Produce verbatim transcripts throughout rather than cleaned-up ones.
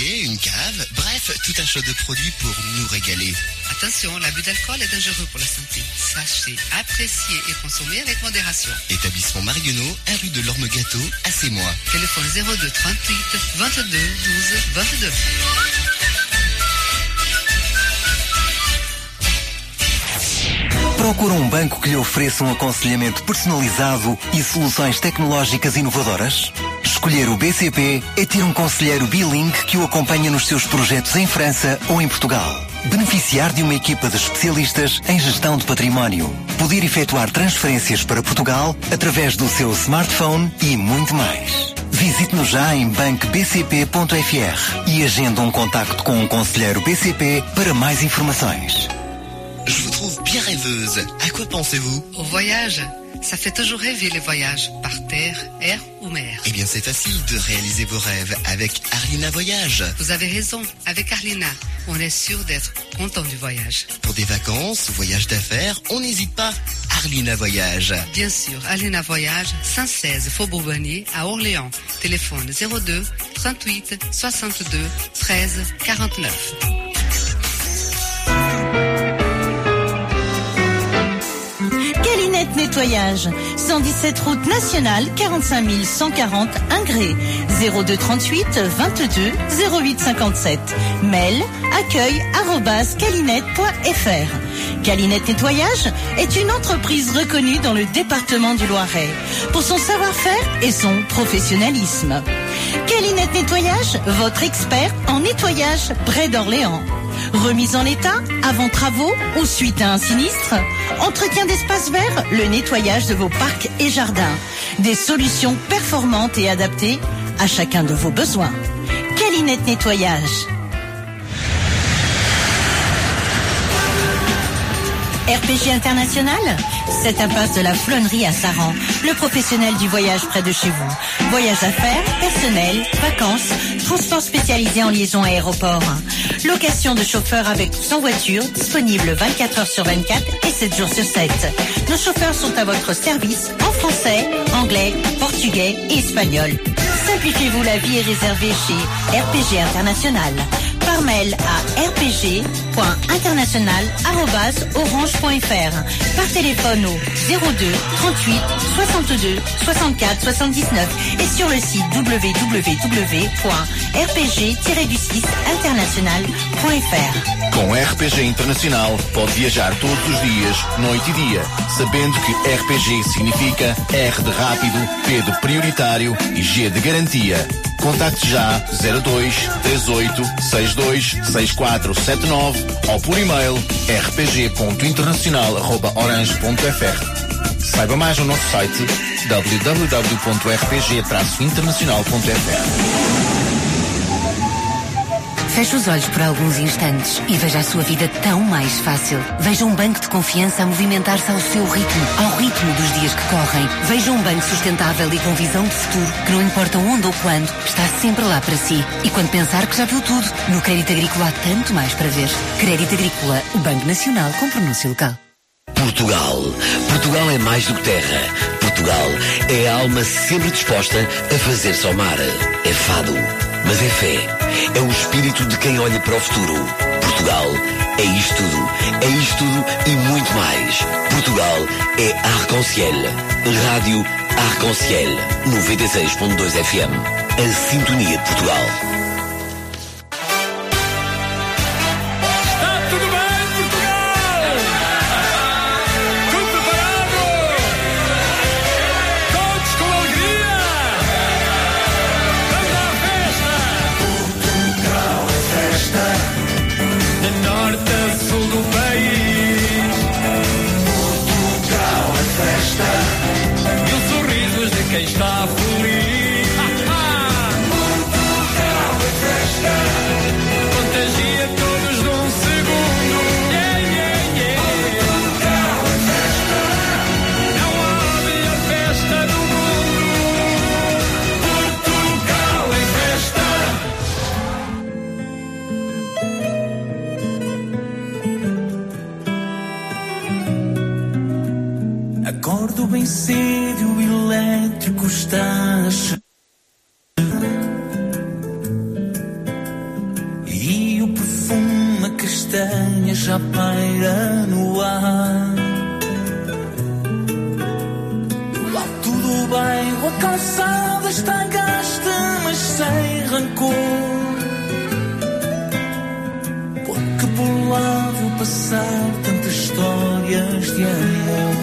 café, une cave, bref, tout un choix de produits pour nous régaler. Attention, l'abus d'alcool est dangereux pour la santé. Sachez apprécier et consommer avec modération. Établissement Marionneau, un rue de l'Orme-Gâteau, à Sémois. Téléphone zéro deux trente-huit vingt-deux douze vingt-deux. Procura um banco que lhe ofereça um aconselhamento personalizado e soluções tecnológicas inovadoras? Escolher o B C P é ter um conselheiro bilingue que o acompanha nos seus projetos em França ou em Portugal. Beneficiar de uma equipa de especialistas em gestão de património. Poder efetuar transferências para Portugal através do seu smartphone e muito mais. Visite-nos já em banco b c p ponto f r e agenda um contacto com um conselheiro B C P para mais informações. Je vous trouve bien rêveuse. À quoi pensez-vous? Au voyage. Ça fait toujours rêver les voyages, par terre, air ou mer. Eh bien, c'est facile de réaliser vos rêves avec Arlina Voyage. Vous avez raison, avec Arlina, on est sûr d'être content du voyage. Pour des vacances ou voyages d'affaires, on n'hésite pas. Arlina Voyage. Bien sûr, Arlina Voyage, cent seize Faubourg Bonnier à Orléans. Téléphone zéro deux trente-huit soixante-deux treize quarante-neuf. Calinette Nettoyage, cent dix-sept route nationale, quarante-cinq mille cent quarante Ingré, zéro deux trente-huit vingt-deux zéro huit cinquante-sept. Mail accueil arobase calinette point f r. Calinette Nettoyage est une entreprise reconnue dans le département du Loiret pour son savoir-faire et son professionnalisme. Calinette Nettoyage, votre expert en nettoyage près d'Orléans. Remise en état, avant travaux ou suite à un sinistre, entretien d'espaces verts, le nettoyage de vos parcs et jardins. Des solutions performantes et adaptées à chacun de vos besoins. Calinette Nettoyage. R P G International, cette impasse de la Flonnerie à Saran, le professionnel du voyage près de chez vous. Voyage d'affaires, personnel, vacances, transport spécialisé en liaison aéroport. Location de chauffeurs avec ou sans voiture, disponible vingt-quatre heures sur vingt-quatre et sept jours sur sept. Nos chauffeurs sont à votre service en français, anglais, portugais et espagnol. Simplifiez-vous la vie et réservez chez R P G International. Par mail à r p g point international arobase orange point f r. Par téléphone au zéro deux trente-huit soixante-deux soixante-quatre soixante-dix-neuf et sur le site w w w point r p g tiret du six international point f r. Com R P G Internacional pode viajar todos os dias, noite e dia, sabendo que R P G significa R de rápido, P de prioritário e G de garantia. Contacte já zero dois três oito seis dois seis quatro sete nove ou por e-mail r p g ponto internacional arroba orange ponto f r. Saiba mais no nosso site w w w ponto r p g traço internacional ponto f r. Feche os olhos por alguns instantes e veja a sua vida tão mais fácil. Veja um banco de confiança a movimentar-se ao seu ritmo, ao ritmo dos dias que correm. Veja um banco sustentável e com visão de futuro, que não importa onde ou quando, está sempre lá para si. E quando pensar que já viu tudo, no Crédito Agrícola há tanto mais para ver. Crédito Agrícola, o Banco Nacional com pronúncio local. Portugal. Portugal é mais do que terra. Portugal é a alma sempre disposta a fazer-se ao mar. É fado, mas é fé. É o espírito de quem olha para o futuro. Portugal é isto tudo. É isto tudo e muito mais. Portugal é Arc-en-Ciel. Rádio Arc-en-Ciel. noventa e seis ponto dois F M. A sintonia de Portugal. Quem está feliz, Portugal é festa, contagia todos num segundo. Yeah, yeah, yeah. Portugal é festa, não há melhor festa do mundo. Portugal é festa. Acordo bem cedo, o elétrico está a chegar. castanha já paira no ar. No alto do bairro a calçada está gasta, mas sem rancor. Porque por lá vou passar tantas histórias de amor.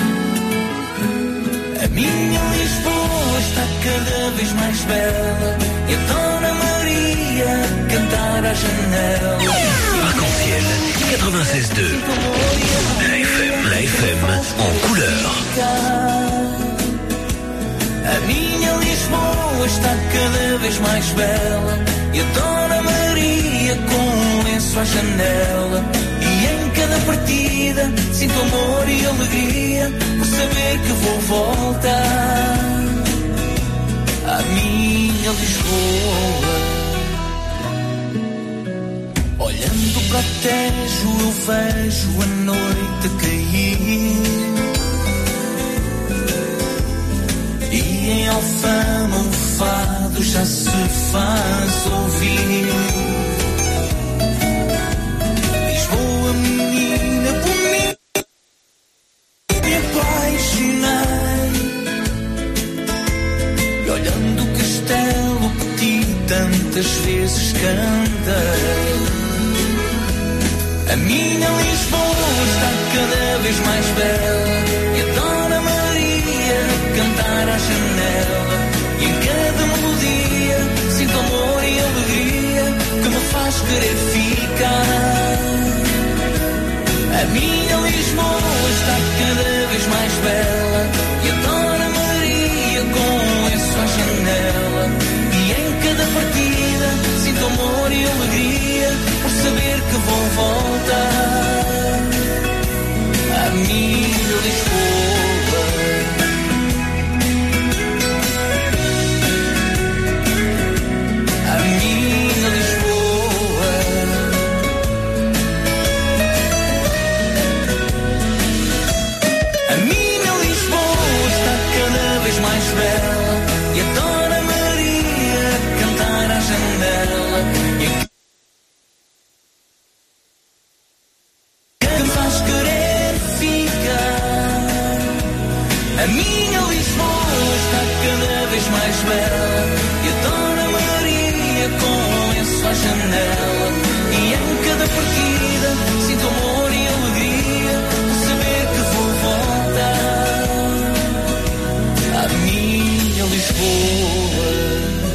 A minha Lisboa está cada vez mais bela e a Dona Maria cantar à janela. Arc-en-ciel quatre-vingt-seize deux. La F M, la F M en couleur. A minha Lisboa está cada vez mais bela e a Dona Maria com um lenço à janela. E em cada partida sinto amor e alegria por saber que vou voltar à minha Lisboa. Olhando para o Tejo eu vejo a noite a cair. E em Alfama o fado já se faz ouvir. Lisboa, menina bonita, me apaixonei. E olhando o castelo petit tantas vezes cantei. A minha Lisboa está cada vez mais bela e a Dona Maria cantar à janela. E em cada melodia sinto amor e alegria que me faz querer ficar. A minha Lisboa está cada vez mais bela e a Dona Maria com um lenço à janela. E em cada partida sinto amor e alegria por saber que vou voltar à minha Lisboa. A minha Lisboa. A minha Lisboa está cada vez mais bela e a Dona Maria cantar à janela. E que me faz querer ficar. A minha Lisboa está cada vez mais bela e a Dona Maria com um lenço à janela. E em cada partida sinto amor e alegria por saber que vou voltar à minha Lisboa.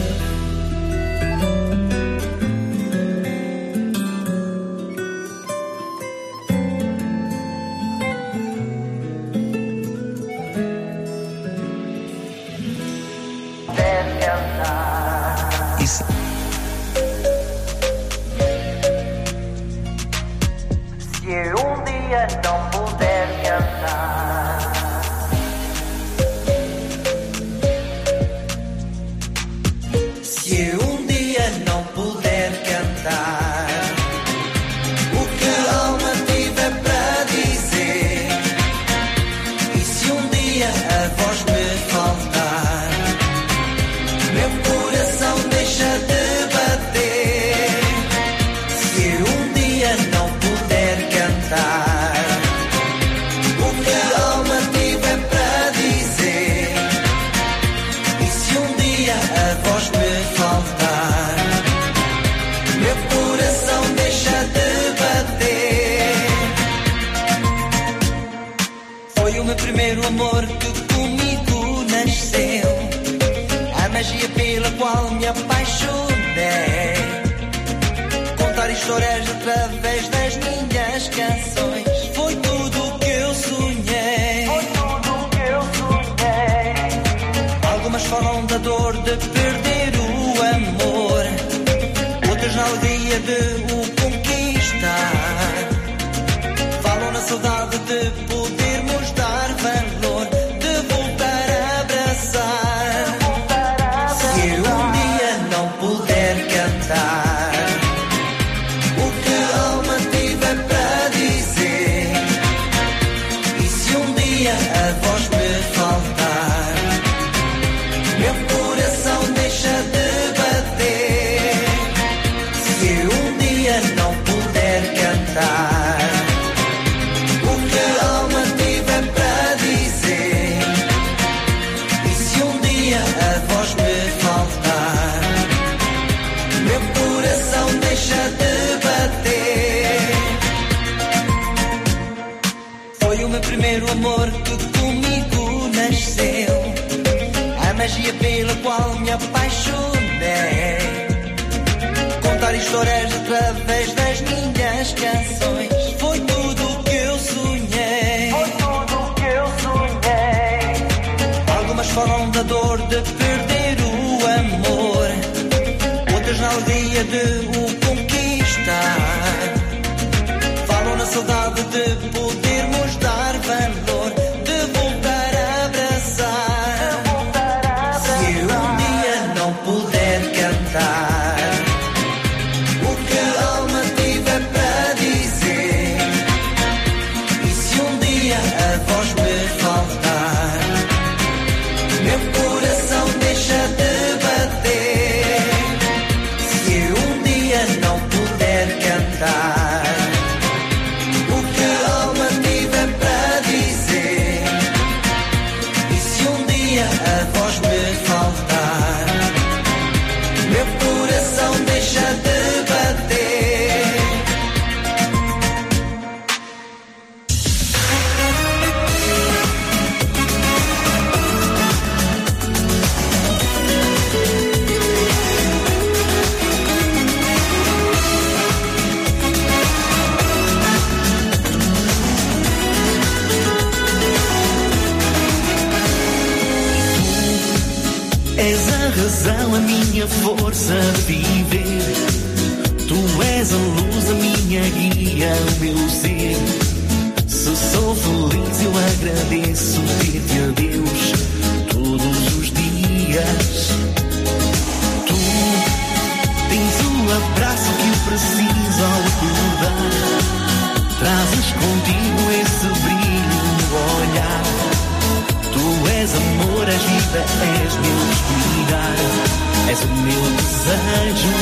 Isso. Se eu um dia não puder cantar, se eu um dia não puder cantar, o que a alma tiver para dizer, e se um dia a voz me faltar, meu coração deixa de bater. Se eu um dia não puder cantar, o que a alma tiver para dizer, e se um dia a voz me faltar, meu coração deixa de bater. Foi o meu primeiro amor que comigo nasceu, a magia pela qual me apaixonei. Contar histórias através das minhas canções foi tudo o que eu sonhei. Foi tudo o que eu sonhei. Algumas falam da dor de perder o amor, outras na alegria de o conquistar. Falam na saudade de podermos dar valor, de voltar a abraçar. Se eu um dia não puder cantar, o que a alma tiver para dizer, e se um dia a voz me faltar, meu coração deixa de bater. Se eu um dia não puder cantar, magia pela qual me apaixonei. Contar histórias através das minhas canções. Foi tudo o que eu sonhei. Foi tudo o que eu sonhei. Algumas falam da dor de perder o amor, outras na alegria de o conquistar. Falam na saudade de podermos dar valor, de voltar a abraçar. Se eu um dia não puder cantar o que a alma tiver para dizer, e se um dia a voz me faltar, meu coração deixa de bater. Se eu um dia não puder cantar o que a alma tiver para dizer, e se um dia a voz me faltar, meu coração deixa de bater. És a razão, a minha força de viver. Tu és a luz, a minha guia, o meu ser. Se sou feliz eu agradeço ter-te a Deus todos os dias. Tu tens o abraço que eu preciso ao acordar. Trazes contigo esse brilho no olhar. Tu és amor, és vida, és meu respirar, és o meu desejo.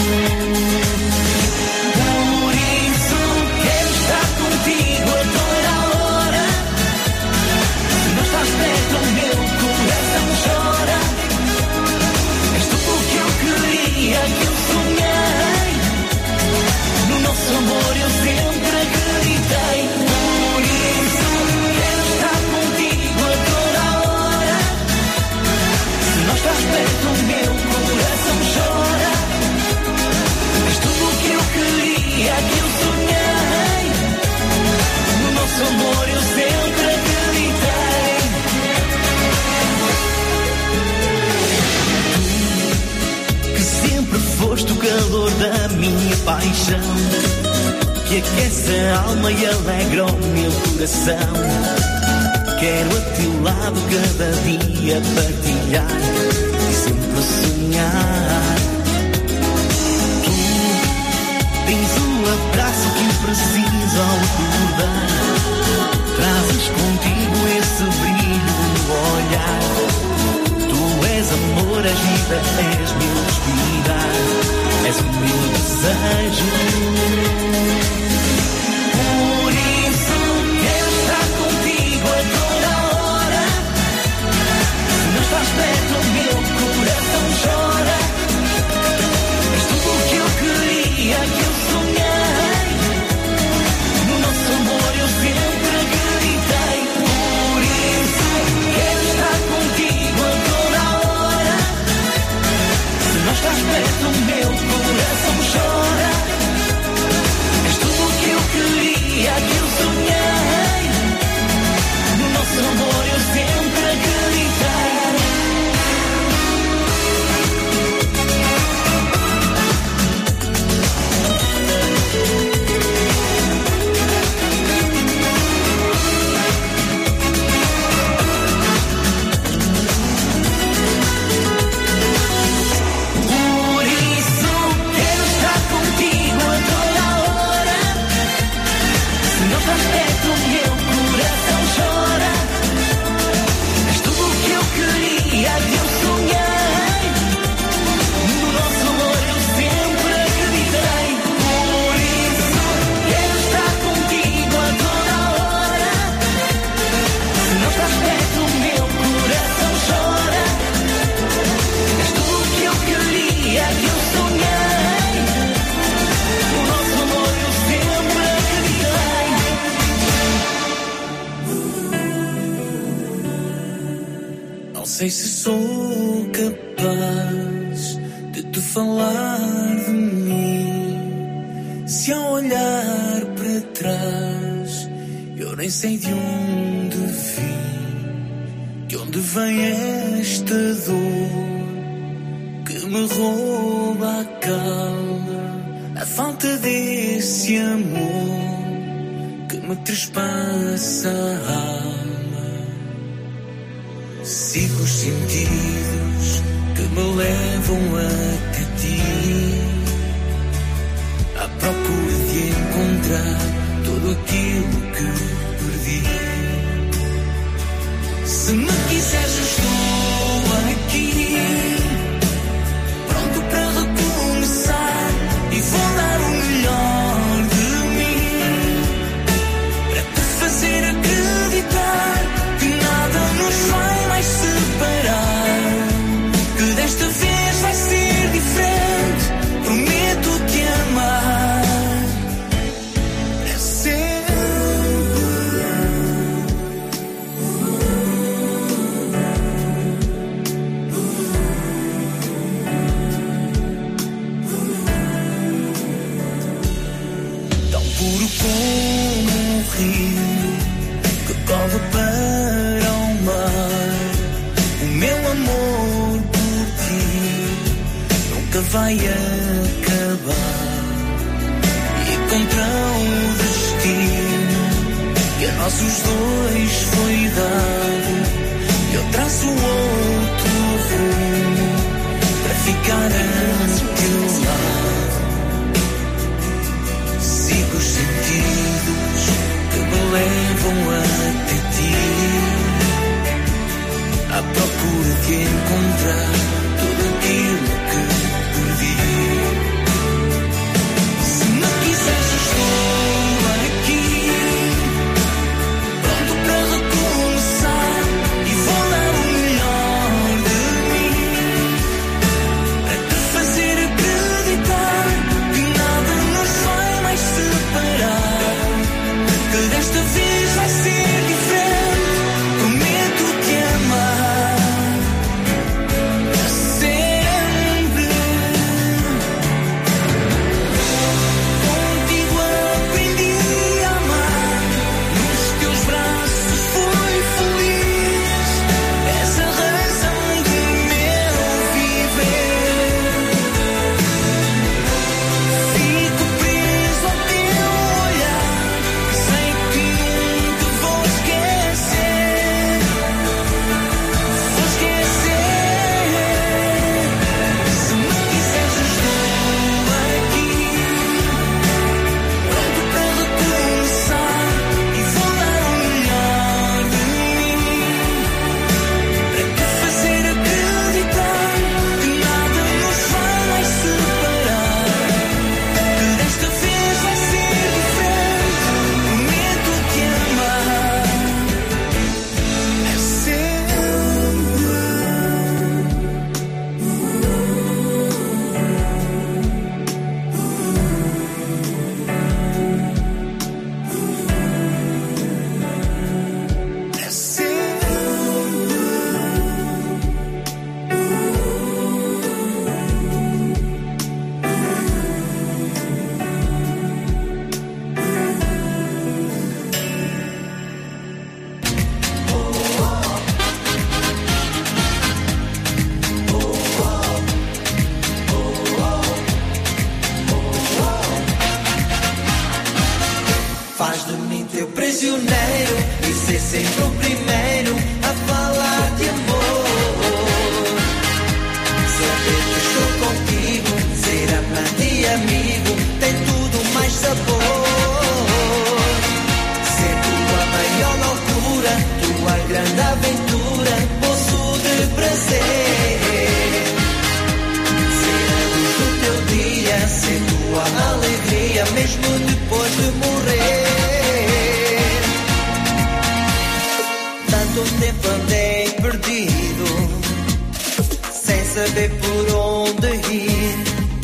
Por isso quero estar contigo a toda hora. Se não estás perto, o meu coração chora. És tudo o que eu queria, que eu sonhei. No nosso amor eu sempre acreditei. Por isso quero estar contigo a toda hora. Se não estás perto, o meu coração chora. És tudo o que eu queria, que eu sonhei. No nosso amor eu sempre acreditei. Tu, que sempre foste o calor da minha paixão, que aquece a alma e alegra o meu coração. Quero a teu lado cada dia partilhar e sempre sonhar. Tu tens o abraço que eu preciso ao acordar. Trazes contigo esse brilho no olhar. Tu és amor, és vida, és meu respirar, és o meu desejo. Por isso quero estar contigo a toda hora. Se não estás perto, o meu coração chora. És tudo o que eu queria, que eu sonhei. No nosso amor eu sempre acreditei. Por isso quero estar contigo a toda hora. Se não estás perto, o meu coração chora. És tudo o que eu queria, que eu sonhei. No nosso amor eu sempre acreditei. Por isso quero estar contigo a toda hora. Se não estás perto, o meu coração chora. És tudo o que eu queria, que eu sonhei. No nosso amor eu sempre acreditei. Por isso quero estar contigo a toda hora. Se não estás perto, o meu coração chora. És tudo o que eu queria, que eu sonhei. No nosso amor eu sempre acreditei. Não sei se sou Se ao olhar para trás eu nem sei de onde vim, de onde vem esta dor que me rouba a calma, a falta desse amor que me trespassa a alma. Sigo os sentidos que me levam até ti, à procura de encontrar tudo aquilo que perdi. Se me quiseres, estou aqui, pronto para recomeçar, e vou dar o melhor de mim para te fazer acreditar que nada nos vai mais separar, que desta vez vai ser diferente. Prometo-te amar para sempre. Tão puro como um rio que corre para o mar, o meu amor por ti nunca vai acabar. E contra o destino que a nossos dois foi dado, eu traço outro rumo para ficar a teu lado. Sigo os sentidos que me levam até ti, à procura de encontrar tudo aquilo que perdi. Se me quiseres, estou aqui, pronto para recomeçar, e vou dar o melhor de mim para te fazer acreditar que nada nos vai mais separar, que desta vez vai ser diferente. Prometo-te amar para sempre. Contigo aprendi a amar, nos teus braços fui feliz, és a razão do meu viver. Fico preso ao teu olhar, sei que nunca vou esquecer, vou esquecer. Se me quiseres, estou aqui, pronto para recomeçar, e vou dar o melhor de mim para te fazer acreditar que nada nos vai mais separar, que desta vez vai ser diferente. Prometo-te amar para sempre. Para sempre. Faz de mim teu prisioneiro e ser sempre o primeiro a falar de amor. Saber que estou contigo, ser amante e amigo, tem tudo mais sabor. Ser tua maior loucura, tua grande aventura, poço de prazer. Ser a luz do teu dia, ser tua alegria, mesmo depois de morrer. Tanto tempo andei perdido, sem saber por onde ir.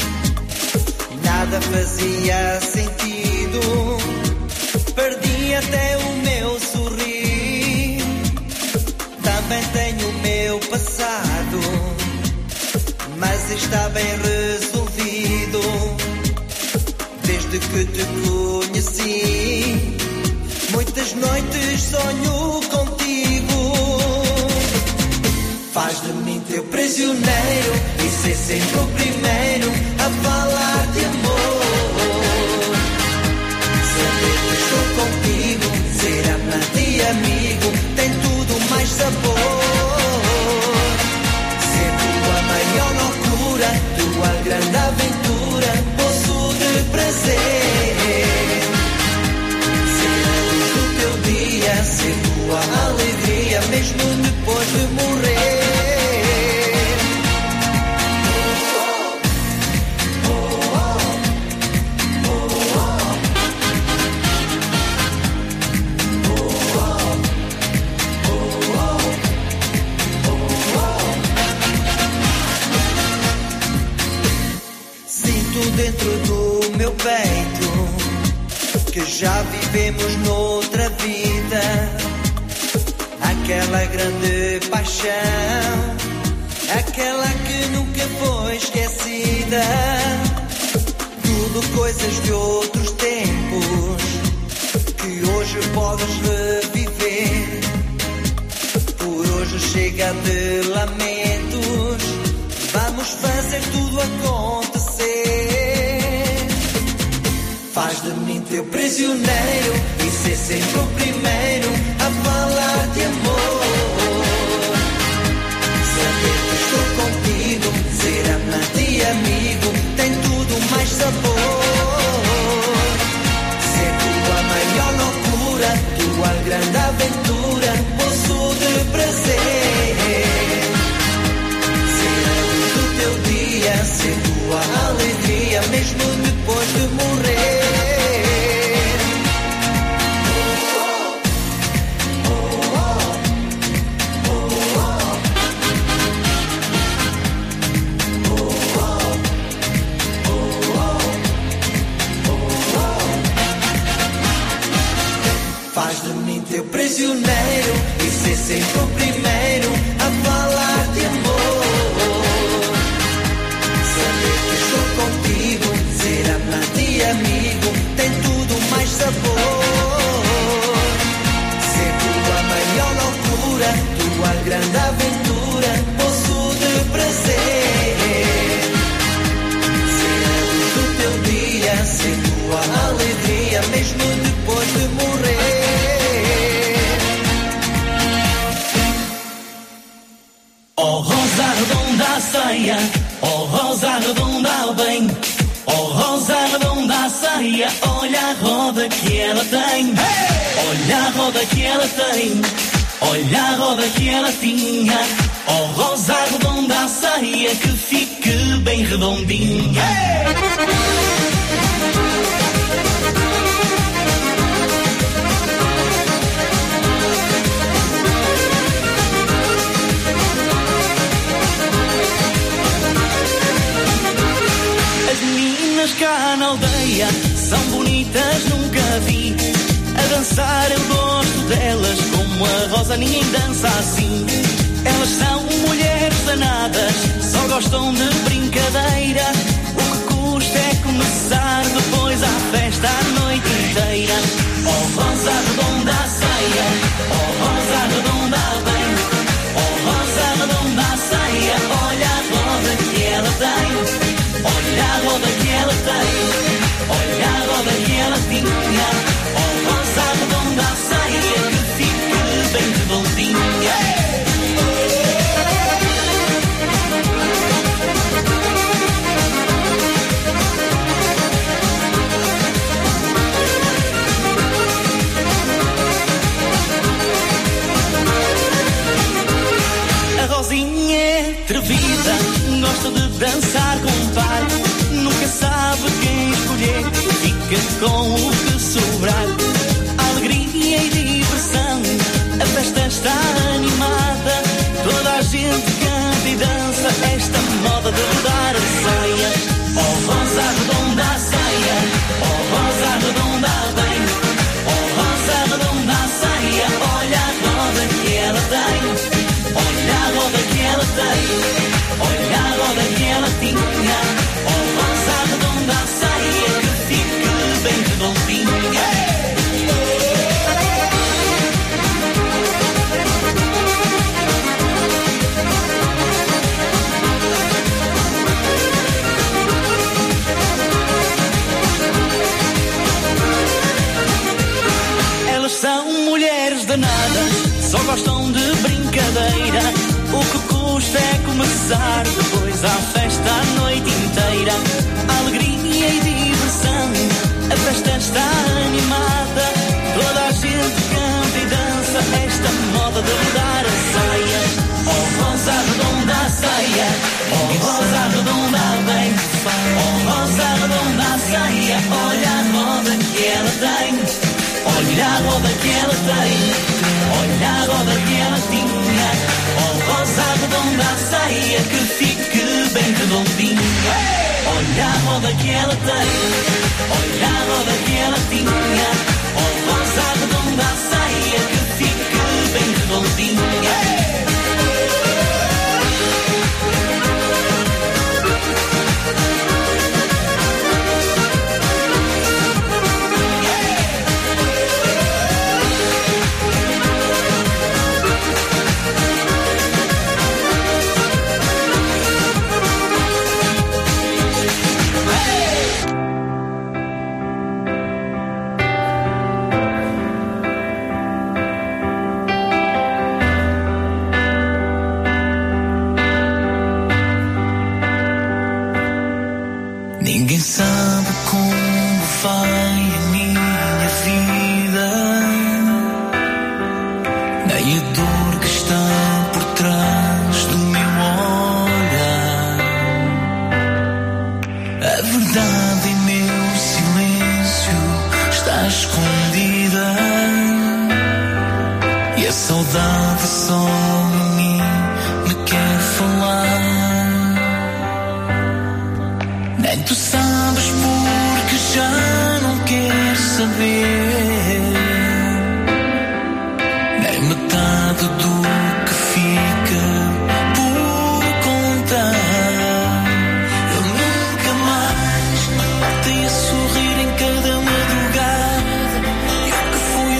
Nada fazia sentido, perdi até o meu sorrir. Também tenho o meu passado, mas está bem resolvido, desde que que te conheci. Muitas noites sonho contigo. Faz de mim teu prisioneiro e ser sempre o primeiro a falar de amor. Saber que estou contigo, ser amante e amigo, tem tudo mais sabor. Ser tua maior loucura, tua grande aventura, poço de prazer. Ser a luz do teu dia, ser tua alegria, mesmo depois de morrer. Dentro do meu peito que já vivemos noutra vida, aquela grande paixão, aquela que nunca foi esquecida. Tudo coisas de outros tempos que hoje podes reviver. Por hoje chega de lamentos, vamos fazer tudo acontecer. Faz de mim teu prisioneiro e ser sempre o primeiro a falar de amor. Saber que estou contigo, ser amante e amigo, tem tudo mais sabor. Ser tua maior loucura, tua grande aventura, poço de prazer. Ser a luz do teu dia, ser tua alegria, mesmo depois de morrer. Faz de mim teu prisioneiro e ser sempre o primeiro a falar de amor. Saber que estou contigo, ser amante e amigo, tem tudo mais sabor. Ser tua maior loucura, tua grande aventura, poço de prazer. Ser a luz do teu dia, ser tua alegria, mesmo depois de morrer. Oh rosa redonda a ceia, oh rosa redonda ao bem, oh rosa redonda a ceia, olha a roda que ela tem, olha a roda que ela tem, olha a roda que ela tinha, oh rosa redonda a ceia, que fique bem redondinha. As meninas cá na aldeia são bonitas, nunca vi. A dançar eu gosto delas, como a Rosa ninguém dança assim. Elas são mulheres danadas, só gostam de brincadeira. O que custa é começar, depois à festa a noite inteira. Oh rosa redonda a ceia, oh rosa redonda a bem, oh rosa redonda a ceia, olha a roda que ela tem. Olha a roda que ela tem, olha a roda que ela tinha, oh rosa redonda a ceia, que fique bem redondinha. A Rosinha é atrevida, gosta de dançar com um par, nunca sabe quem escolher, fica com o que sobrar. Alegria e diversão, a festa está animada, toda a gente canta e dança esta moda de rodar a ceia. Oh rosa redonda a ceia, oh rosa redonda bem, oh rosa redonda a ceia, olha a roda que ela tem, olha a roda que ela tem, olha a roda que ela tinha, oh rosa redonda a ceia, que fique bem danadas só gostam de brincadeira. O que custa é começar, depois há festa a noite inteira. Alegria e diversão, a festa está animada. Toda a gente canta e dança esta moda de mudar a saia. Oh, rosa redonda a saia, oh, rosa redonda bem. Oh, rosa redonda a saia, olha a moda que ela tem. Olha a roda que ela tem, olha a roda que ela tinha. Oh, rosa redonda a saia, que fique bem redondinha. Olha a roda que ela tem, olha a roda que ela tinha. Oh, rosa redonda a saia, que fique bem redondinha. Ninguém sabe como vai a minha vida, nem a dor que está por trás do meu olhar. A verdade em meu silêncio está escondida, e a saudade só a mim me quer falar. Nem tu sabes porque já não queres saber, nem metade do que fica por contar. Eu nunca mais voltei a sorrir em cada madrugada, e o que fui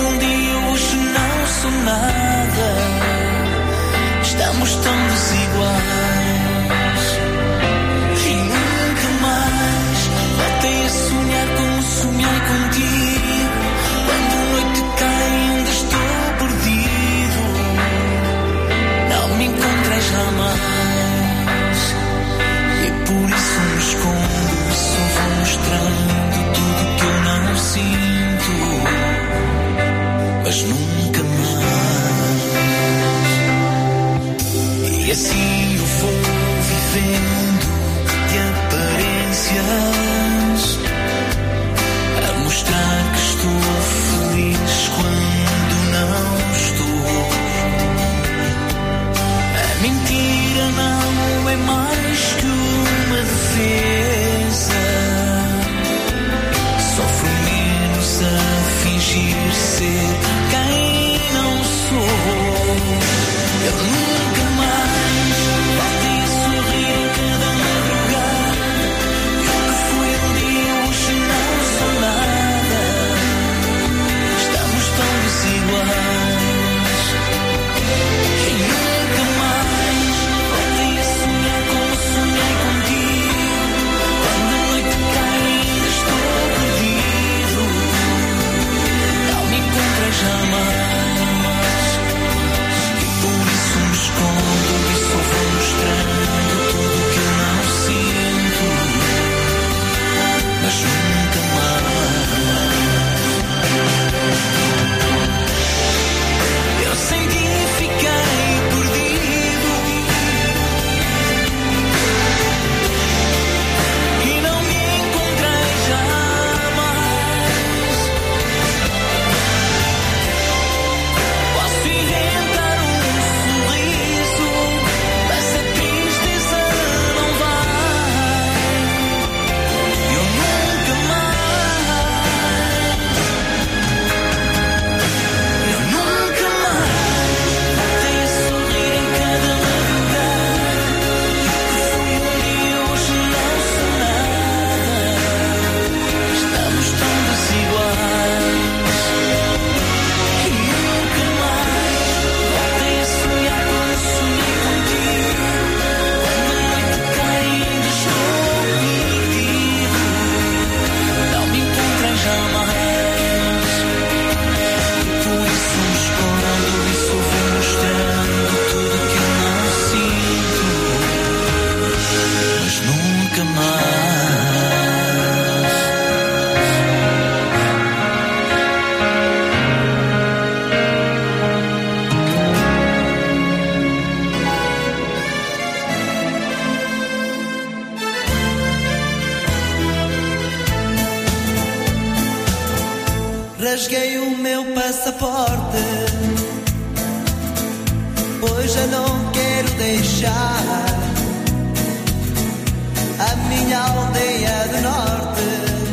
Rasguei o meu passaporte, pois já não quero deixar a minha aldeia do norte.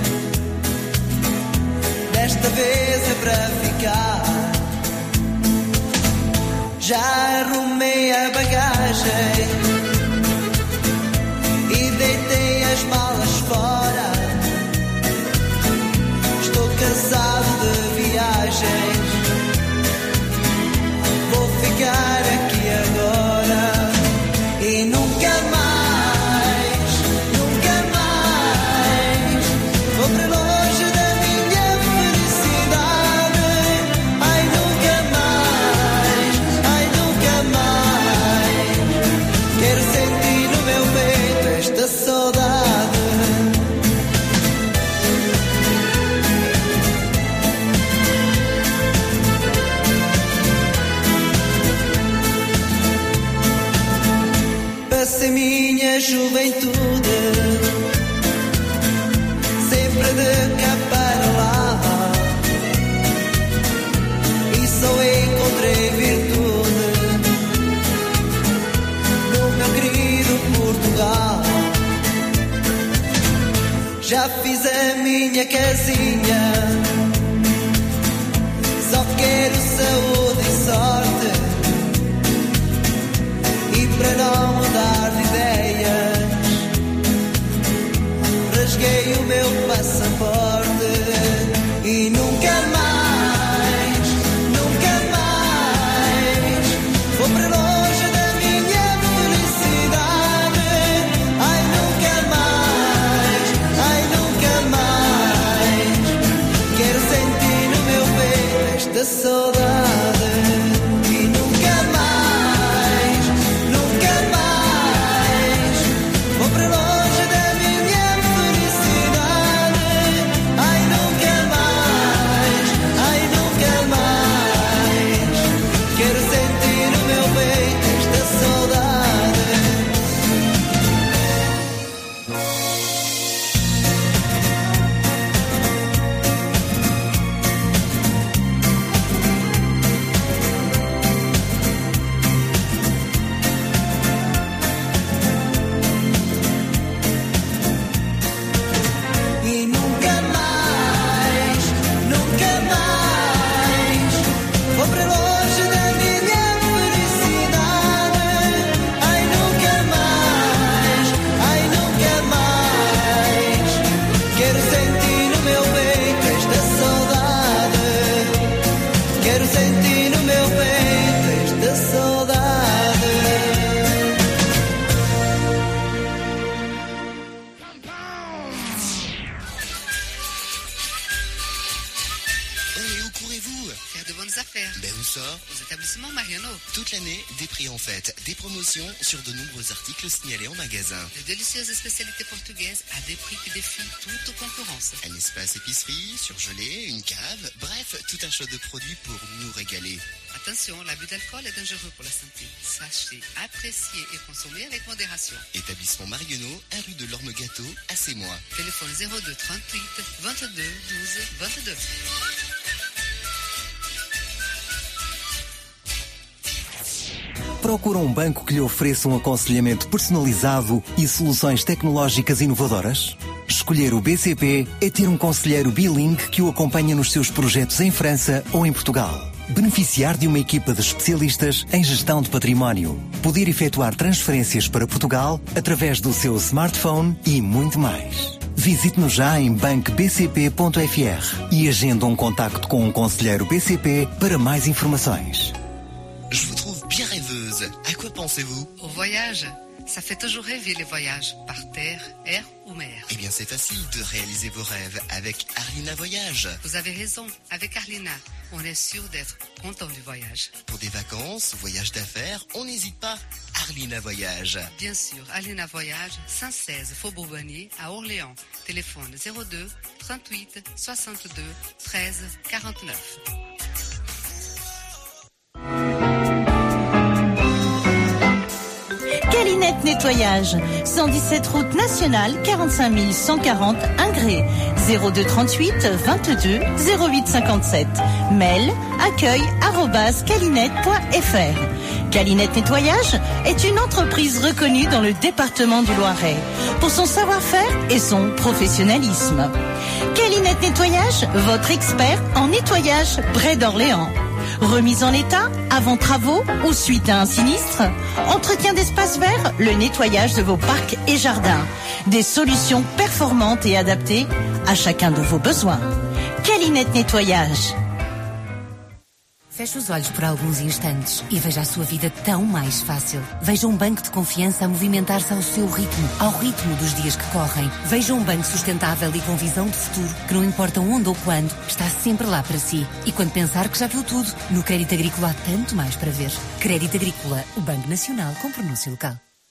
Desta vez é para ficar. Já arrumei a bagagem e deitei as malas fora. Estou cansado de viagens, vou ficar aqui agora e nunca mais, nunca mais vou para longe da minha felicidade. Ai, nunca mais, ai, nunca mais. Quero sentir no meu peito esta saudade. Passei minha juventude sempre de cá para lá e só encontrei virtude no meu querido Portugal. Já fiz a minha casinha, só quero saúde e sorte. E para não mudar de ideias, rasguei o meu passaporte e nunca mais, nunca mais vou para longe da minha felicidade. Ai, nunca mais, ai, nunca mais. Quero sentir no meu peito esta saudade. E nunca mais, nunca mais vou para longe da minha felicidade. Ai, nunca mais, ai, nunca mais. Quero sentir no meu peito esta saudade. E nunca mais, nunca mais vou para longe da minha felicidade. Ai, nunca mais, ai, nunca mais. Quero sentir no meu peito esta saudade. Quero sentir no meu peito esta saudade. Oh, et où courez-vous? Faire de bonnes affaires. Ben où ça? Aux établissements Mariano. Toute l'année, des prix en fête, des promotions sur de nombreux articles signalés en magasin. De délicieuses spécialités portugaises à des prix qui défient toute concurrence. Un espace épicerie, surgelé, une cave, bref, tout un choix de produits pour nous régaler. Attention, l'abus d'alcool est dangereux pour la santé. Sachez apprécier et consommer avec modération. Établissement Marionneau, un rue de l'Orme Gâteau, à Sémois. Téléphone zéro deux trente-huit vingt-deux douze vingt-deux. Procura um banco que lhe ofereça um aconselhamento personalizado e soluções tecnológicas inovadoras? Escolher o B C P é ter um conselheiro bilingue que o acompanha nos seus projetos em França ou em Portugal. Beneficiar de uma equipa de especialistas em gestão de património. Poder efetuar transferências para Portugal através do seu smartphone e muito mais. Visite-nos já em banco b c p ponto f r e agenda um contacto com um conselheiro B C P para mais informações. Je vous trouve bien rêveuse. À quoi pensez-vous? Au voyage. Ça fait toujours rêver les voyages, par terre, air ou mer. Eh bien, c'est facile de réaliser vos rêves avec Arlina Voyage. Vous avez raison, avec Arlina, on est sûr d'être content du voyage. Pour des vacances, voyages d'affaires, on n'hésite pas. Arlina Voyage. Bien sûr, Arlina Voyage, cent seize Faubourg Bonnier à Orléans. Téléphone zéro deux trente-huit soixante-deux treize quarante-neuf. Calinette Nettoyage, cent dix-sept route nationale, quarante-cinq mille cent quarante Ingré, zéro deux trente-huit vingt-deux zéro huit cinquante-sept. Mail accueil arobase calinette point fr. Calinette Nettoyage est une entreprise reconnue dans le département du Loiret pour son savoir-faire et son professionnalisme. Calinette Nettoyage, votre expert en nettoyage près d'Orléans. Remise en état, avant travaux ou suite à un sinistre. Entretien d'espaces verts, le nettoyage de vos parcs et jardins. Des solutions performantes et adaptées à chacun de vos besoins. Calinette Nettoyage. Feche os olhos por alguns instantes e veja a sua vida tão mais fácil. Veja um banco de confiança a movimentar-se ao seu ritmo, ao ritmo dos dias que correm. Veja um banco sustentável e com visão de futuro, que não importa onde ou quando, está sempre lá para si. E quando pensar que já viu tudo, no Crédito Agrícola há tanto mais para ver. Crédito Agrícola, o Banco Nacional com pronúncia local.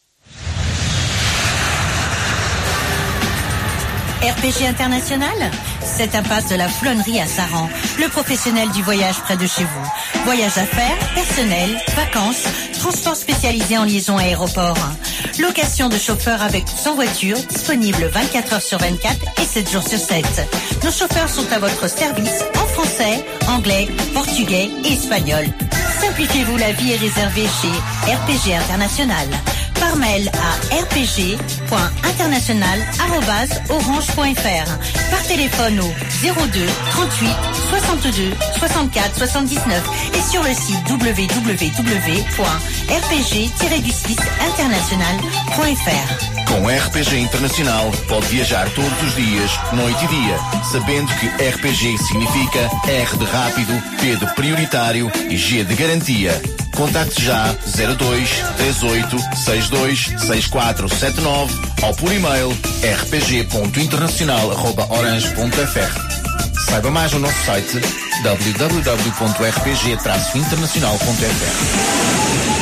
R P G International, cette impasse de la Flonnerie à Saran, le professionnel du voyage près de chez vous. Voyage d'affaires, personnel, vacances, transport spécialisé en liaison aéroport. Location de chauffeurs avec sans voiture, disponible vingt-quatre heures sur vingt-quatre et sept jours sur sept. Nos chauffeurs sont à votre service en français, anglais, portugais et espagnol. Simplifiez-vous la vie et réservez chez R P G International. Par mail à r p g point international arobase orange point f r. Par téléphone au zéro deux trente-huit soixante-deux soixante-quatre soixante-dix-neuf et sur le site w w w point r p g tiret du six international point f r. Com R P G Internacional pode viajar todos os dias, noite e dia, sabendo que R P G significa R de rápido, P de prioritário e G de garantia. Contacte já zero dois três oito seis dois seis quatro sete nove ou por e-mail r p g ponto internacional arroba orange ponto f r. Saiba mais no nosso site w w w ponto r p g traço internacional ponto f r.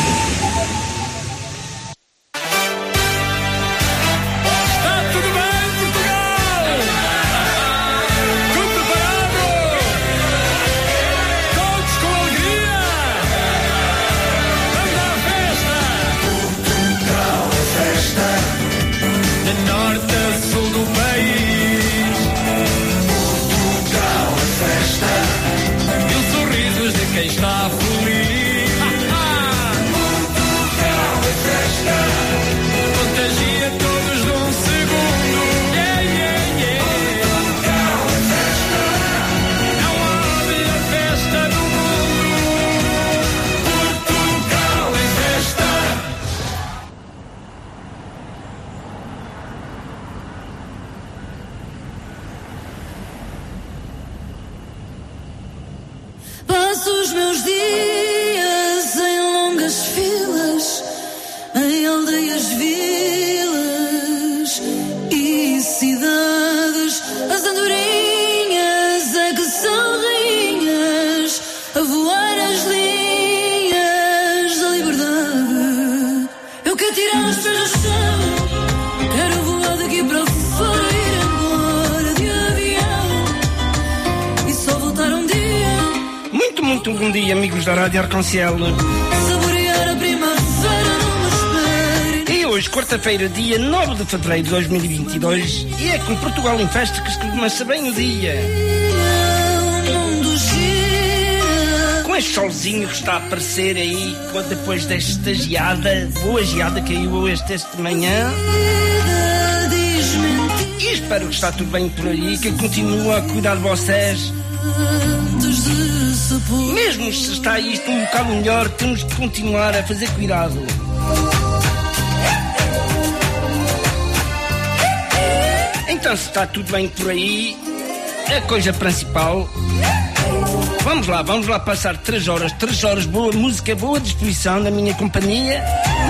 Bom dia, amigos da Rádio Arconcel. E hoje, quarta-feira, dia nove de fevereiro de dois mil e vinte e dois, e é com Portugal em Festa que se começa bem o dia. Com este solzinho que está a aparecer aí, depois desta geada, boa geada que caiu hoje, esta manhã. E espero que está tudo bem por aí, que continua a cuidar de vocês. Mesmo se está isto um bocado melhor, temos que continuar a fazer cuidado. Então, se está tudo bem por aí, a coisa principal, vamos lá, vamos lá passar três horas, três horas, boa música, boa disposição na minha companhia.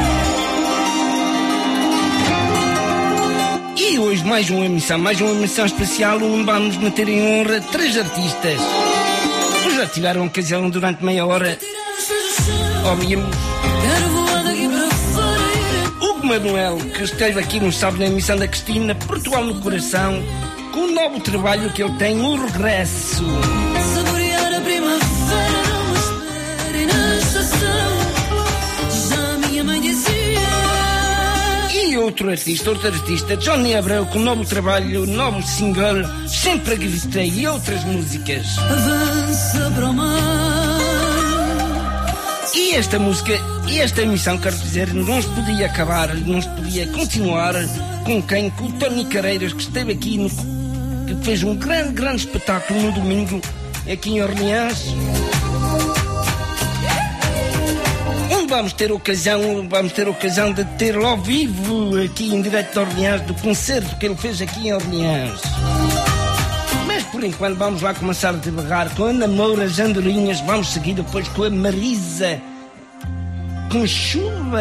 E hoje mais uma emissão, mais uma emissão especial, onde vamos meter em honra três artistas. Já tiveram ocasião durante meia hora. Ouvimos Hugo Manuel, que esteve aqui no sábado na emissão da Cristina, Portugal no Coração, com o novo trabalho que ele tem, O Regresso. Saborear a primavera, não esperem na estação. Já minha mãe dizia. E eu outro artista, outro artista, Johnny Abreu, com novo trabalho, novo single, Sempre Gritei, e outras músicas. Avança para o mar. E esta música, e esta emissão, quero dizer, não se podia acabar, não se podia continuar com quem? Com o Tony Careiras, que esteve aqui, no, que fez um grande, grande espetáculo no domingo, aqui em Orleans. Onde vamos ter ocasião, vamos ter ocasião de ter ao vivo, aqui em direto de Orleans, do concerto que ele fez aqui em Orleans. Mas por enquanto vamos lá começar devagar com a Ana Moura, as Andorinhas, vamos seguir depois com a Marisa, com Chuva.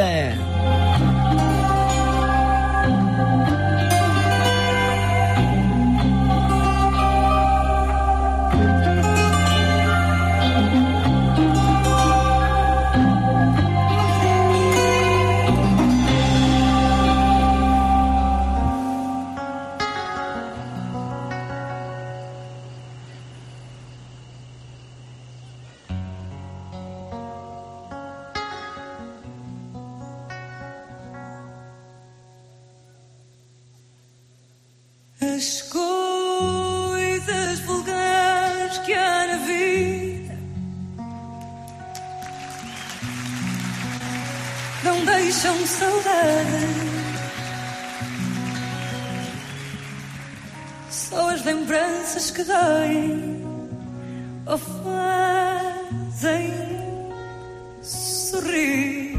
As coisas vulgares que há na vida não deixam saudade, só as lembranças que doem ou fazem sorrir.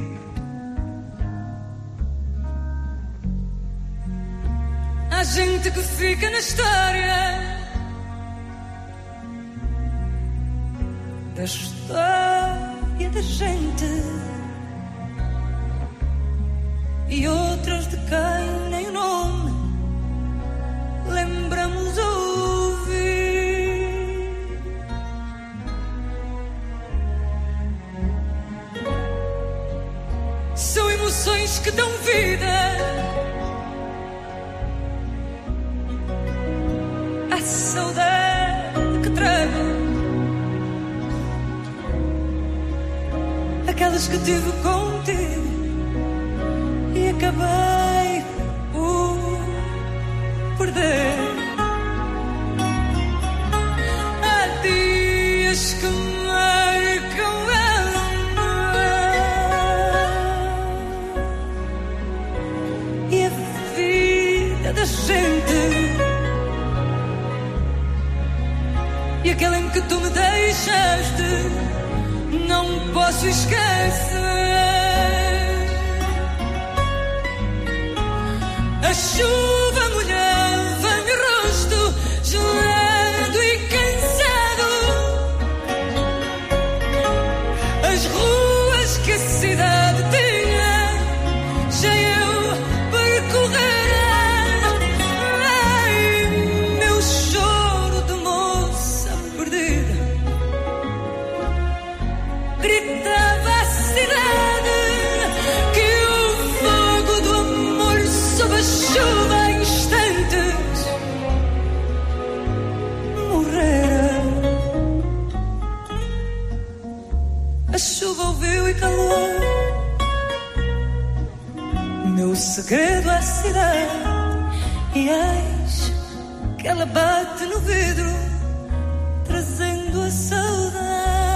Há gente que fica na história da história da gente, e outros de quem nem o nome lembramos ouvir. São emoções que dão vida à saudade que trago, aquelas que tive contigo e acabei por perder. Há dias que marcam e a vida da gente, e aquele em que tu me deixaste não posso esquecer. A chuva molhava meu rosto, gelado e cansado. As ruas que a cidade tinha já eu percorrera. Ai, meu choro de moça perdida gritava a cidade que o fogo do amor sob a chuva em instantes morrera. A chuva ouviu e calou meu segredo à cidade, e eis que ela bate no vidro trazendo a saudade.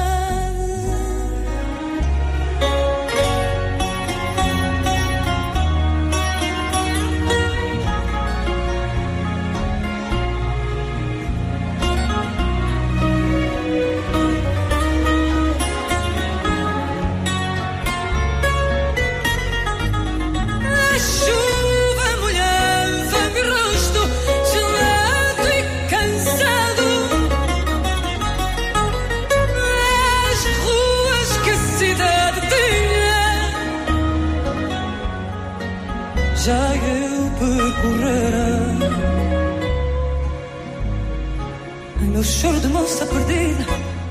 A chuva molhava meu rosto, gelado e cansado. As ruas que a cidade tinha já eu percorrera. Meu choro de moça perdida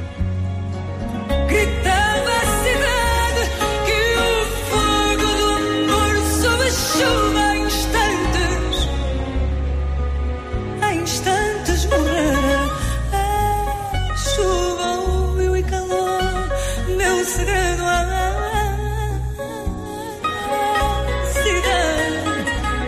gritava a cidade que o fogo do amor sob a chuva em instantes, em instantes morrera. A chuva ouviu e calou meu segredo à cidade,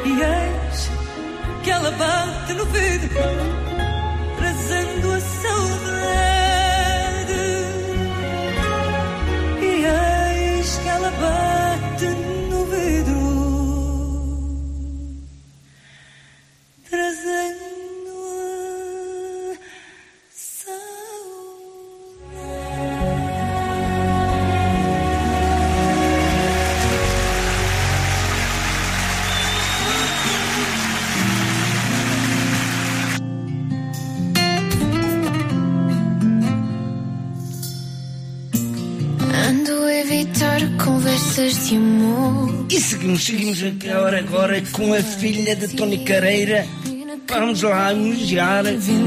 evitar conversas de amor. E seguimos, seguimos agora, agora com a filha de Tony Careira. Vamos lá elogiar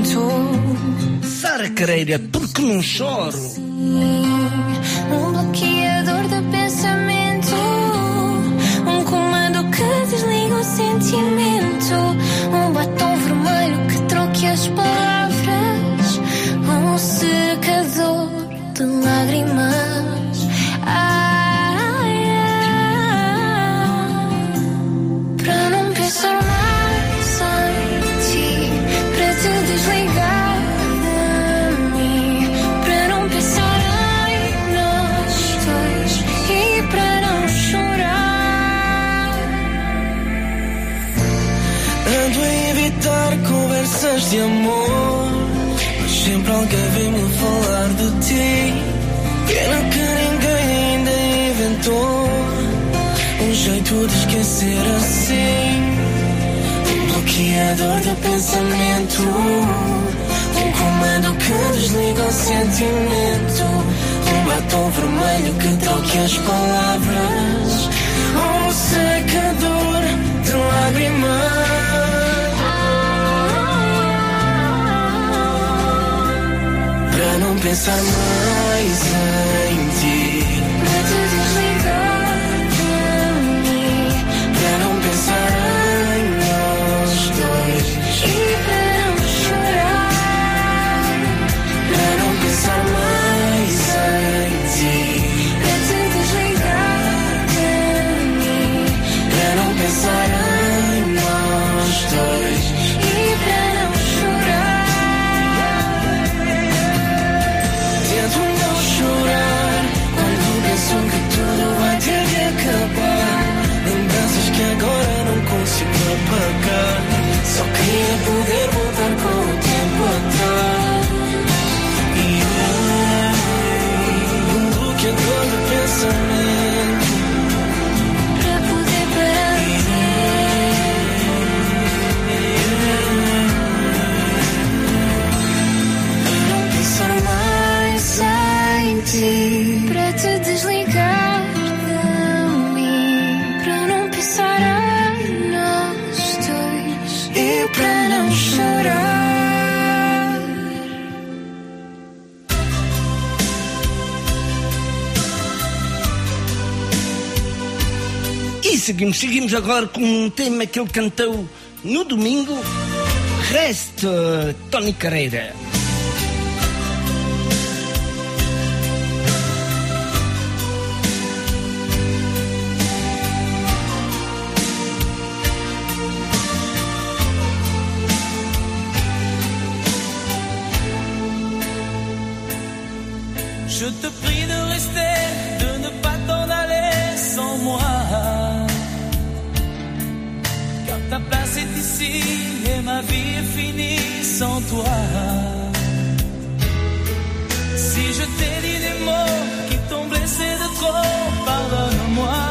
Sara Careira, porque não choro? Um bloqueador de pensamento, um comando que desliga o sentimento, um batom vermelho que troque as palavras, um secador de lágrimas. Ai, ai, para não pensar mais em ti, para te desligar de mim, para não pensar em nós dois e para não chorar. Ando a evitar conversas de amor, mas sempre alguém vem-me falar de ti. Pena que ninguém ainda inventou um jeito de esquecer assim. Um bloqueador de pensamento, um comando que desliga o sentimento, um batom vermelho que troque as palavras, um secador de lágrimas. Para não pensar mais em ti, Para te desligar de mim, para não pensar em nós dois e para não chorar. para não pensar mais em ti, Para te desligar de mim para não pensar em nós dois. e para não chorar. Tento não chorar quando penso que tudo vai ter de acabar. Lembranças que agora não consigo apagar. Só queria poder voltar com o tempo atrás. E eu, um bloqueador de pensamento, Para poder parar de não pensar mais em ti, para te desligar de mim, para não pensar em nós dois e para não chorar. E seguimos, seguimos agora com um tema que ele cantou no domingo. Reste, Tony Careira. Je te prie de rester, de ne pas t'en aller sans moi. Car ta place est ici et ma vie est finie sans toi. Si je t'ai dit des mots qui t'ont blessé de trop, pardonne-moi.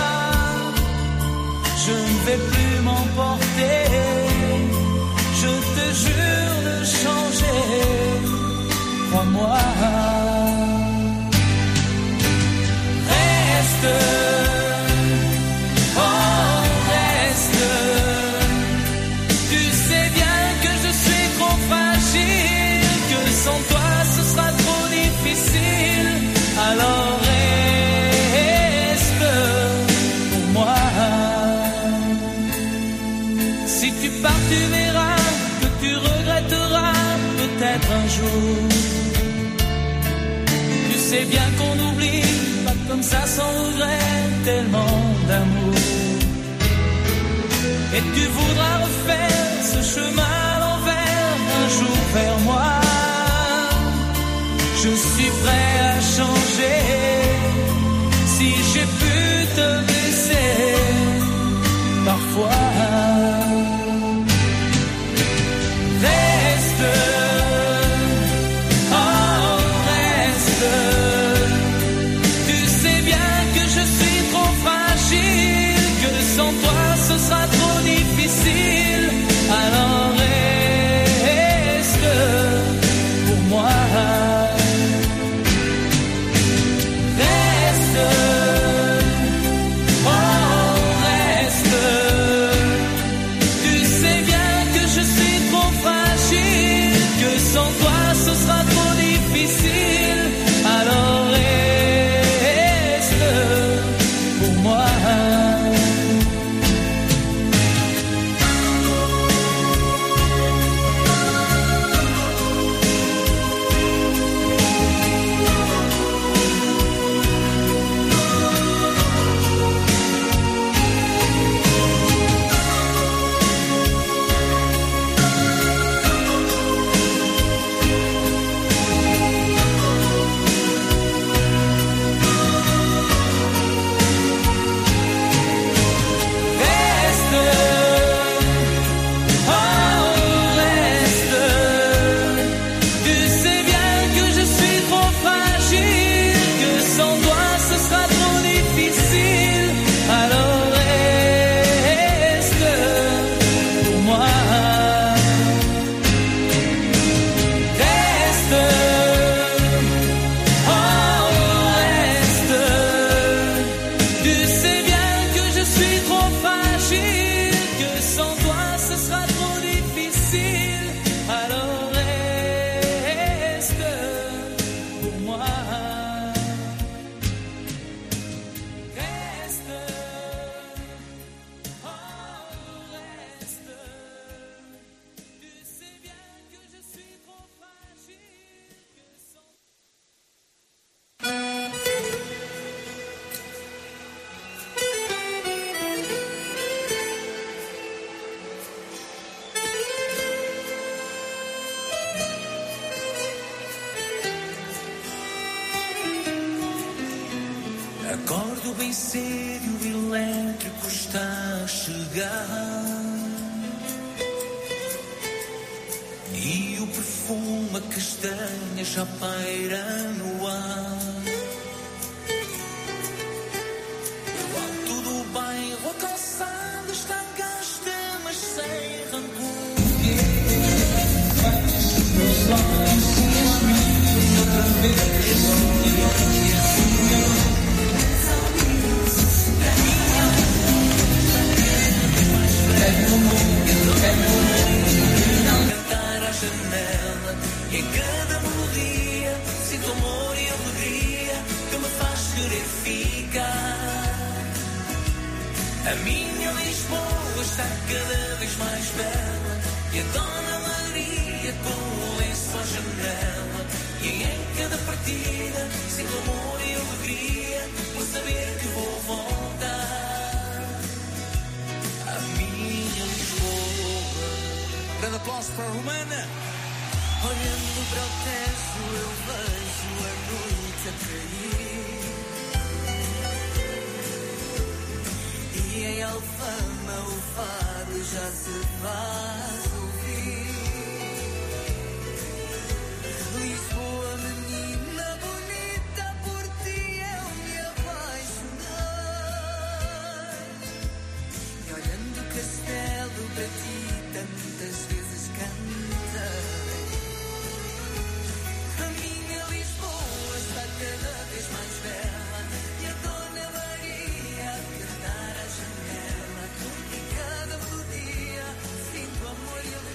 Je ne vais plus m'emporter, je te jure de changer, crois-moi. Reste, oh reste. Tu sais bien que je suis trop fragile, que sans toi ce sera trop difficile. Alors reste pour moi. Si tu pars tu verras que tu regretteras peut-être un jour. Tu sais bien qu'on oublie comme ça sans regret, tellement d'amour. Et tu voudras refaire ce chemin à l'envers un jour vers moi. Je suis prêt à changer si j'ai pu te blesser parfois. Reste, oh reste. Sans toi ce sera trop difficile. Alors reste pour moi. ce sera trop difficile. Alors reste pour moi. Acordo bem cedo, o elétrico está a chegar e o perfume a castanha já paira no ar. O alto do bairro, a calçada está gasta, mas sem rancor. Meus olhos se esmiam outra vez. Cantar à janela e em cada melodia sinto amor e alegria que me faz querer ficar. A minha Lisboa está cada vez mais bela e a Dona Maria com o lenço à janela. E em cada partida sinto amor e alegria por saber que vou voltar. Grande aplauso para a Romana. Olhando para o teto eu vejo a noite a cair e em Alfama o fado já se faz ouvir. Lisboa, menina bonita, por ti eu me apaixonei. E olhando o castelo para ti tantas vezes cantei. A minha Lisboa está cada vez mais bela e a Dona Maria a cantar à janela. E cada melodia sinto amor e alegria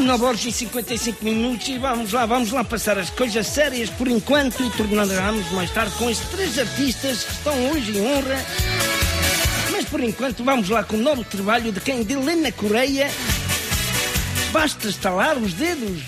nove horas e cinquenta e cinco minutos e vamos lá, vamos lá passar as coisas sérias por enquanto e tornaremos mais tarde com estes três artistas que estão hoje em honra. Mas por enquanto vamos lá com o novo trabalho de quem? De Helena Correia. Basta estalar os dedos.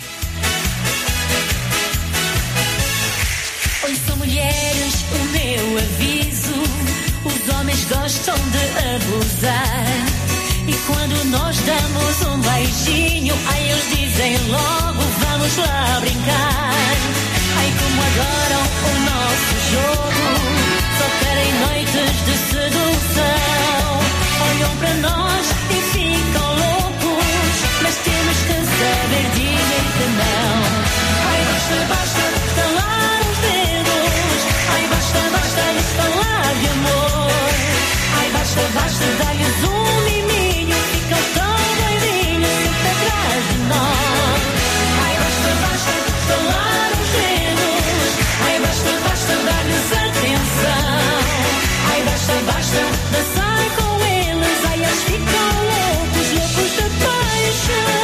Oi, são mulheres, o meu aviso. Os homens gostam de abusar. E quando nós damos um beijinho, aí eles dizem logo, vamos lá brincar. Ai, como adoram o nosso jogo, só querem noites de sedução. Olham para nós e ficam loucos, mas temos que saber dizer que não. Ai, basta, basta estalar os dedos. Ai, basta, basta estalar de amor. Ai, basta, basta dar-lhes um miminho. Ficam tão doidinhos sempre atrás de nós. Ai, basta, basta estalar os dedos. Ai, basta, basta dar-lhes atenção. Ai, basta, basta dançar com eles. Ai, eles ficam loucos, loucos de paixão.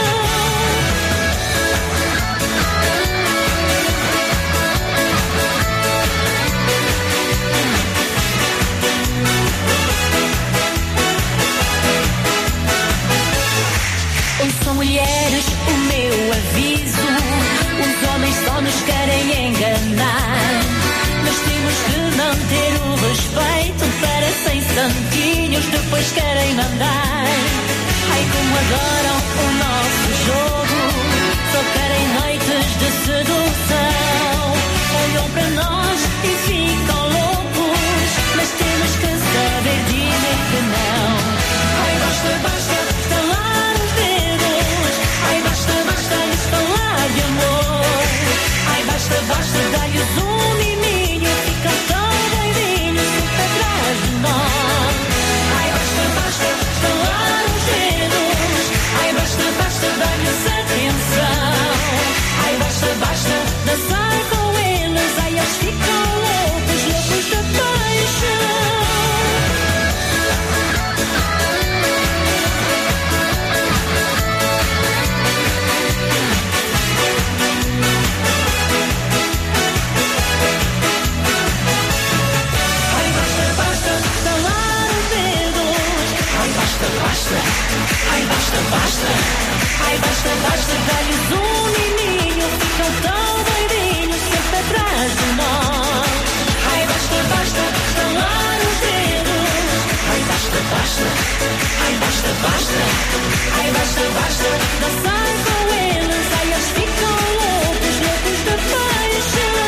São mulheres, o meu aviso. Os homens só nos querem enganar, mas temos que manter o respeito. Para cem santinhos depois querem mandar. Ai, como adoram o nosso jogo, só querem noites de sedução. Olham para nós e ficam loucos, mas temos que saber dizer que não. Ai, basta, basta estalar os dedos. Ai, basta, basta estalar de amor. Ai, basta, basta dar-lhes um miminho. Ficam tão doidinhos sempre atrás de nós. Ai, basta, basta estalar os dedos. Ai, basta, basta dar-lhes atenção. Ai, basta, basta dançar com eles. Ai, eles ficam loucos, loucos de paixão. Basta, ai basta, basta, ai basta, basta, dá-lhes um miminho. Ficam tão doidinhos sempre atrás de nós. Ai basta, basta, estalar os dedos. Ai basta, basta, ai basta, basta, ai basta, basta, dançar com eles. Ai eles ficam loucos, loucos de paixão.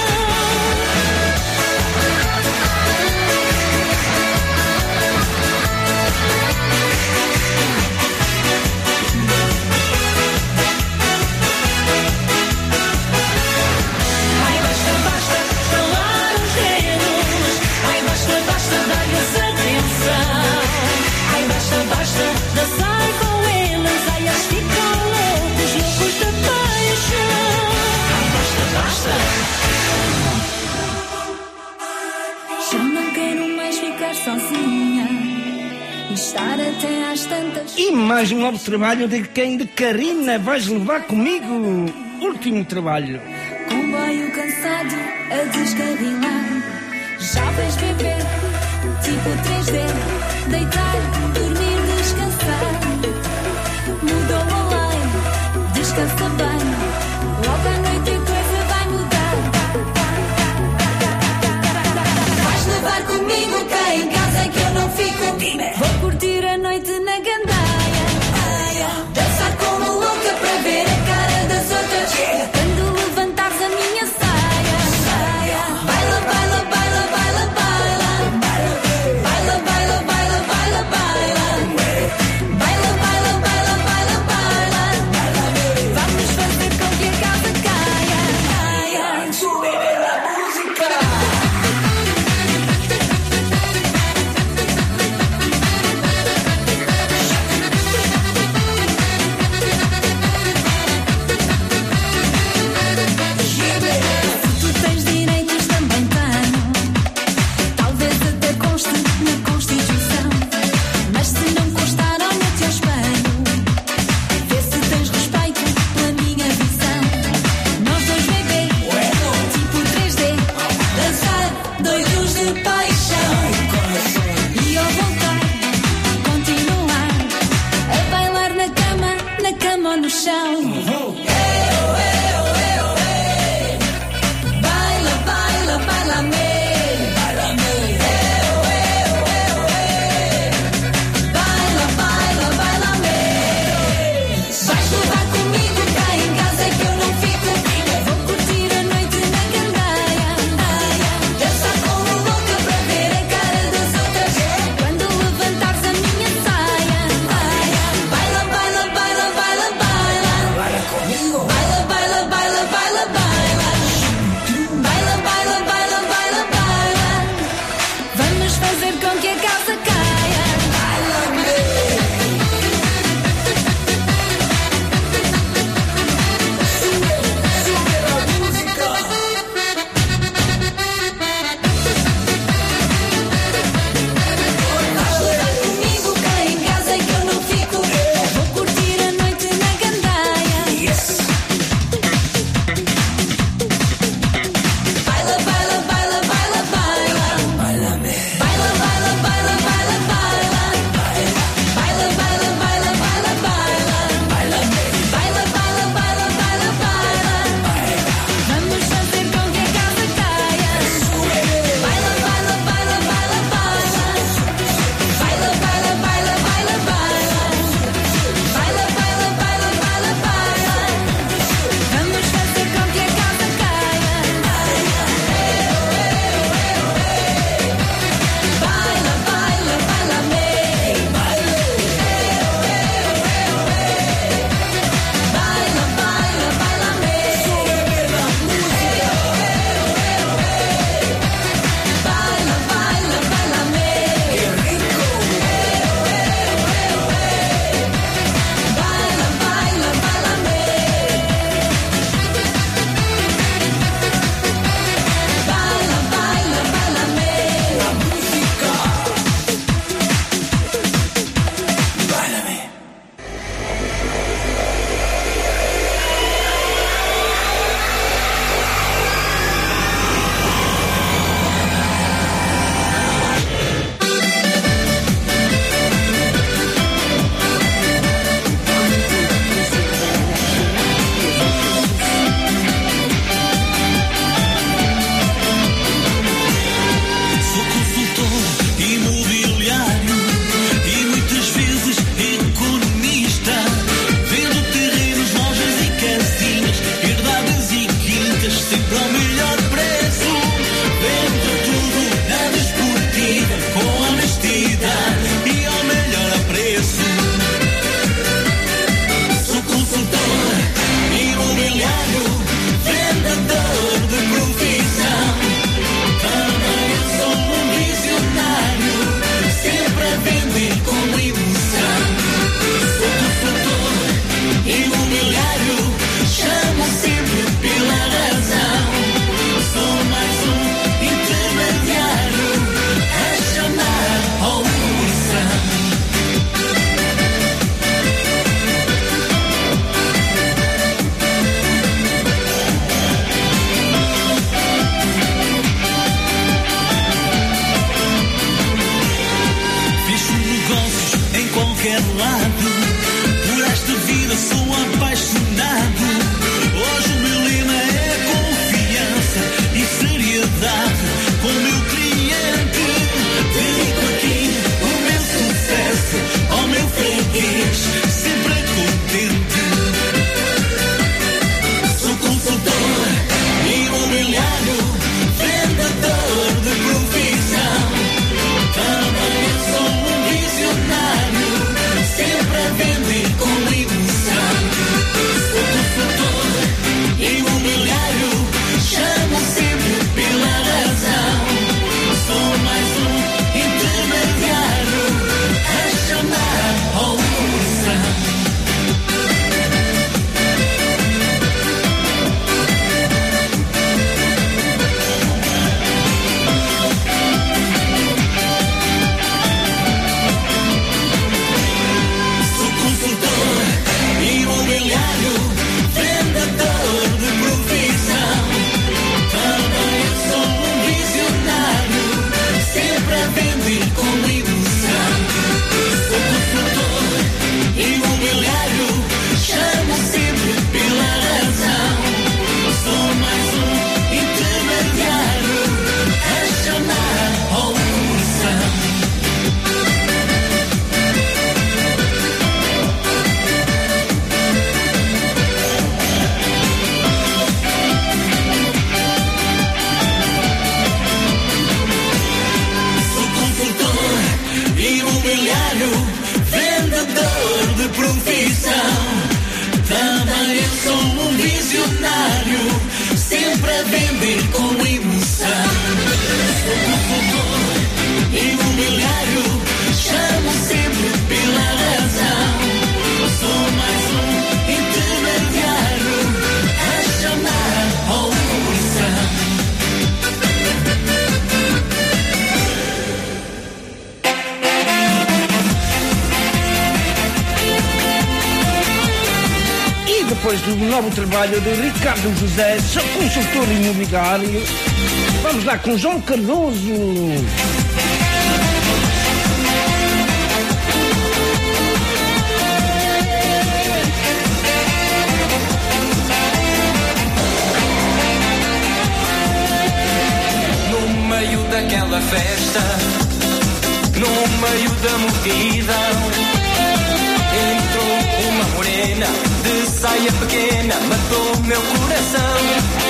Já não quero mais ficar sozinha e estar até às tantas. E mais um novo trabalho de quem? De Karina. Vais levar comigo? Último trabalho. Comboio cansado a descarrilar. Já vais beber, tipo três D. Deitar, dormir, descansar. Mudou a lei, descansa bem. Logo à noite a coisa vai mudar. Vais levar comigo cá em casa que eu não fico. Vou curtir a noite na gandaia. Dançar como louca para ver a cara das outras. Quando levantares a minha saia. Baila, baila, baila, baila, baila. Baila, baila, baila, baila, baila. Baila, o novo trabalho de Ricardo José, seu consultor imobiliário. Vamos lá com João Cardoso. No meio daquela festa, no meio da multidão, entrou uma morena de saia pequena, matou meu coração.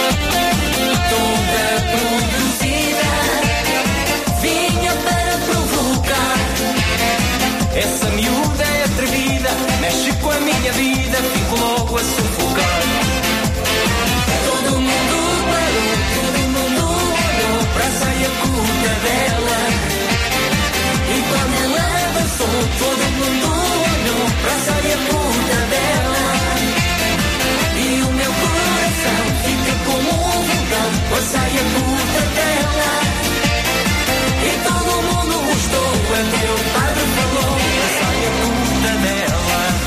Toda produzida, vinha para provocar. Essa miúda é atrevida, mexe com a minha vida, fico logo a sufocar. Todo mundo parou, todo mundo olhou para a saia curta dela. E quando ela avançou, todo mundo olhou para a saia curta dela. E o meu coração fica como um vulcão com a saia curta dela. E todo mundo gostou, até o padre falou a saia curta dela.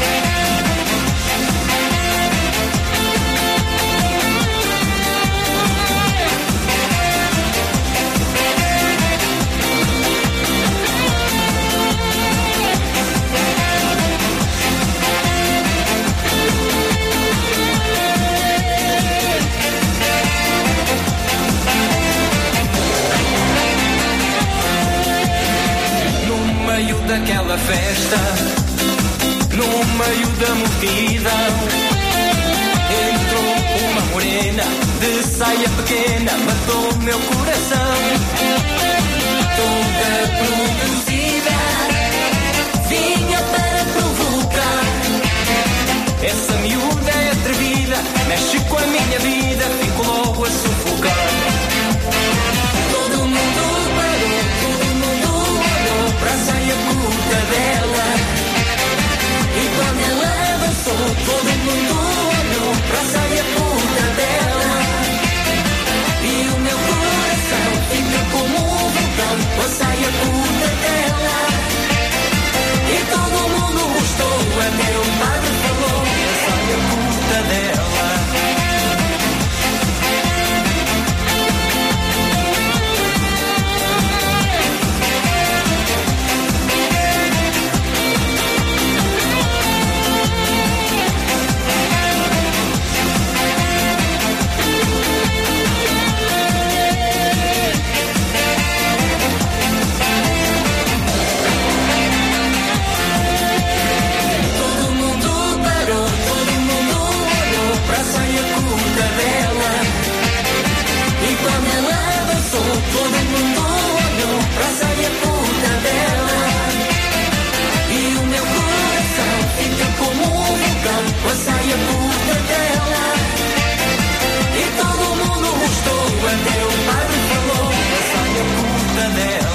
No meio daquela festa, no meio da multidão, entrou uma morena de saia pequena, matou meu coração. Toda produzida, vinha para provocar. Essa miúda é atrevida, mexe com a minha vida, fico logo a sufocar. Todo mundo parou, todo mundo olhou para a saia curta dela. E quando ela avançou, todo mundo olhou para a saia curta dela. E o meu coração fica como um vulcão com a saia curta dela. E todo mundo gostou, até o padre falou a saia curta dela. Todo mundo olhou pra saia curta dela. E o meu coração fica como um vulcão com a saia curta dela. E todo mundo gostou, até o padre falou a saia curta dela.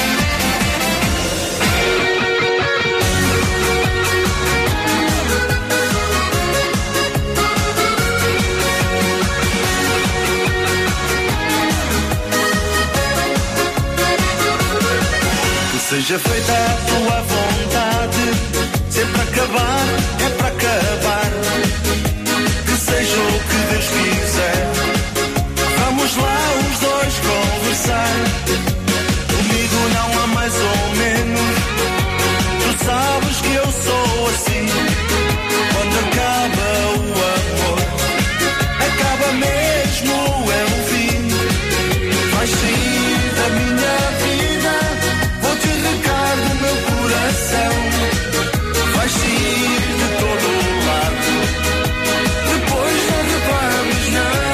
Seja feita a tua vontade, se é para acabar, é para acabar. Que seja o que Deus quiser, vamos lá os dois conversar. Comigo não há mais ou menos, tu sabes que eu sou assim. Quando acaba o amor, acaba mesmo, é o fim. Vais sair da minha vida, vou-te arrancar do meu coração. Vais sair de todo o lado, depois não repares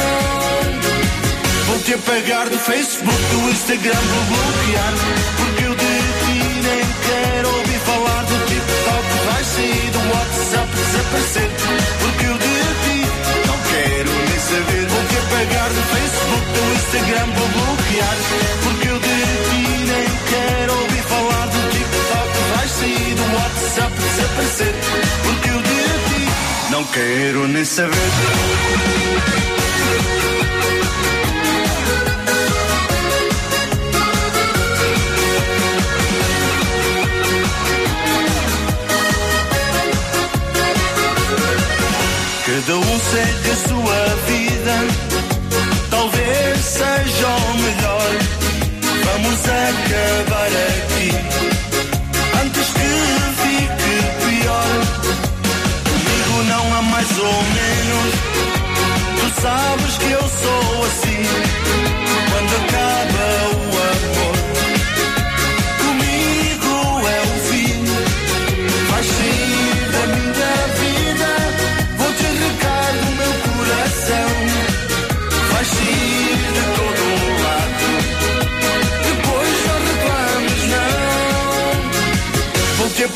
não. Vou-te apagar do Facebook, do Instagram, vou bloquear. Porque eu de ti nem quero ouvir falar. Do TikTok vais sair, do WhatsApp desaparecer. Porque eu de ti não quero nem saber. Vou-te apagar do Facebook, do Instagram, vou bloquear. Porque eu de ti nem quero ouvir falar. Do TikTok vais sair, do WhatsApp desaparecer. Porque eu de ti não quero nem saber. Cada um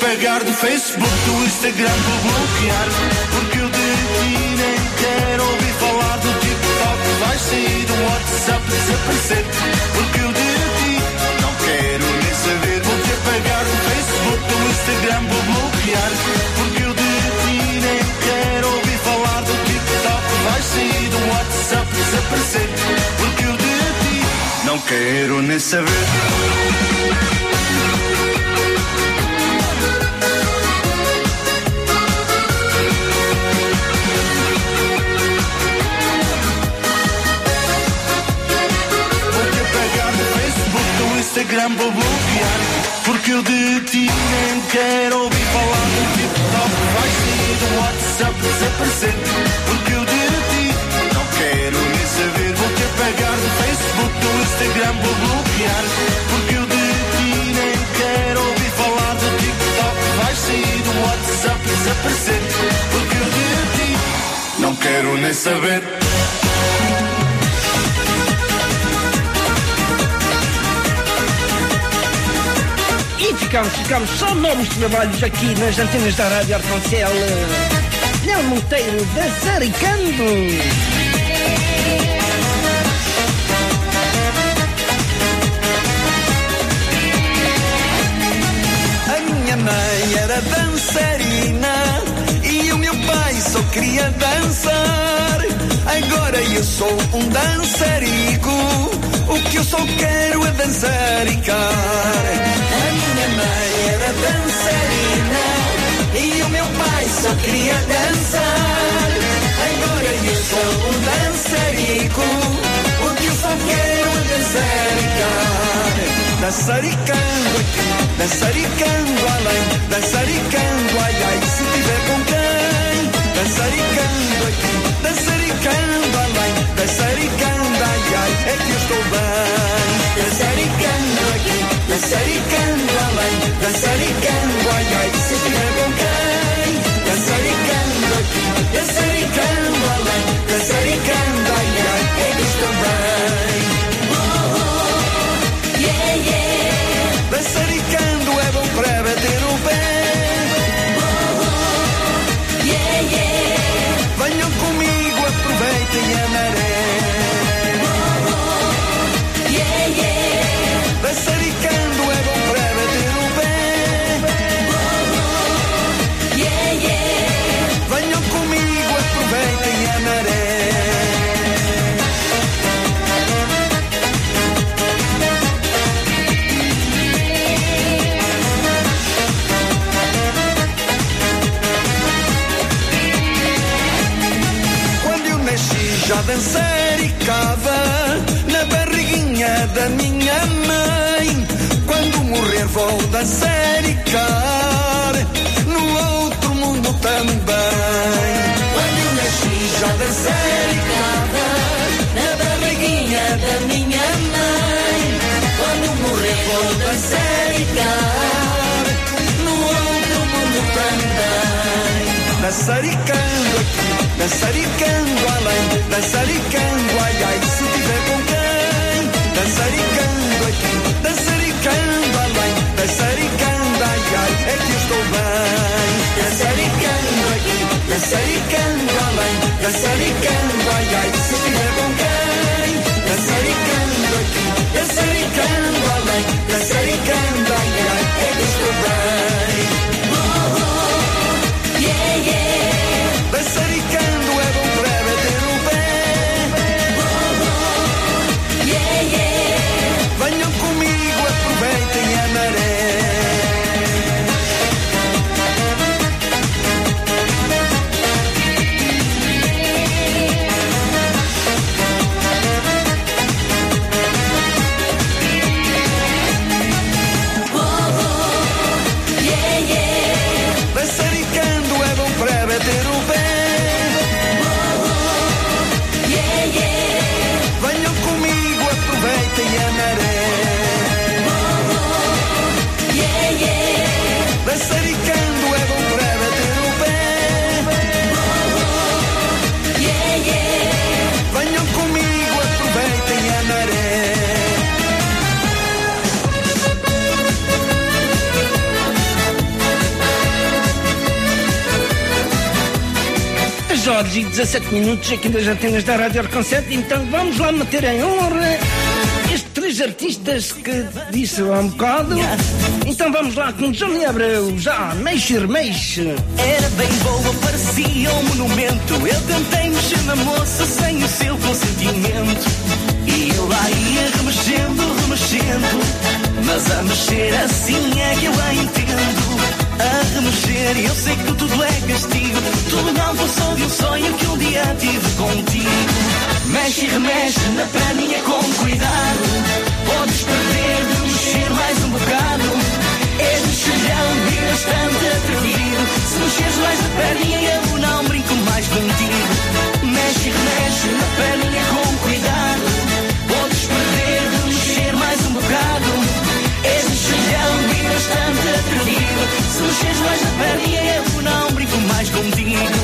apagar do Facebook, do Instagram, vou bloquear. Porque eu de ti nem quero ouvir falar do TikTok. Vais sair do WhatsApp, desaparecer. Porque eu de ti não quero nem saber. Vou-te apagar do Facebook, do Instagram, vou bloquear. Porque eu de ti nem quero ouvir falar do TikTok. Vais sair do WhatsApp, desaparecer. Porque eu de ti não quero nem saber. Instagram vou bloquear. Porque eu de ti nem quero ouvir falar do TikTok. Vais sair do WhatsApp, desaparecer. Porque eu de ti não quero nem saber. Vou-te apagar do Facebook, do Instagram vou bloquear. Porque eu de ti nem quero ouvir falar do TikTok. Vais sair do WhatsApp, desaparecer. Porque eu de ti não quero nem saber. E ficamos, ficamos só novos trabalhos aqui nas antenas da Rádio Arconcel. Léo Monteiro, dançaricando. A minha mãe era dançarina e o meu pai só queria dançar. Agora eu sou um dançarico, o que eu só quero é dançaricar. A minha mãe era dançarina e o meu pai só queria dançar. Agora eu sou um dançarico, o que eu só quero é dançaricar. Dançaricando aqui, dançaricando além, dançaricando ai ai, se tiver com quem. Dançaricando aqui, dançaricando além, dançaricando ai ai, é que eu estou bem. Dançaricando aqui, dançaricando além, dançaricando ai ai, se tiver com quem. Dançaricando aqui, dançaricando além, dançaricando ai ai, é que eu estou bem. Oh, oh, yeah, yeah. Dançaricando é bom para bater o pé. Oh, oh, yeah, yeah. Venham comigo, aproveitem a maré. Oh, oh, yeah, yeah. Dançaricando é bom para bater o pé. Oh, oh, yeah, yeah. Venham comigo, aproveitem a maré. Já dançaricava na barriguinha da minha mãe. Quando morrer vou dançaricar no outro mundo também. Quando eu nasci já dançaricava na barriguinha da minha mãe. Quando morrer vou dançaricar no outro mundo também. Dançaricando aqui, dançaricando além, dançaricando ai ai, se tiver com quem. Dançaricando aqui, dançaricando além, dançaricando ai ai, é que eu estou bem. Dançaricando aqui, dançaricando além, dançaricando ai ai, se tiver com quem. Dançaricando aqui, dançaricando além, dançaricando ai ai, é que eu estou bem. Oh, oh, yeah, yeah. Dançaricando é bom para bater o pé. Oh, oh, yeah, yeah. Venham comigo, aproveitem a maré. horas e dezassete minutos aqui nas antenas da Rádio Arconceito, então vamos lá meter em honra estes três artistas que disse há um bocado. Então vamos lá com Johnny Abreu, já, mexe, mexe. Era bem boa, parecia um monumento. Eu tentei mexer na moça sem o seu consentimento. E eu lá ia remexendo, remexendo. Mas a mexer assim é que eu a entendo. A remexer, eu sei que tudo é castigo. Tudo não passou de um sonho que um dia tive contigo. Mexe e remexe na perninha com cuidado. Podes perder de mexer mais um bocado. És mexilhão e bastante atrevido. Se mexeres mais na perninha eu não brinco mais contigo. Mexe e remexe na perninha com cuidado. Podes perder de mexer mais um bocado. És mexilhão e bastante atrevido. Se mexeres mais na perninha eu não brinco mais contigo.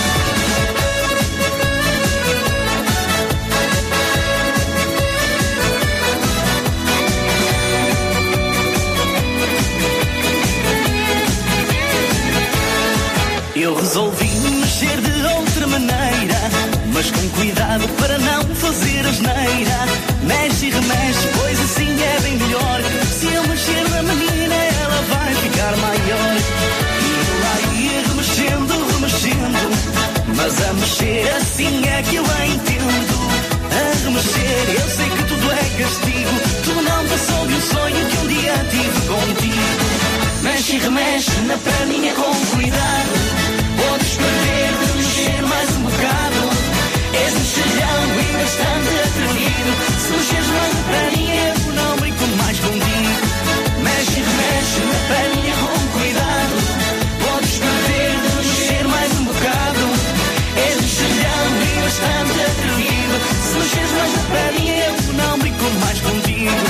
Eu resolvi mexer de outra maneira, mas com cuidado para não fazer asneira. Mexe e remexe, pois assim é bem melhor. Se eu mexer na menina, ela vai ficar maior. E eu lá ia remexendo, remexendo, mas a mexer assim é que eu a entendo. A remexer, eu sei que tudo é castigo. Tudo não passou de um sonho que um dia tive contigo. Mexe e remexe na perninha com cuidado. Podes perder de mexer mais um bocado. És mexilhão e bastante atrevido. Se mexeres mais na perninha eu não brinco mais contigo. Mexe e remexe na perninha com cuidado. Podes perder de mexer mais um bocado. És mexilhão e bastante atrevido. Se mexeres mais na perninha eu não brinco mais contigo.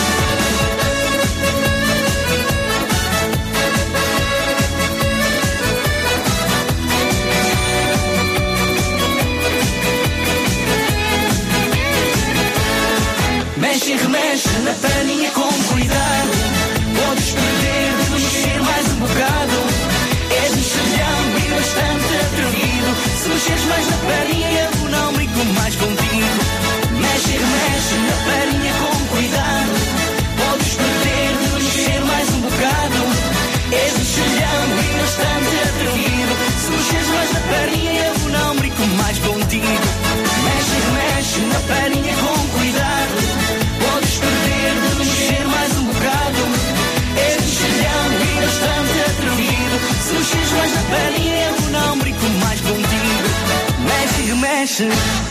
Mexe e remexe na perninha com cuidado. Podes perder de mexer mais um bocado. És mexilhão e bastante atrevido. Se mexeres mais na perninha eu não brinco mais contigo. Mexe e remexe na perninha com cuidado. Podes perder de mexer mais um bocado. És mexilhão e bastante atrevido. Se mexeres mais na perninha eu não brinco mais contigo. Mexe e remexe na perninha com cuidado. Podes perder de mexer mais um bocado. És mexilhão e bastante atrevido. Se mexeres mais na perninha eu não brinco mais contigo. Mexe e remexe.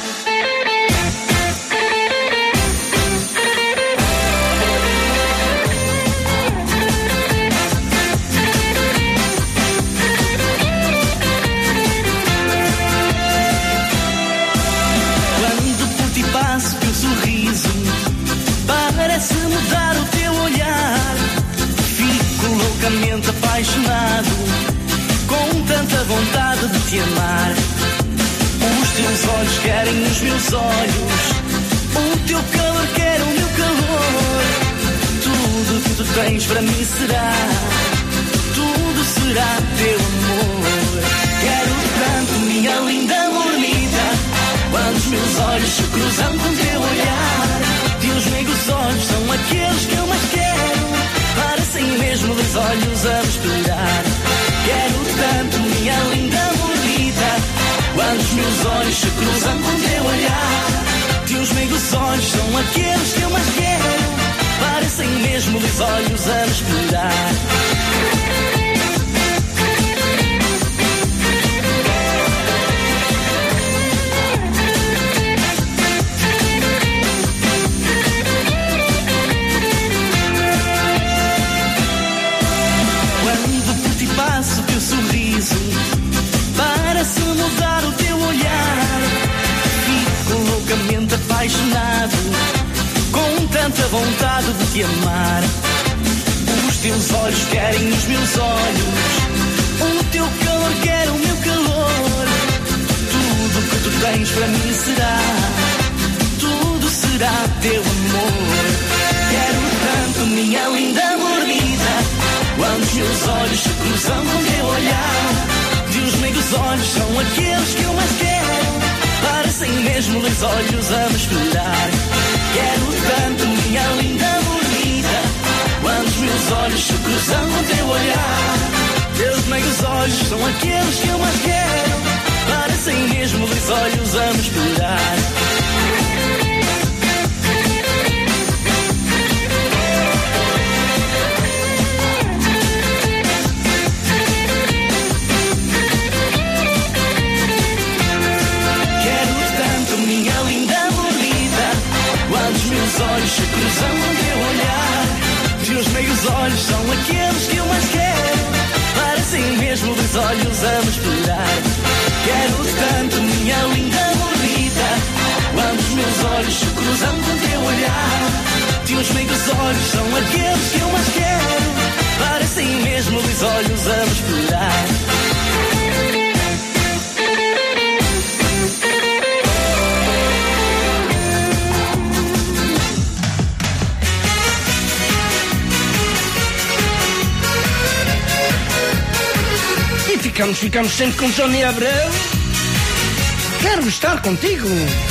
Quando por ti passo teu sorriso parece mudar o teu olhar. Fico loucamente apaixonado, com tanta vontade de te amar. Os teus olhos querem os meus olhos, o teu calor quer o meu calor. Tudo que tu tens para mim será, tudo será teu amor. Quero tanto, minha linda mornita, quando os meus olhos se cruzam com teu olhar. Teus meigos olhos são aqueles que eu mais quero, parecem mesmo dois olhos a me esperar. Quero tanto, minha linda mornita, quando os meus olhos se cruzam com teu olhar. Teus meigos olhos são aqueles que eu mais quero, parecem mesmo dois olhos a me esperar. Teu sorriso parece mudar o teu olhar. Fico loucamente apaixonado, com tanta vontade de te amar. Os teus olhos querem os meus olhos, o teu calor quer o meu calor. Tudo que tu tens para mim será, tudo será teu amor. Quero tanto, minha linda mornita, quando os meus olhos se cruzam com teu olhar. Teus meigos meus olhos são aqueles que eu mais quero. Parecem mesmo dois olhos a me espelhar. Quero tanto, minha linda bonita, quando os meus olhos se cruzam com teu olhar. Teus meios olhos são aqueles que eu mais quero. Parecem mesmo dois olhos a me espelhar. Os olhos se cruzam com teu olhar. Teus meios olhos são aqueles que eu mais quero. Parecem mesmo dois olhos a me espelhar. Quero tanto, minha linda bonita, quando os meus olhos se cruzam com teu olhar. Teus meios olhos são aqueles que eu mais quero. Parecem mesmo dois olhos a me espelhar. Ficamos, ficamos sempre com Johnny Abreu. Quero estar contigo.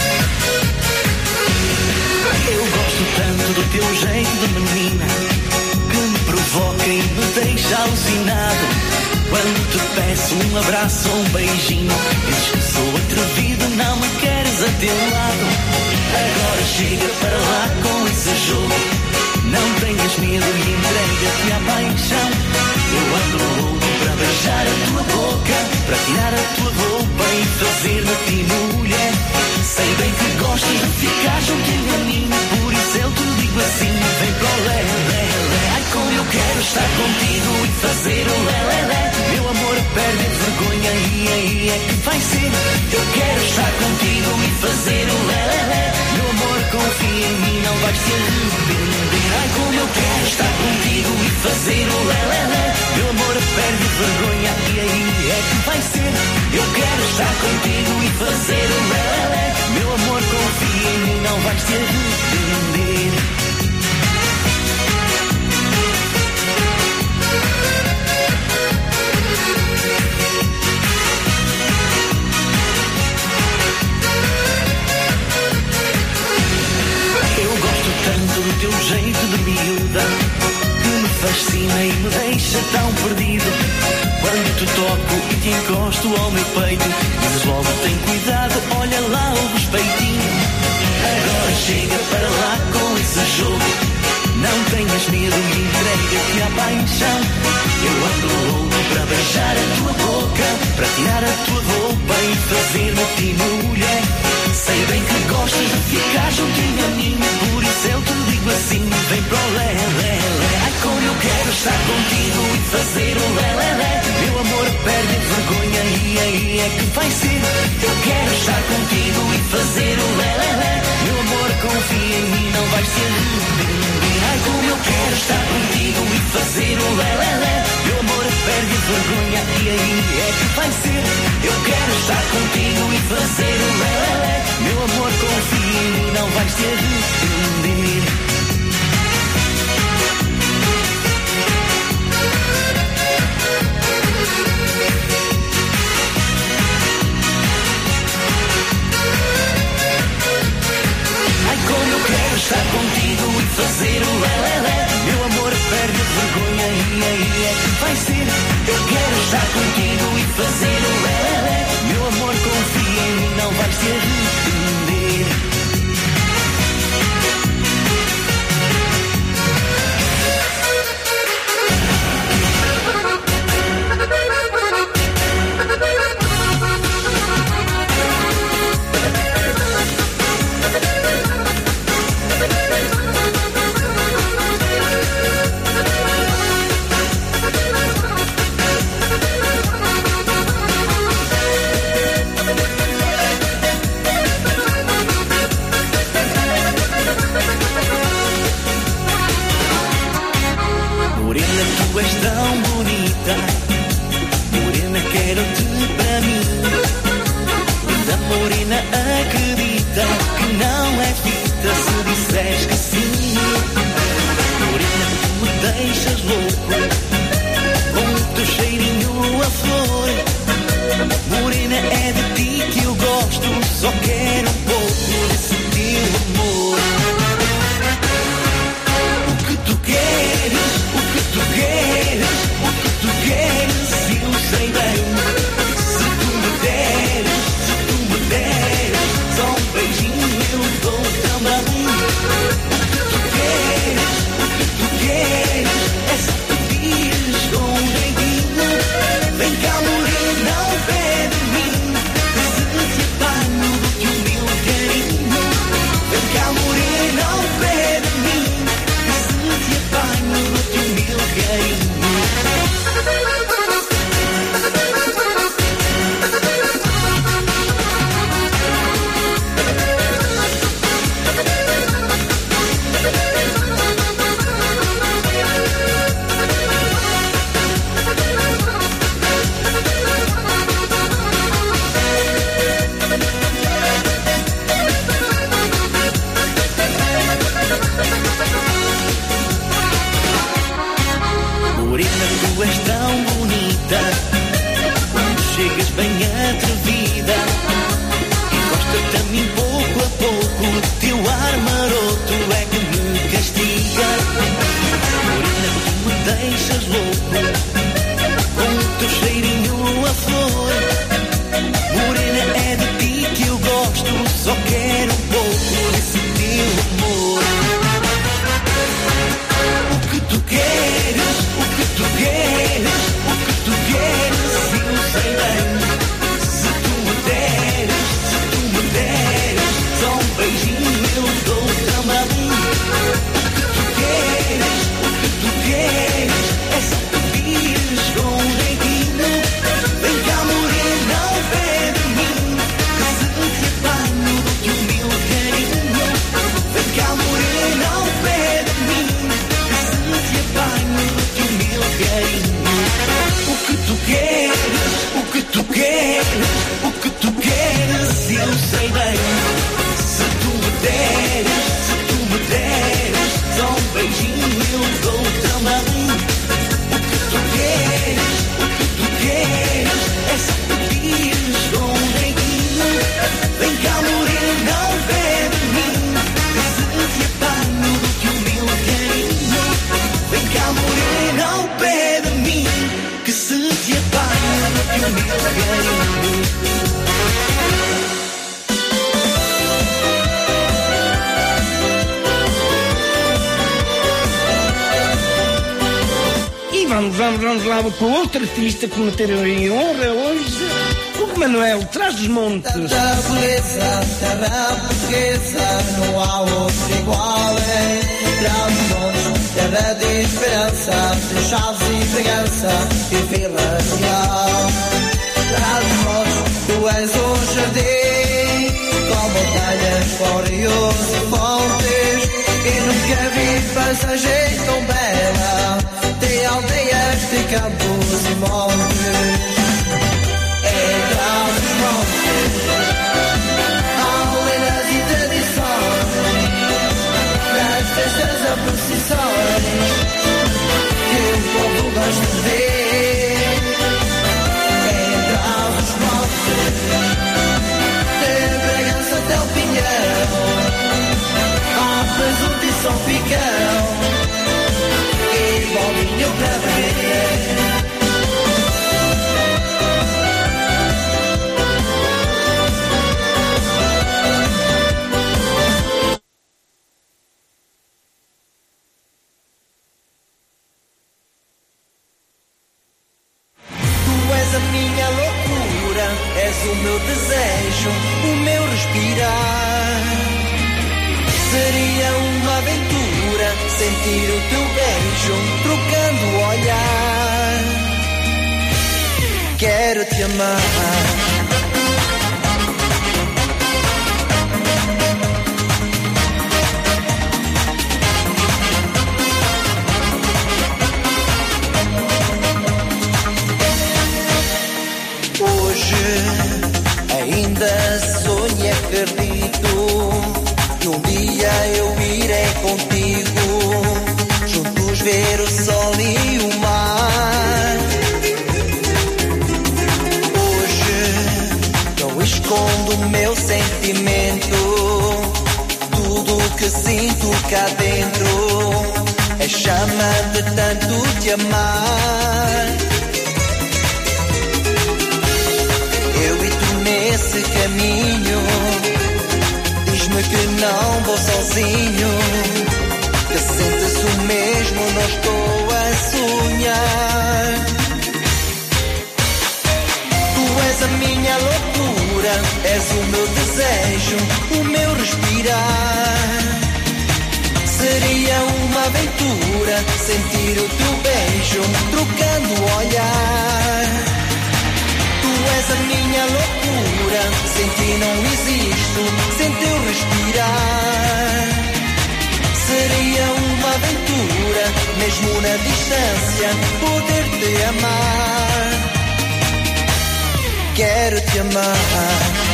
Eu gosto tanto do teu jeito de menina, que me provoca e me deixa alucinado. Quando te peço um abraço ou um beijinho, dizes que sou atrevido, não me queres a teu lado. Agora chega para lá com esse jogo. Não tenhas medo e entrega-te à paixão. Eu ando louco para beijar a tua boca, para tirar a tua roupa e fazer-me a ti mulher. Sei bem que gostas de ficar juntinho a mim, por isso eu te digo assim, vem pro lé, lé, lé. Ai, como eu quero estar contigo e fazer o lé, lé, lé. Meu amor, perde a vergonha e aí é que vai ser. Eu quero estar contigo e fazer o lé, lé, lé. Meu amor, confia em mim, não vais te arrepender. Ai, como eu quero estar contigo e fazer o lé, lé, lé. Meu amor, perde a vergonha e aí é que vai ser. Eu quero estar contigo e fazer o lé, lé, lé. Meu amor, confia em mim, não vais te arrepender. Eu gosto tanto do teu jeito de miúda, que me fascina e me deixa tão perdido. Quando te toco e te encosto ao meu peito, dizes logo tem cuidado, olha lá o respeitinho. Agora chega para lá com esse jogo. Não tenhas medo e entrega-te à paixão. Eu ando louco para beijar a tua boca, para tirar a tua roupa e fazer-me a ti mulher. Sei bem que gostas de ficar juntinho a mim, por isso eu te digo assim, vem pro lé, lé, lé. Ai, como eu quero estar contigo e fazer o lé, lé, lé. Meu amor, perde a vergonha e aí é que vai ser. Eu quero estar contigo e fazer o lé, lé, lé. Meu amor, confia em mim, não vais te arrepender. Ai, como eu quero estar contigo e fazer o lé, lé, lé. Meu amor, perde a vergonha e aí é que vai ser. Eu quero estar contigo e fazer o lé, lé, lé. Meu amor, confia em mim, não vais te arrepender. Ai, como eu quero estar contigo e fazer o lé, lé, lé. Meu amor, perde a vergonha e aí é que vai ser. Eu quero estar contigo e fazer o lé, lé, lé. Meu amor, confia em mim, não vais te arrepender. Vamos, vamos, vamos lá com outro artista que meteram em honra hoje, o Manuel Traz dos Montes. Tanta beleza, terra portuguesa, não há outro igual. Traz dos Montes, terra de esperança, de chaves e bragança e Vila Real. Traz dos Montes, tu és um jardim, com montanhas, fóreos e fontes, e nunca vi paisagem tão bela. Tem aldeias, tem campos e montes. É Trás dos Montes, há lendas e tradições, nas festas a procissões, que o povo gosta de ver. É Trás dos Montes, de Bragança até o Pinhão, há presunto e São Picão, bolinho pra ver. Tu és a minha loucura, és o meu desejo, o meu respirar. Seria uma aventura sentir o teu beijo, trocando o olhar. Quero te amar. Hoje ainda sonho e acredito que um dia eu irei contigo, juntos ver o sol e o mar. Hoje não escondo o meu sentimento, tudo que sinto cá dentro é chama de tanto te amar. Eu e tu nesse caminho, Diz-me que não vou sozinho, que sentes o mesmo, não estou a sonhar. Tu és a minha loucura, és o meu desejo, o meu respirar. Seria uma aventura sentir o teu beijo, trocando o olhar. Tu és a minha loucura, sem ti não existo, sem teu respirar. Seria uma aventura, mesmo na distância, poder te amar. Quero te amar.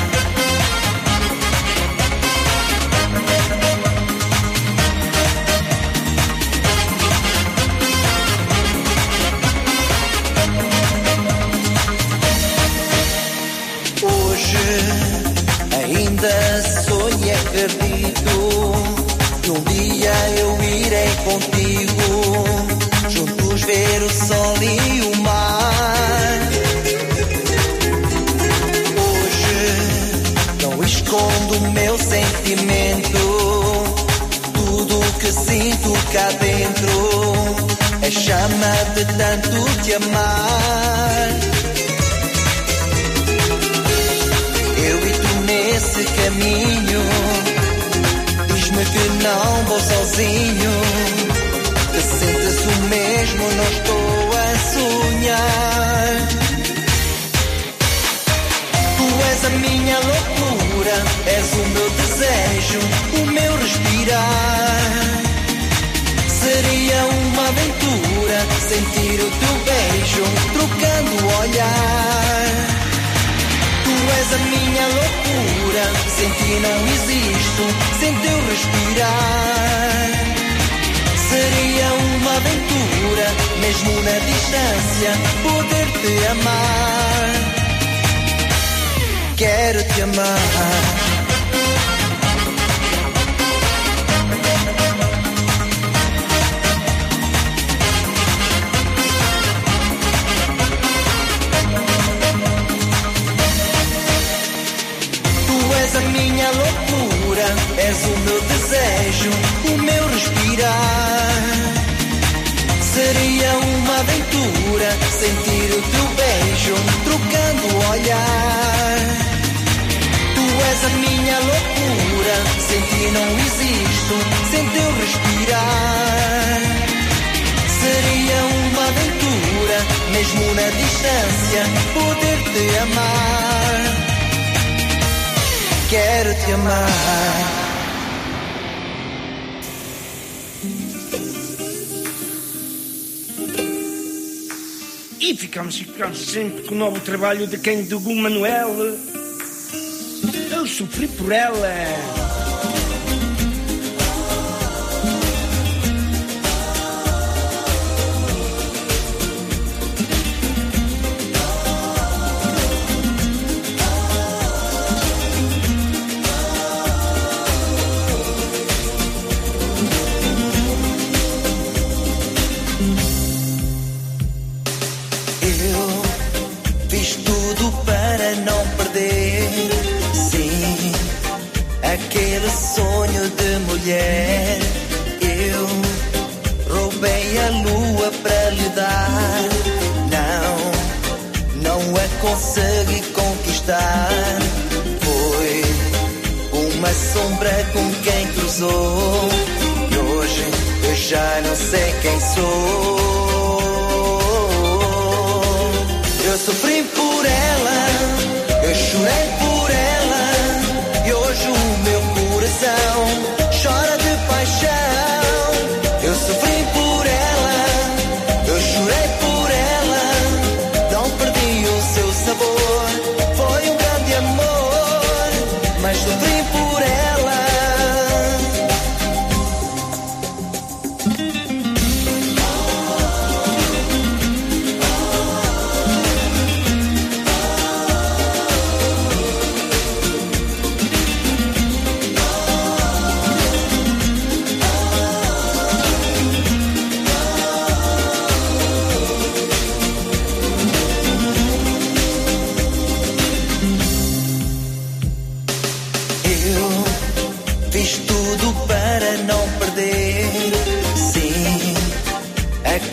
Ainda sonho e acredito que um dia eu irei contigo, juntos ver o sol e o mar. Hoje não escondo o meu sentimento, tudo o que sinto cá dentro é chama de tanto te amar. Nesse caminho, diz-me que não vou sozinho, que sentes o mesmo, não estou a sonhar. Tu és a minha loucura, és o meu desejo, o meu respirar. Seria uma aventura sentir o teu beijo, trocando o olhar. Tu és a minha loucura, sem ti não existo, sem teu respirar. Seria uma aventura, mesmo na distância, poder te amar. Quero te amar. És a minha loucura, és o meu desejo, o meu respirar. Seria uma aventura sentir o teu beijo, trocando o olhar. Tu és a minha loucura, sem ti não existo, sem teu respirar. Seria uma aventura, mesmo na distância, poder te amar. Quero te amar. E ficamos, ficamos sempre com o novo trabalho de quem? Do Gu Manuel. Eu sofri por ela. Aquele sonho de mulher, eu roubei a lua para lhe dar. Não, não a consegui conquistar. Foi uma sombra com quem cruzou, e hoje eu já não sei quem sou. Eu sofri por ela, eu chorei por ela, e hoje o meu coração chora de paixão. Eu sofri por ela, eu chorei por ela, não perdi o seu sabor. Foi um grande amor, mas sofri por ela.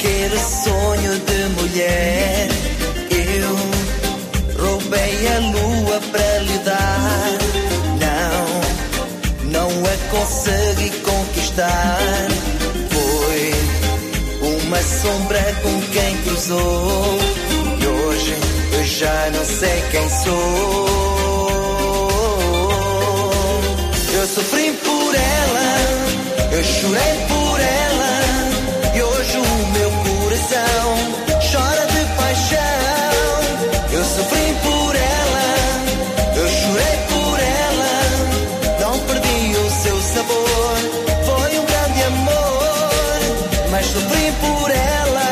aquele sonho de mulher. Eu roubei a lua para lhe dar. Não, não a consegui conquistar. Foi uma sombra com quem cruzou. E hoje eu já não sei quem sou. Eu sofri por ela, eu chorei por ela. E hoje o meu coração chora de paixão. Eu sofri por ela, eu chorei por ela. Não perdi o seu sabor, foi um grande amor, mas sofri por ela.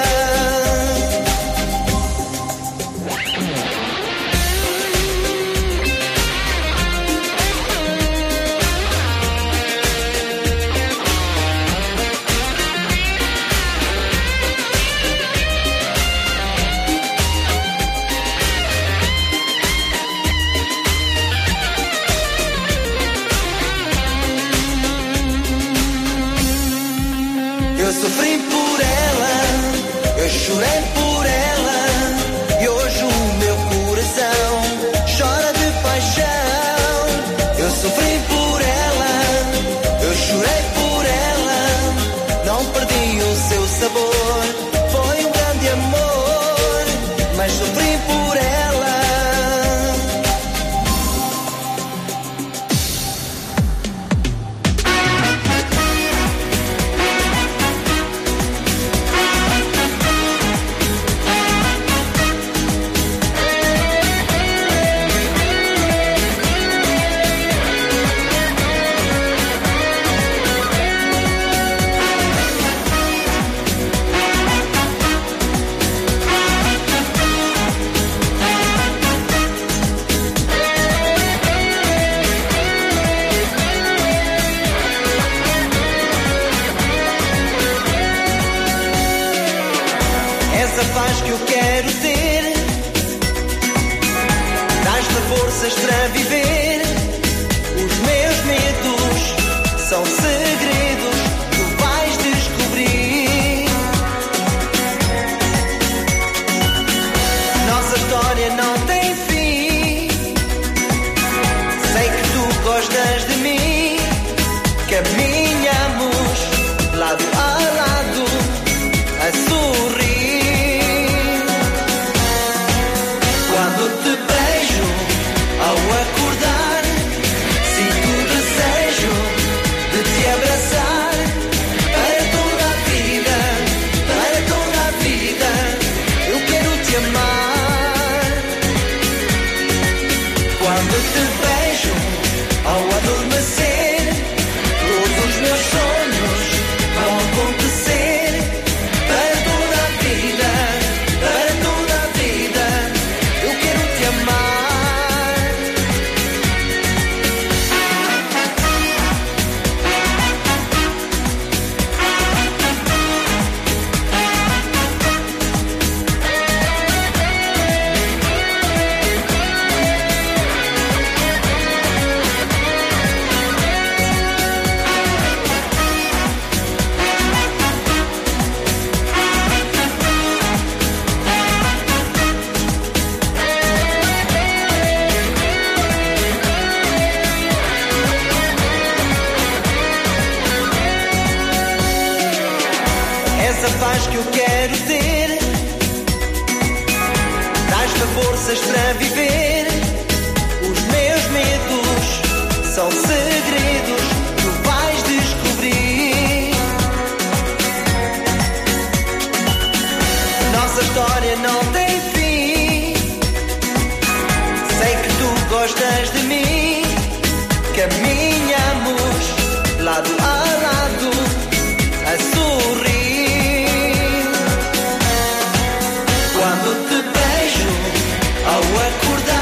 Sofri por ela, eu chorei por ela. E hoje o meu coração chora de paixão. Eu sofri por ela, eu chorei por ela. Não perdi o seu sabor, foi um grande amor, mas sofri por ela. Essa paz que eu quero ter, dás-me forças para viver. Os meus medos são segredos, tu vais descobrir. Nossa história não tem fim. Sei que tu gostas de mim. Caminhamos lado a lado a sorrir. Quando te beijo ao acordar, sinto o desejo de te abraçar. Para toda a vida, para toda a vida, eu quero te amar. Quando te beijo ao adormecer, todos os meus sonhos vão acontecer. Para toda a vida, para toda a vida, eu quero te amar. Essa paz que eu quero ter, dás-me forças para viver. Os meus medos são segredos, tu vais descobrir. Nossa história não tem fim. Sei que tu gostas de mim. Caminhamos lado a lado a sorrir. Quando te beijo ao acordar,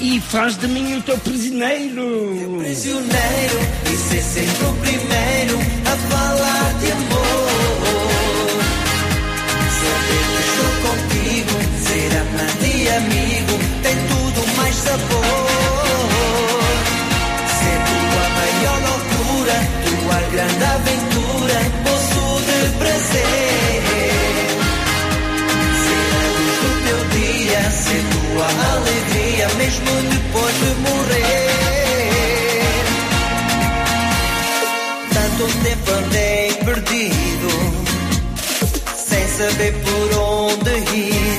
e faz de mim o teu prisioneiro. Prisioneiro e ser sempre o primeiro a falar de amor. Saber que estou contigo, ser amante e amigo, tem tudo mais sabor. Ser tua maior loucura, tua grande aventura, poço de prazer. Ser a luz do teu dia, ser tua alegria, mesmo depois de morrer. Tanto tempo andei perdido, sem saber por onde ir.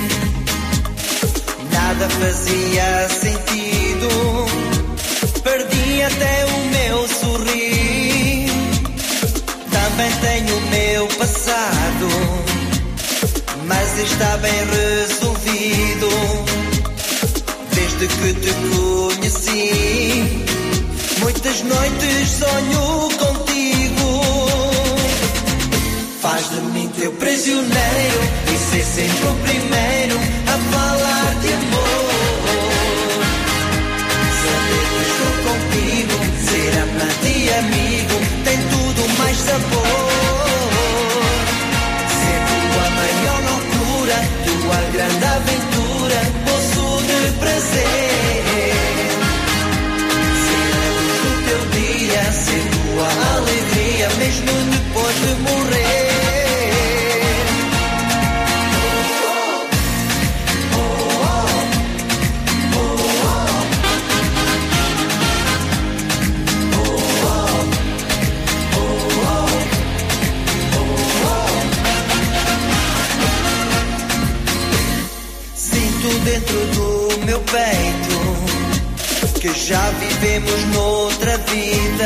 Nada fazia sentido, perdi até o meu sorrir. Também tenho o meu passado, mas está bem resolvido. Desde que te conheci, muitas noites sonho contigo. Faz de mim teu prisioneiro e ser sempre o primeiro a falar de amor. Saber que estou contigo, ser amante e amigo, tem tudo mais sabor. Ser tua maior loucura, tua grande aventura, poço de prazer. Ser a luz do teu dia, ser tua alegria, mesmo depois de morrer. Dentro do meu peito que já vivemos noutra vida,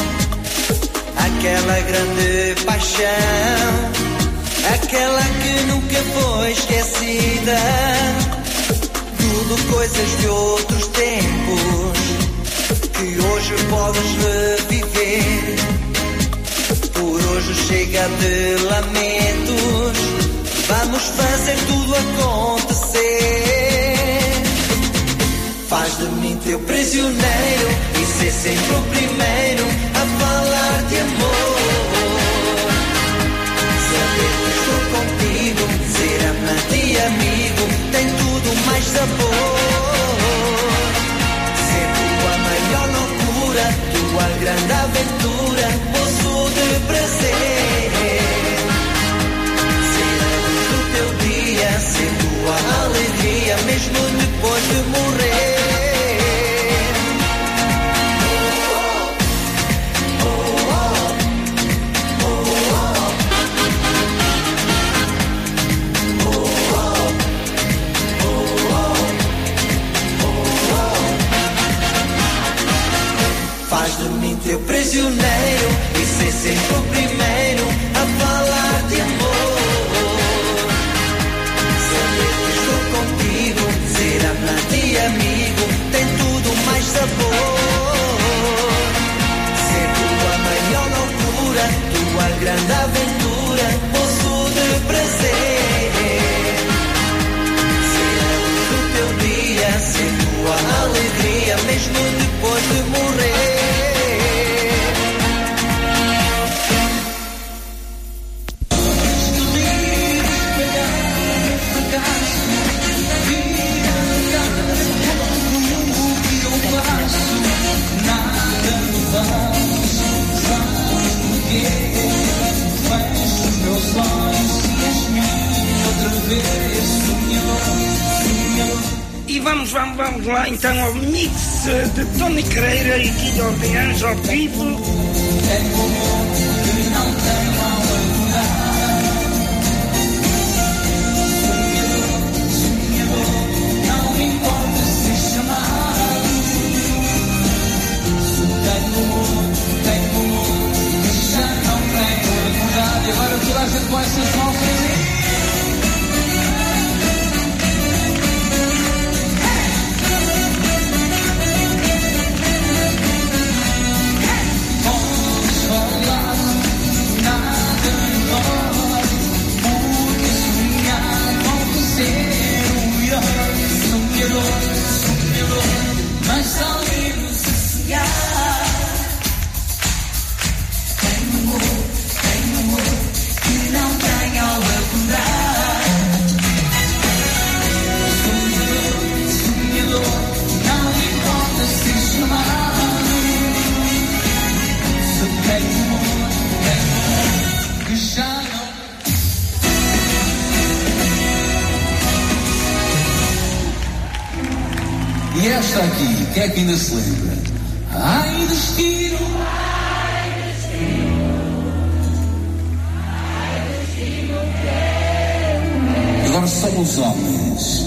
aquela grande paixão, aquela que nunca foi esquecida. Tudo coisas de outros tempos que hoje podes reviver. Por hoje chega de lamentos, vamos fazer tudo acontecer. Faz de mim teu prisioneiro e ser sempre o primeiro a falar de amor. Saber que estou contigo, ser amante e amigo, tem tudo mais sabor. Ser tua maior loucura, tua grande aventura, poço de prazer. Ser tua alegria, mesmo depois de morrer. Oh, oh, oh, oh, oh, oh. Faz de mim teu prisioneiro e ser sempre o primeiro a falar de amor. Ser amante e amigo, tem tudo mais sabor. Ser tua maior loucura, tua grande aventura, poço de prazer. Ser a luz do teu dia, ser tua alegria, mesmo depois de morrer. E vamos, vamos, vamos lá então ao mix de Tony Carreira e Guilherme Orleans ao vivo. Agora toda a gente vai ser só feliz. Vamos falar E esta aqui, quem é que ainda se lembra? Ai, destino. Ai, destino. Ai, destino que Agora são os homens.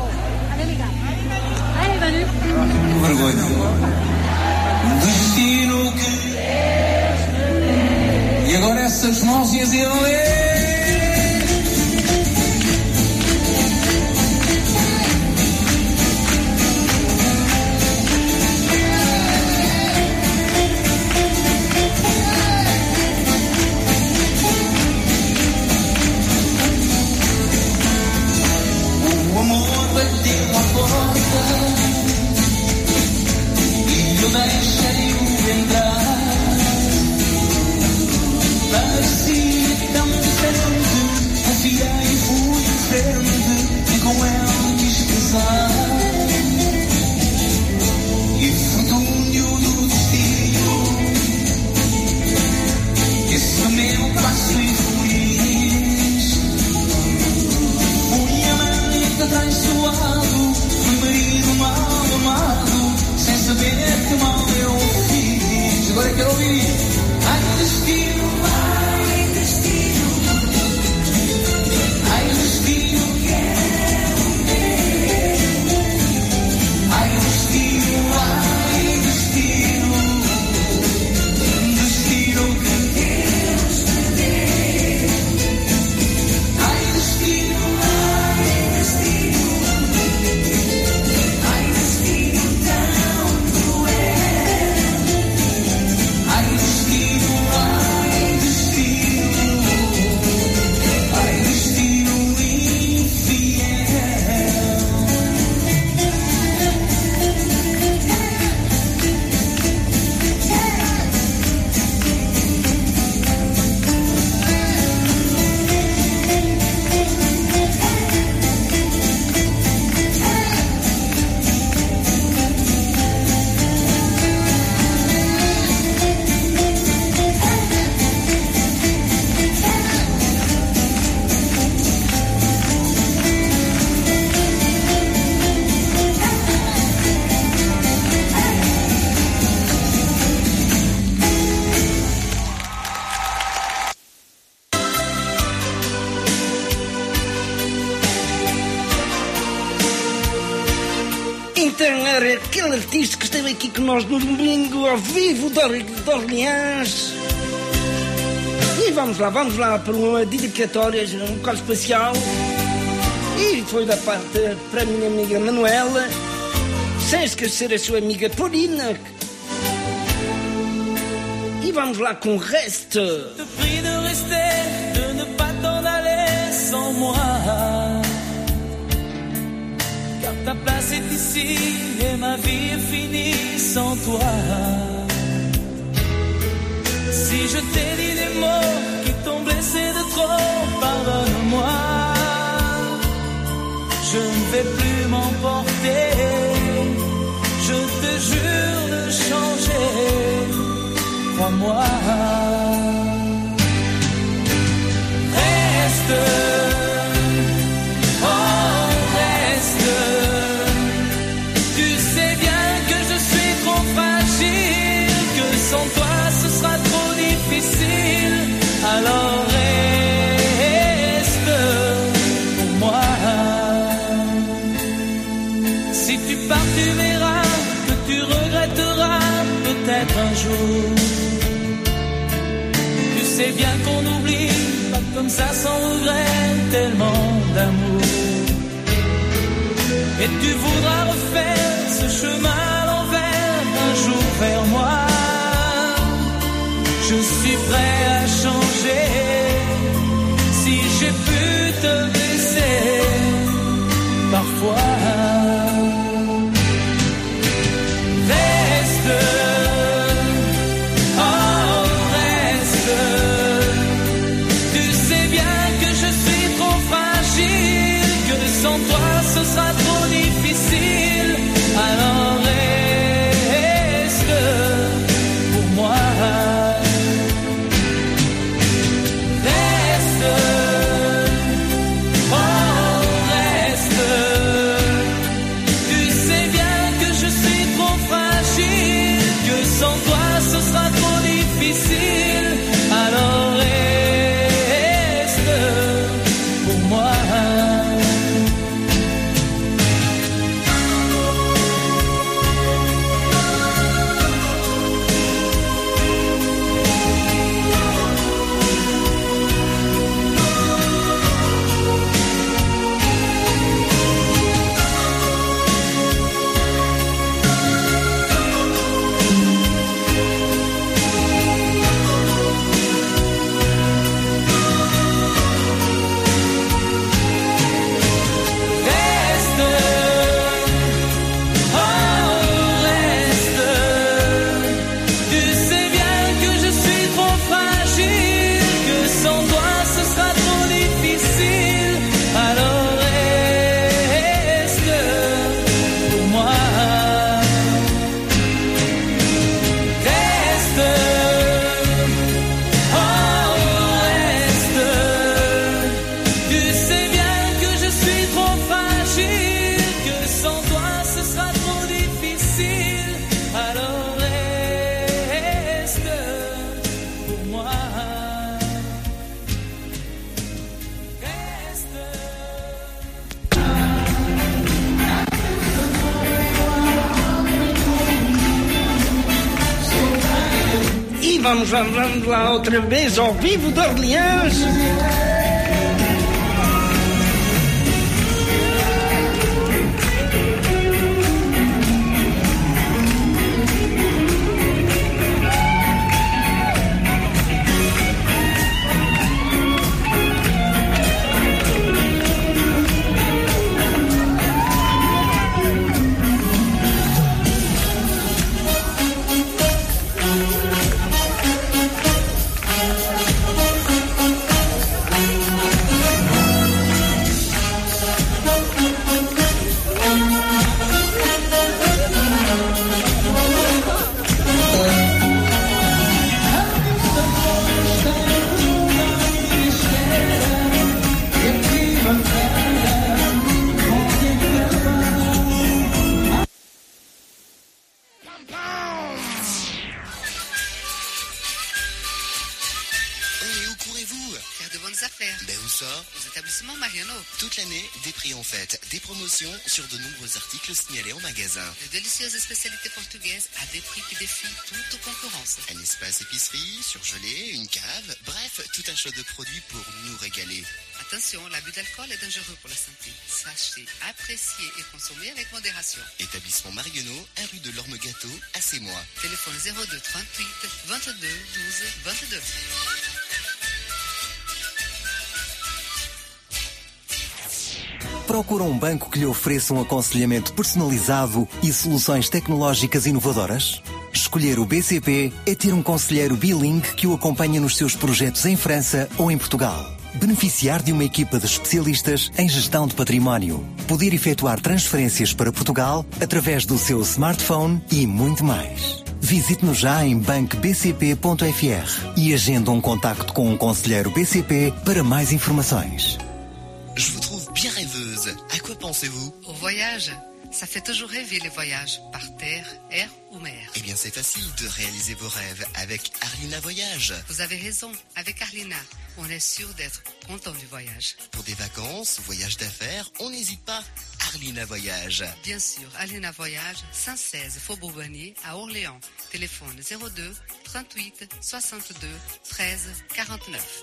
Que vergonha. Destino que. E agora essas mãos e as iam ler. O amor bateu à porta e eu deixei-o entrar. Parecia tão diferente, confiei e fui em frente, e com ela quis casar. E infortúnio do destino, esse meu passo infeliz, fui amante atraiçoado, fui marido mal amado, sem saber que mal eu fiz. Agora quero ouvir. Ai, destino, ai, destino, ai, destino, quero ver. Ai, destino, ai, destino, destino que Deus me dê. Ai, destino, ai, destino, ai, destino tão cruel. Ai, destino. Ai, destino, ai, destino infiel. Então era aquele artista que esteve aqui com nós no domingo ao vivo de Or- de Orleans. E vamos lá, vamos lá para uma dedicatória um bocado especial. E foi da parte para a minha amiga Manuela, sem esquecer a sua amiga Paulina. E vamos lá com o resto. Te prie de rester, de ne pas t'en aller sans moi. Car ta place est ici et ma vie est finie sans toi. Si je t'ai dit des mots qui t'ont blessé de trop, pardonne-moi. Je ne vais plus m'emporter. Je te jure de changer. Crois-moi. Reste. Oh, reste. Tu sais bien que je suis trop fragile, que sans toi ce sera trop difficile. Alors reste pour moi. Si tu pars, tu verras que tu regretteras peut-être un jour. Tu sais bien qu'on oublie pas comme ça sans regret, tellement d'amour. Et tu voudras refaire ce chemin à l'envers un jour vers moi. Je suis prêt à changer si j'ai pu te blesser parfois. Reste. Oh, reste. Tu sais bien que je suis trop fragile, que sans toi ce sera trop difficile. Alors reste pour moi. vamos lá, vamos lá outra vez ao vivo de Orleans. Sur de nombreux articles signalés en magasin. De délicieuses spécialités portugaises à des prix qui défient toute concurrence. Un espace épicerie, surgelé, une cave, bref, tout un choix de produits pour nous régaler. Attention, l'abus d'alcool est dangereux pour la santé. Sachez apprécier et consommer avec modération. Établissement Marionneau, un rue de l'Orme-Gâteau, à Sémois. Téléphone zéro deux trente-huit vingt-deux douze vingt-deux. Procura um banco que lhe ofereça um aconselhamento personalizado e soluções tecnológicas inovadoras? Escolher o B C P é ter um conselheiro bilingue que o acompanha nos seus projetos em França ou em Portugal. Beneficiar de uma equipa de especialistas em gestão de património. Poder efetuar transferências para Portugal através do seu smartphone e muito mais. Visite-nos já em banco b c p ponto f r e agenda um contacto com um conselheiro B C P para mais informações. Je vous trouve bien rêveuse. À quoi pensez-vous? Au voyage. Ça fait toujours rêver les voyages, par terre, air ou mer. Eh bien, c'est facile de réaliser vos rêves avec Arlina Voyage. Vous avez raison, avec Arlina, on est sûr d'être content du voyage. Pour des vacances, voyages d'affaires, on n'hésite pas. Arlina Voyage. Bien sûr, Arlina Voyage, cent seize Faubourg Bonnier à Orléans. Téléphone zéro deux trente-huit soixante-deux treize quarante-neuf.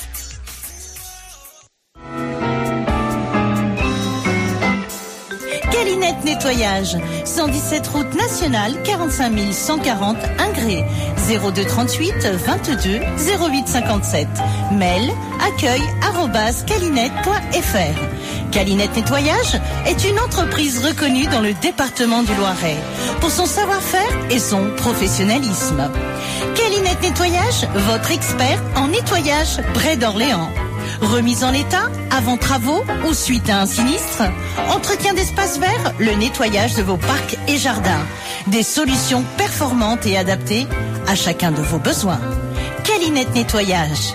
Calinette Nettoyage, cent dix-sept route nationale, quarante-cinq mille cent quarante Ingré, zéro deux trente-huit vingt-deux zéro huit cinquante-sept. Mail accueil arobase calinette point f r. Calinette Nettoyage est une entreprise reconnue dans le département du Loiret pour son savoir-faire et son professionnalisme. Calinette Nettoyage, votre expert en nettoyage près d'Orléans. Remise en état, avant travaux ou suite à un sinistre, entretien d'espaces verts, le nettoyage de vos parcs et jardins. Des solutions performantes et adaptées à chacun de vos besoins. Calinette Nettoyage.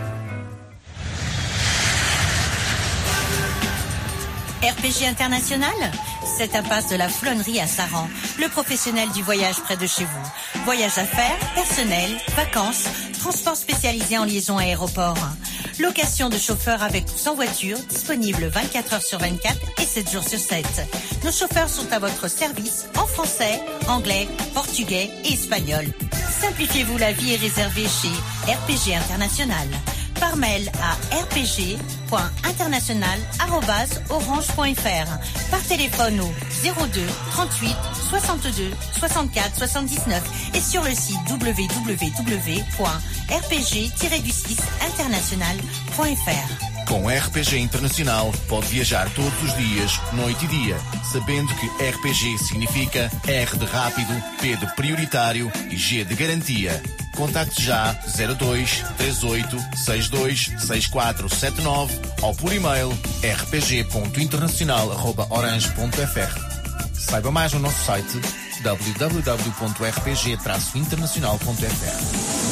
R P G International, c'est impasse de la Flonnerie à Saran, le professionnel du voyage près de chez vous. Voyage d'affaires, personnel, vacances, transport spécialisé en liaison aéroport. Location de chauffeurs avec ou sans voiture, disponible vingt-quatre heures sur vingt-quatre et sept jours sur sept. Nos chauffeurs sont à votre service en français, anglais, portugais et espagnol. Simplifiez-vous la vie et réservez chez R P G International. Par mail à r p g point international arobase orange point f r. Par téléphone au zéro deux trente-huit soixante-deux soixante-quatre soixante-dix-neuf et sur le site w w w point r p g tiret six international point f r. Com R P G Internacional pode viajar todos os dias, noite e dia, sabendo que R P G significa R de rápido, P de prioritário e G de garantia. Contacte já zero dois três oito seis dois seis quatro sete nove ou por e-mail r p g ponto internacional arroba orange ponto f r. Saiba mais no nosso site w w w ponto r p g traço internacional ponto f r.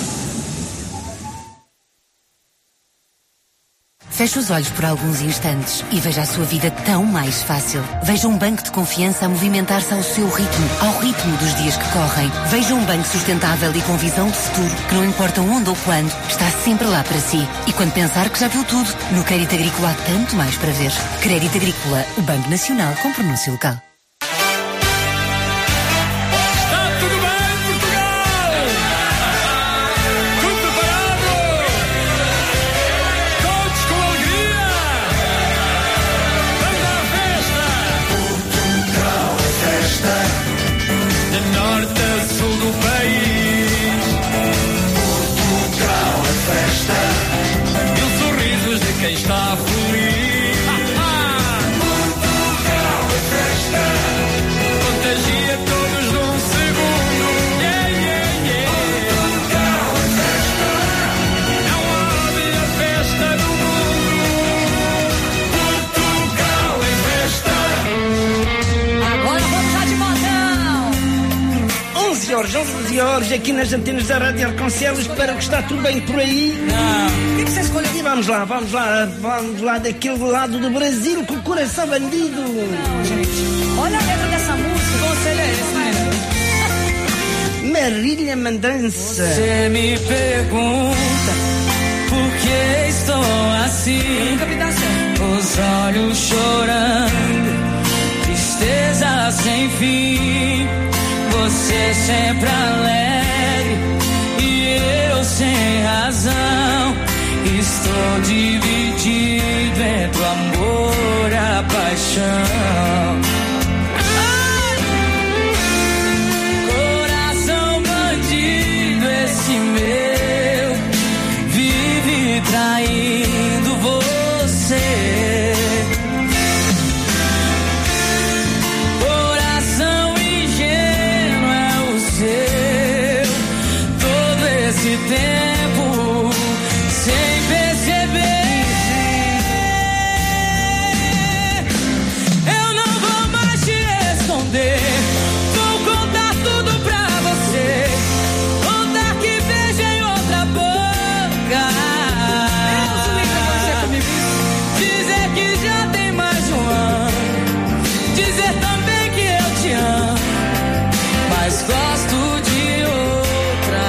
Feche os olhos por alguns instantes e veja a sua vida tão mais fácil. Veja um banco de confiança a movimentar-se ao seu ritmo, ao ritmo dos dias que correm. Veja um banco sustentável e com visão de futuro, que não importa onde ou quando, está sempre lá para si. E quando pensar que já viu tudo, no Crédito Agrícola há tanto mais para ver. Crédito Agrícola, o Banco Nacional com pronúncio local. Está tudo bem, Portugal? horas, onze, doze horas, aqui nas antenas da Rádio Arconcel. Espero que está tudo bem por aí. Não. O que, que você escolheu? E vamos lá, vamos lá, vamos lá daquele lado do Brasil com o coração bandido. Não, gente. Olha a letra dessa música. Você é esse, né? Marília Mendonça. Você me pergunta por que estou assim. Nunca me dá certo. Os olhos chorando, tristeza sem fim. Você sempre alegre e eu sem razão. Estou dividido entre o amor e a paixão. Ai! Coração bandido, esse meu vive traindo você. Coração ingênuo é o seu. Todo esse tempo sem perceber. Eu não vou mais te esconder. Vou contar tudo pra você. Contar que beijo em outra boca. Dizer que já tem mais de um ano. Dizer também que eu te amo, mas gosto de outra.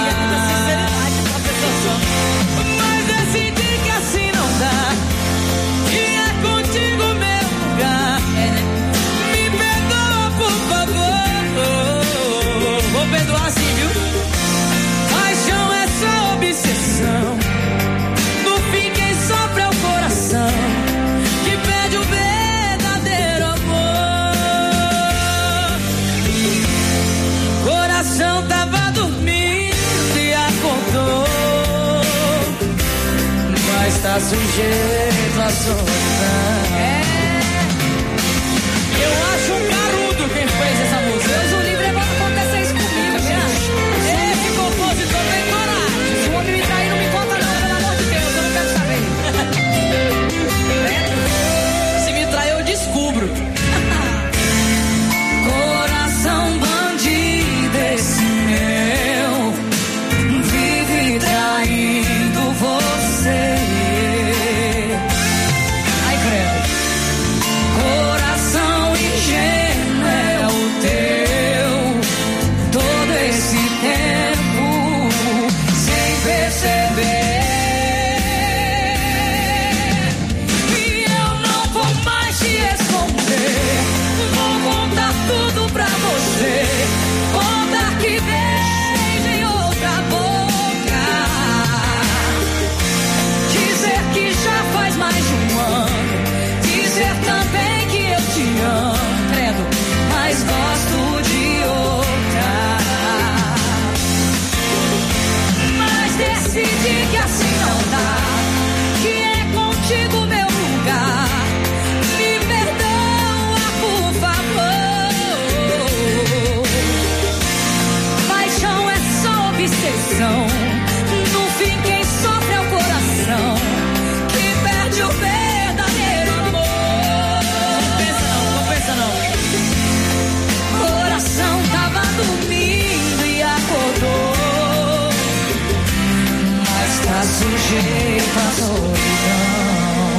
Mas decidi que assim não dá. E é contigo meu lugar. Me perdoa, por favor. Vou perdoar sim, viu? Paixão é só obsessão. No fim quem sofre é o coração, que perde o verdadeiro amor. Coração tava dormindo e acordou, mas tá sujeito à solidão. É. Eu acho um carudo quem fez essa música. Deus o livre, é bom acontecer isso comigo, você acha? Esse compositor tem coragem. Se o homem me trair, não me conta não, pelo amor de Deus, eu não quero saber. Se me trair, eu descubro. Coração bandido, esse meu vive traindo você. Ai, credo. Coração ingênuo é o teu. Todo esse tempo sem perceber. E eu não vou mais te esconder. Vou contar tudo pra você. Contar que beijo em outra boca. Dizer que já faz mais de um ano. Dizer também que eu te amo, credo, mas gosto de outra. Mas decidi que assim não dá. Que é contigo meu lugar. Me perdoa, por favor. Paixão é só obsessão. No fim quem sofre é o coração, que perde o verdadeiro amor. Não pensa não, não pensa não. Coração tava dormindo e acordou, mas tá sujeito à solidão.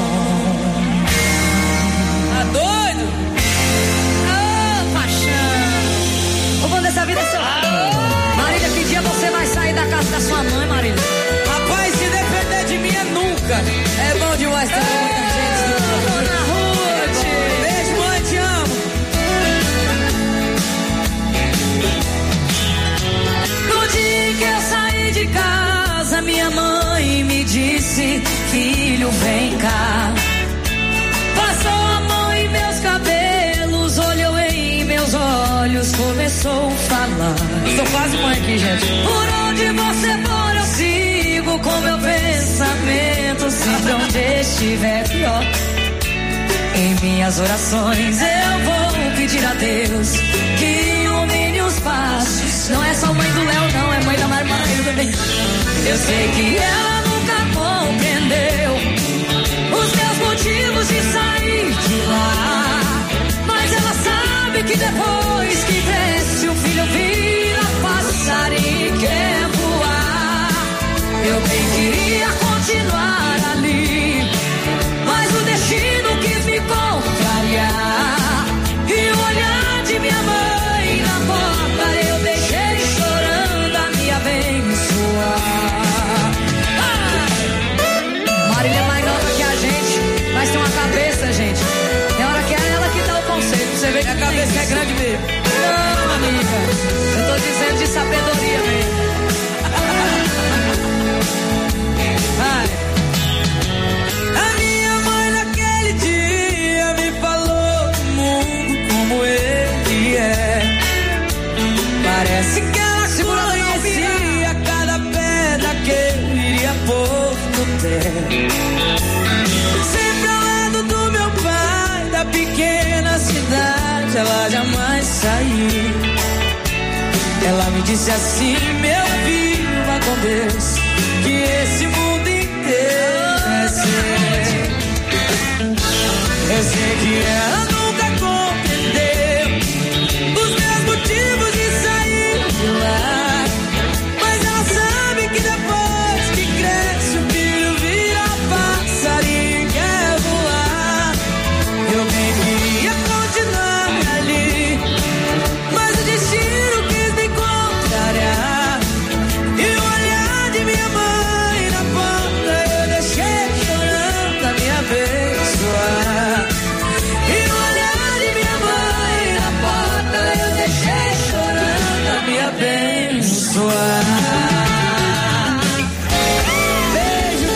Tá doido? Ô, paixão. O bom dessa vida é seu. Marília, que dia você vai sair da casa da sua mãe, Marília? Rapaz, se depender de mim é nunca. É bom demais ter muita gente. Dona Ruth. Beijo, mãe, te amo. No dia que eu saí de casa, minha mãe me disse: filho, vem cá. Passou a mão em meus cabelos, olhou em meus olhos, começou a falar. Estou quase mãe aqui, gente. Por onde você for eu sigo com meu pensamento, sempre onde estiver pior. Em minhas orações eu vou pedir a Deus que ilumine os passos. Não é só mãe do Léo, não, é mãe da Marmaio também. Eu sei que ela nunca compreendeu os meus motivos de sair de lá, mas ela sabe que depois que cresce o filho vira pai. é grande mesmo. Não, amiga. Eu tô dizendo de sabedoria mesmo. Vai. A minha mãe naquele dia me falou do mundo como ele é. Parece que ela conhecia cada pedra que eu iria pôr no pé. Sempre ao lado do meu pai, da pequena cidade, ela jamais saiu. Ela me disse assim, meu filho, vá com Deus, que esse mundo inteiro é seu. Eu sei que ela nunca compreendeu os meus motivos de sair de lá, mas ela sabe que depois que cresce o filho vira passarinho e quer voar. Eu bem queria continuar ali, mas o destino quis me contrariar. E o olhar de minha mãe na porta eu deixei chorando a me abençoar. E o olhar de minha mãe na porta eu deixei chorando a me abençoar. Beijo.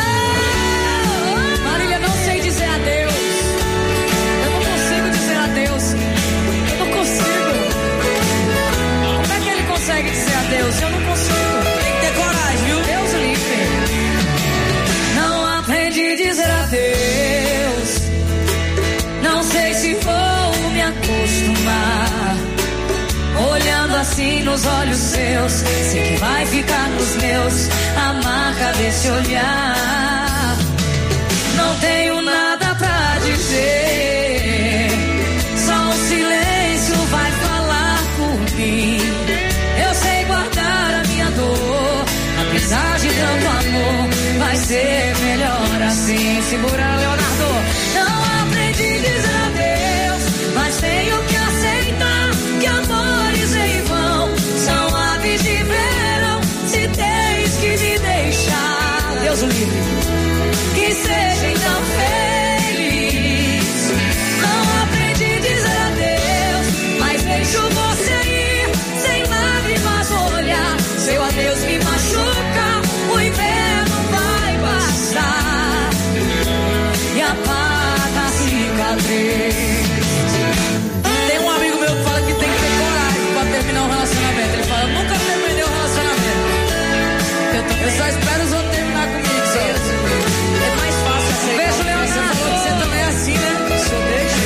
Ah, Marília, não sei dizer adeus. Eu não consigo dizer adeus. Eu não consigo. Como é que ele consegue dizer adeus? Eu não consigo. Tem que ter coragem, viu? Deus o livre. Não aprendi a dizer adeus. Não sei se vou me acostumar. Olhando assim nos olhos seus, sei que vai ficar nos meus a marca desse olhar. Não tenho nada pra dizer, só um silêncio vai falar por mim. Eu sei guardar a minha dor, apesar de tanto amor, vai ser melhor assim. Segura, Leonardo. Não aprendi a dizer adeus, mas tenho que aceitar que amores em vão são aves de verão. Se tens que me deixar, Deus o livre, que seja então feliz. Não aprendi a dizer adeus, mas deixo você ir sem lágrimas no olhar. Seu adeus me machuca, o inverno vai passar e apaga a cicatriz. Tem um amigo meu que fala que tem que ter coragem pra terminar um relacionamento. Ele fala, eu nunca terminei um relacionamento. Eu, eu só espero os outros terminar comigo, só. É mais fácil assim. Veja, Leonardo, você falou que você também é assim, né? Sou desse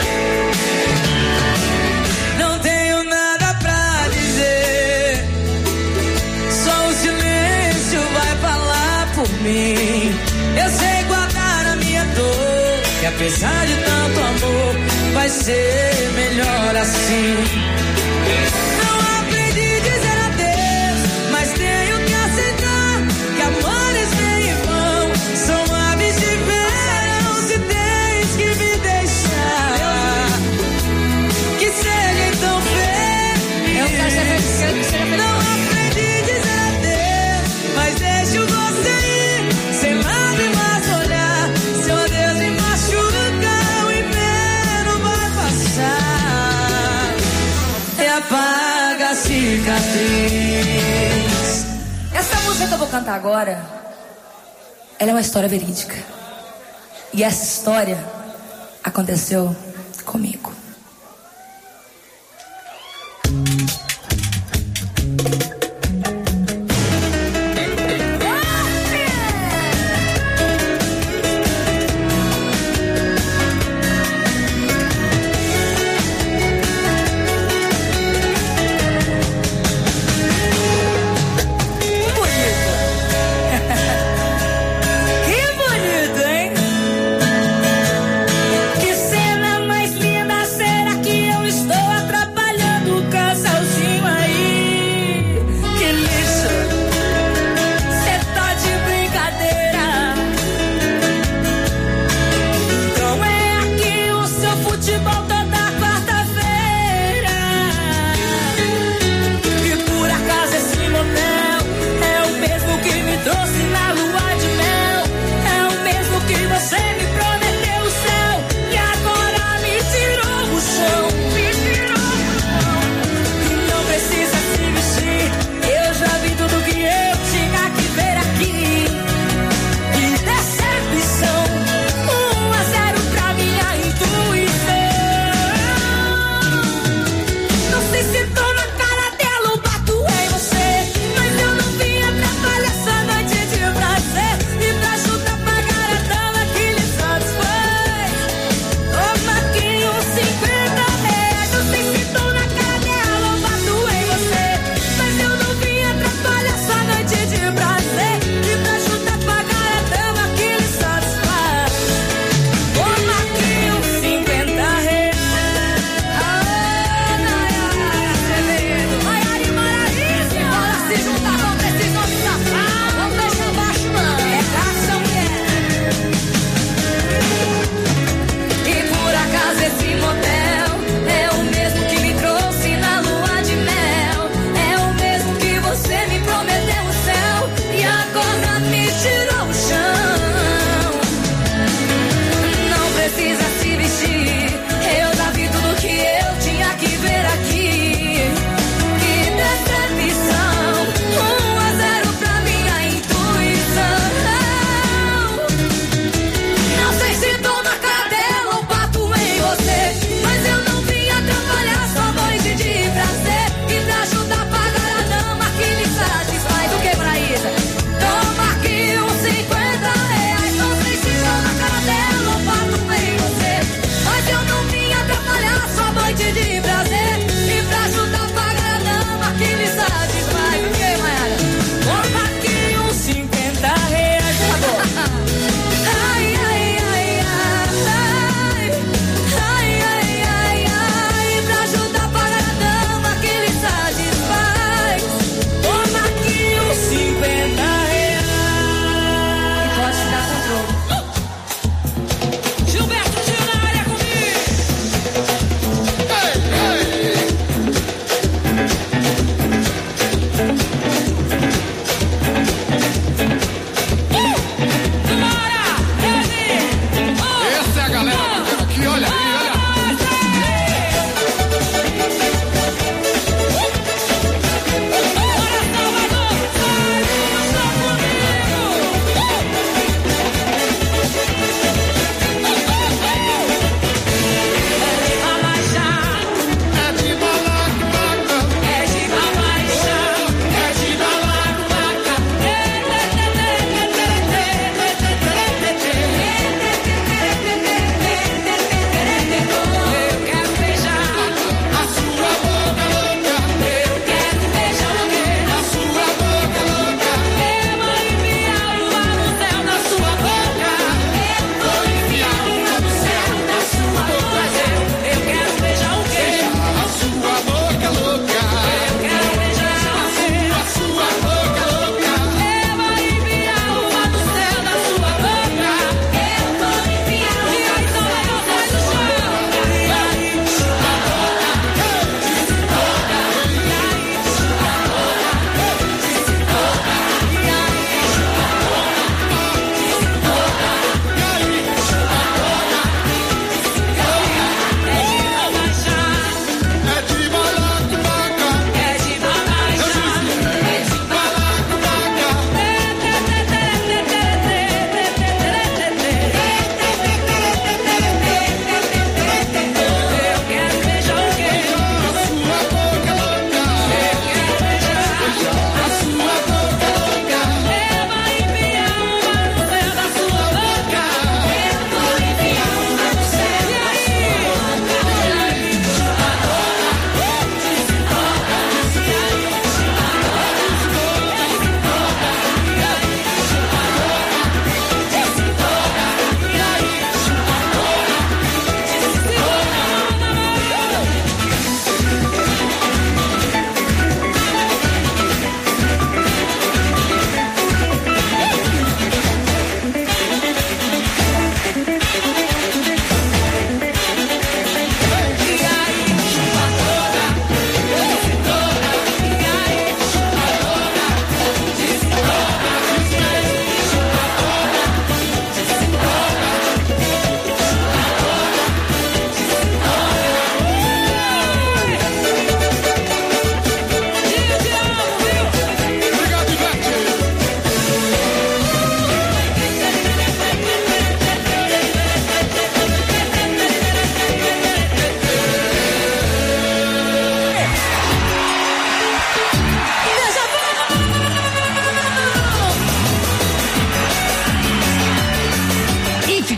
jeito. Não tenho nada pra dizer, só o silêncio vai falar por mim. Eu sei guardar a minha dor, e apesar de tanto amor, vai ser melhor assim. Não aprendi a dizer adeus, mas tenho que aceitar que amores vêm e vão, são aves de verão. Se tens que me deixar, que seja então feliz. Eu quero ser feliz, quero que seja feliz. Não aprendi a dizer adeus, mas deixo você ir sem lágrimas no olhar. Seu adeus me machuca, o inverno vai passar e apaga a cicatriz. Essa música que eu vou cantar agora, ela é uma história verídica. E essa história aconteceu comigo. Que bonito, hein? Que cena mais linda,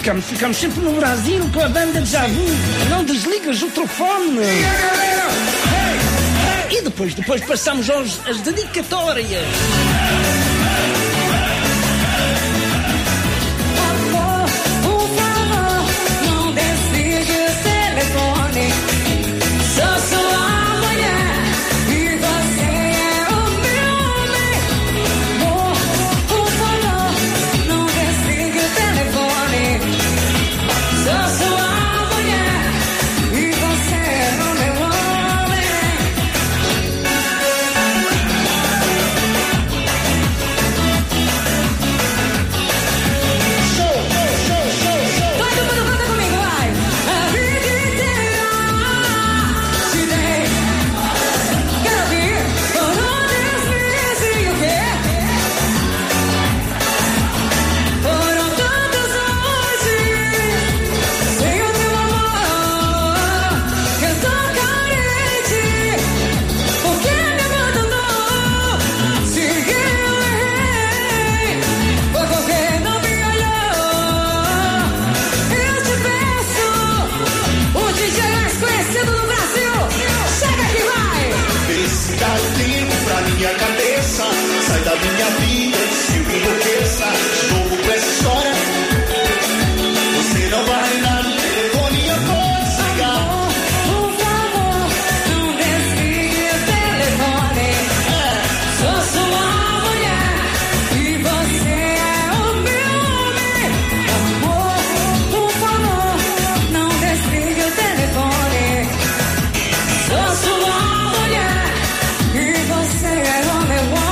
ficamos, ficamos sempre no Brasil com a banda de Javu. Não desligas o telefone. E depois, depois passamos aos, às dedicatórias. Sai da minha vida, se eu enlouqueça. Estou com essa história. Você não vai dar no telefone e eu vou desligar. Por favor, não desligue o telefone. Sou sua mulher e você é o meu homem. Amor, por favor, não desligue o telefone. Sou sua mulher e você é o meu homem.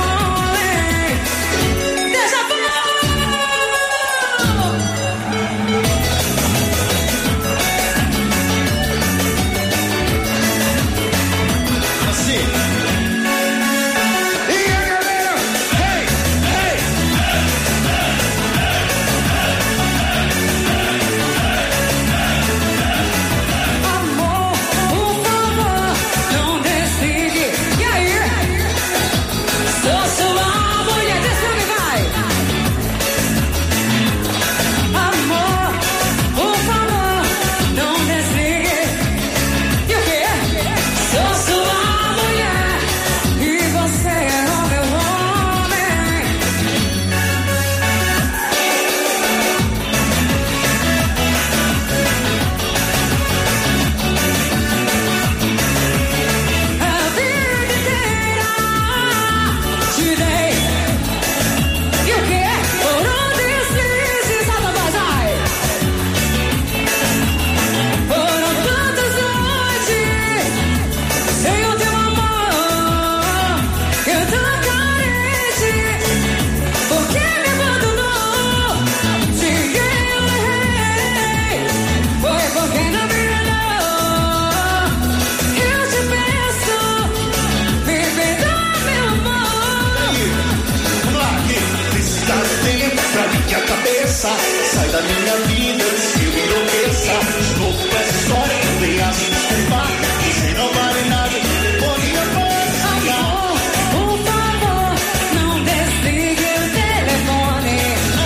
Sai da minha vida, se eu enlouqueça. Estou com essa história, venha se desculpar. Você não vale nada, telefone eu vou desligar. Por favor, não desligue o telefone.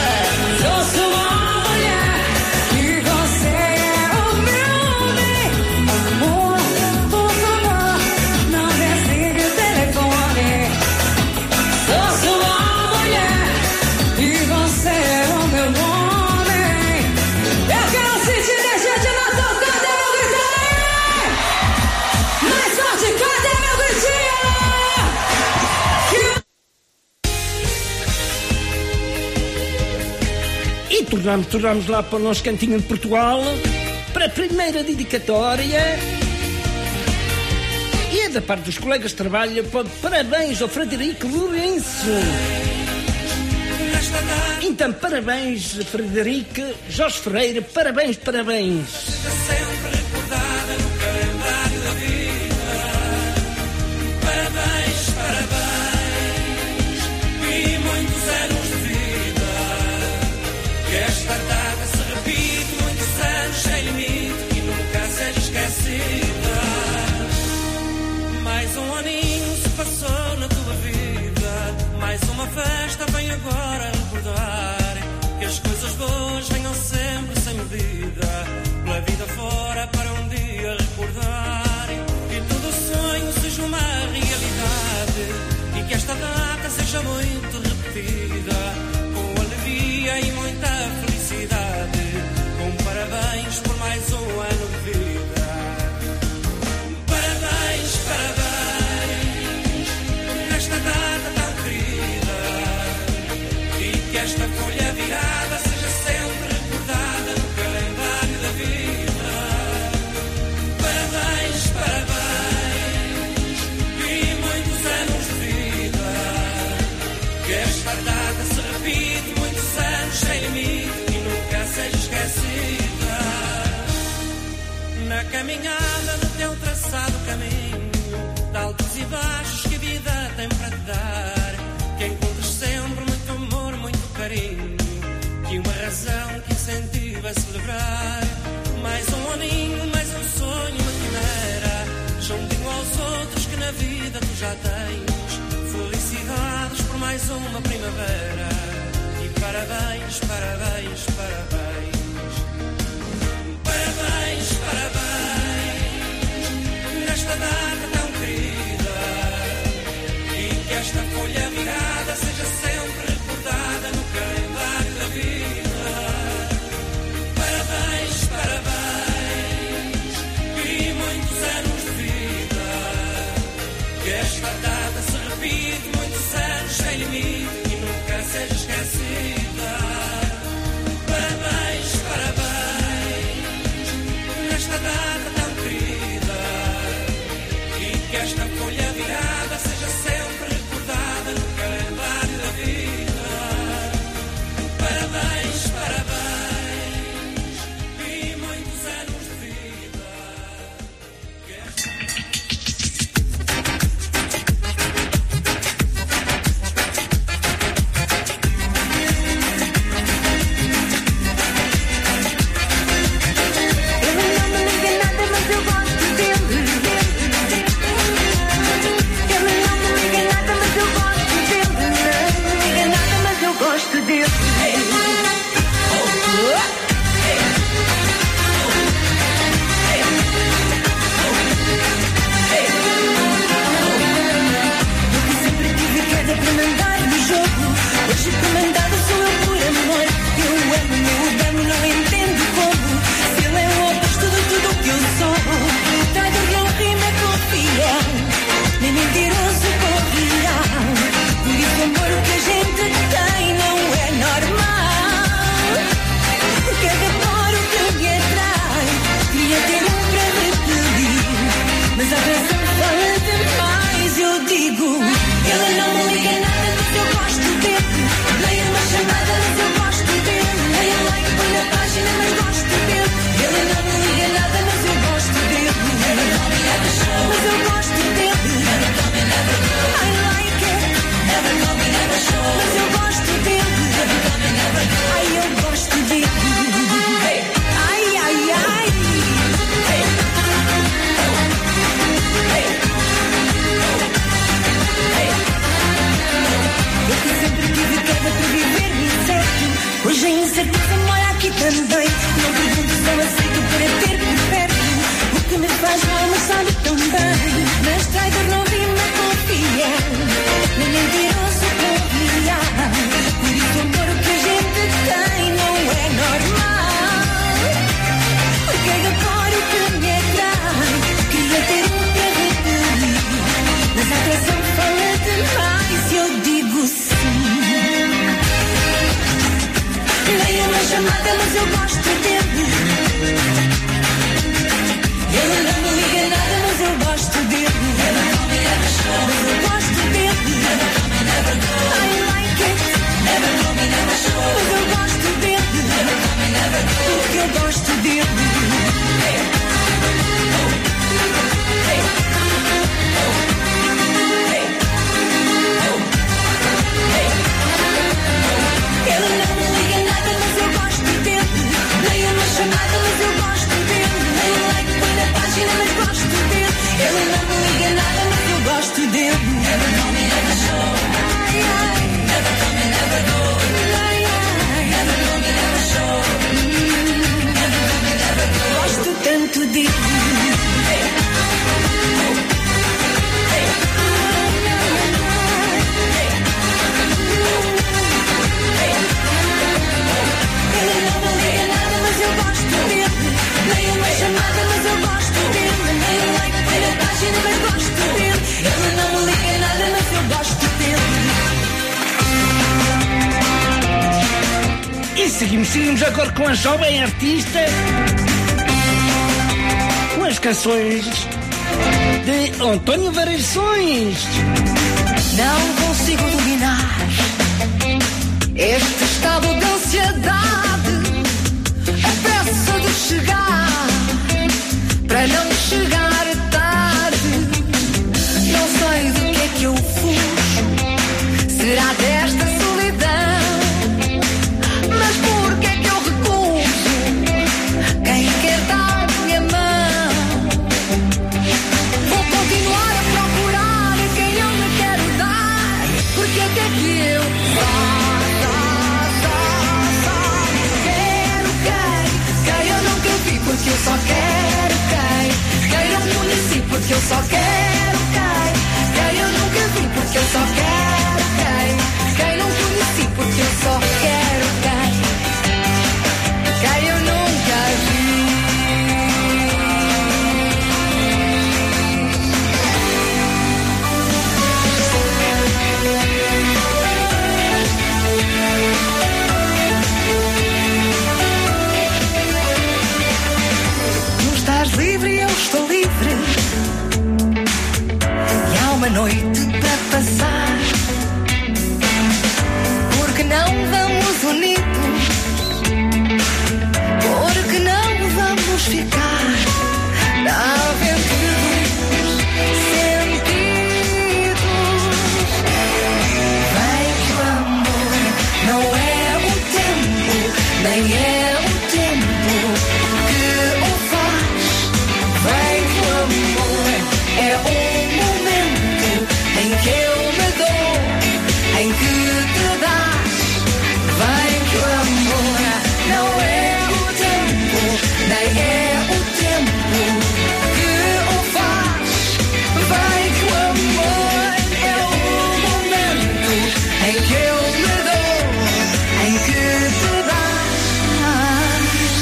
Sou sua mulher e você é o meu homem. Amor, por favor, não desligue o telefone. Sou sua mulher e você é o meu homem. Eu quero sentir gente na tocada, meu gritinho aí! Mais forte, cadê meu gritinho? E tornamos, tornamos lá para o nosso cantinho de Portugal, para a primeira dedicatória. E é da parte dos colegas de trabalho. Parabéns ao Frederico Lourenço. Então, parabéns, Frederico. Jorge Ferreira, parabéns, parabéns. Sempre recordada no calendário da vida. Parabéns, parabéns. E muitos anos de vida. Que esta data se repite, muitos anos sem limite e nunca seja esquecida. Mais um aninho se passou na tua vida. Mais uma festa vem agora recordar. Que as coisas boas venham sempre sem mudar. caminhada no teu traçado caminho, de altos e baixos que a vida tem para te dar, que encontres sempre muito amor, muito carinho, e uma razão que incentiva a celebrar. Mais um aninho, mais um sonho, uma quimera, juntinho aos outros que na vida tu já tens. Felicidades por mais uma primavera, e parabéns, parabéns, parabéns. Parabéns, parabéns, nesta data tão querida, e que esta folha virada seja sempre recordada no calendário da vida. Parabéns, parabéns, e muitos anos de vida, que esta data se repite muitos anos sem limite e nunca seja esquecida. Parabéns, parabéns, nesta data tão querida, e que esta folha virada seja sempre recordada no calendário da vida. Parabéns, parabéns, e muitos anos de vida. Hoje comandado sou eu por amor. Eu amo, eu amo, não entendo como. Se ele é o oposto de tudo o que eu sou. O traidor não rima com fiel, nem mentiroso com real. Por isso o amor que a gente tem não é normal. Porque adoro o que me atrai. Queria ter um para repetir, mas a razão fala demais. Eu digo, ele não me liga nada, mas eu gosto dele. Leia uma chamada, mas eu gosto dele. Leia um like, põe na página, mas gosto dele. Ele não me liga nada, mas eu gosto dele. Never call me, never show, mas eu gosto dele. Never call me, never go, I like it. Never call me, never show, mas eu gosto dele. Never call me, never go, ai eu gosto dele. Hey. Ai, ai, ai. Hey. Hey. Hey. Eu que sempre tive queda para viver incerto, hoje a incerteza mora aqui também. Não pergunto se eu aceito para ter por perto. O que me faz mal me sabe tão bem. Mas traidor não rima com fiel, nem mentiroso com real. Por isso o amor que a gente tem não é normal. Porque adoro o que me atrai. Queria ter um para repetir, mas a atração fala demais. Eu digo sim. Leia uma chamada, mas eu gosto dele. Ele não me liga nada, mas eu gosto dele. Never call me, never show, mas eu gosto dele. Never call me, never go, I like it. Never call me, never show, mas eu gosto dele. Never call me, never go, porque eu gosto dele. Hey. Oh. Hey. Oh. Hey. Oh. Hey. Ele não me liga nada, mas eu gosto dele. Leia uma chamada, mas eu gosto dele. Leia um like, põe na página, mas gosto dele. Ele não me liga nada, mas eu gosto dele. Never call me, never show. Ai, ai. Never call me, never go. Ai, ai. Never call me, never show. Mm. Never call me, never go. Gosto tanto dele. Hey. Oh. Hey. Ele não me liga nada, mas eu gosto dele. Leia uma chamada, mas eu gosto dele. Leia um like, põe na página, mas gosto dele. Ele não me liga nada, mas eu gosto dele. E seguimos, seguimos agora com a jovem artista, com as canções de António Variações. Não consigo dominar este estado de ansiedade, a pressa de chegar para para não chegar tarde. Não sei do que é que eu fujo, será desta solidão, mas por que é que eu recuso quem quer dar minha mão? Vou continuar a procurar quem eu me quero dar, porque até que eu vá, vá, vá, vá. Quero quem, quem eu nunca vi, porque eu só quero quem, quem eu conheci, porque eu só quero quem, quem eu nunca vi, porque eu só quero quem, quem não conheci, porque eu só quero quem, quem eu nunca vi. Tu estás livre e eu estou livre, e há uma noite para passar. Porque não vamos unidos, porque não vamos ficar na aventura dos sentidos. Vem que o amor não é o tempo, nem é o tempo que o faz. Vem que o amor é um momento em que eu me dou, em que te dás. Vem que o amor não é o tempo, nem é o tempo que o faz. Vem que o amor é o momento em que eu me dou, em que te dás.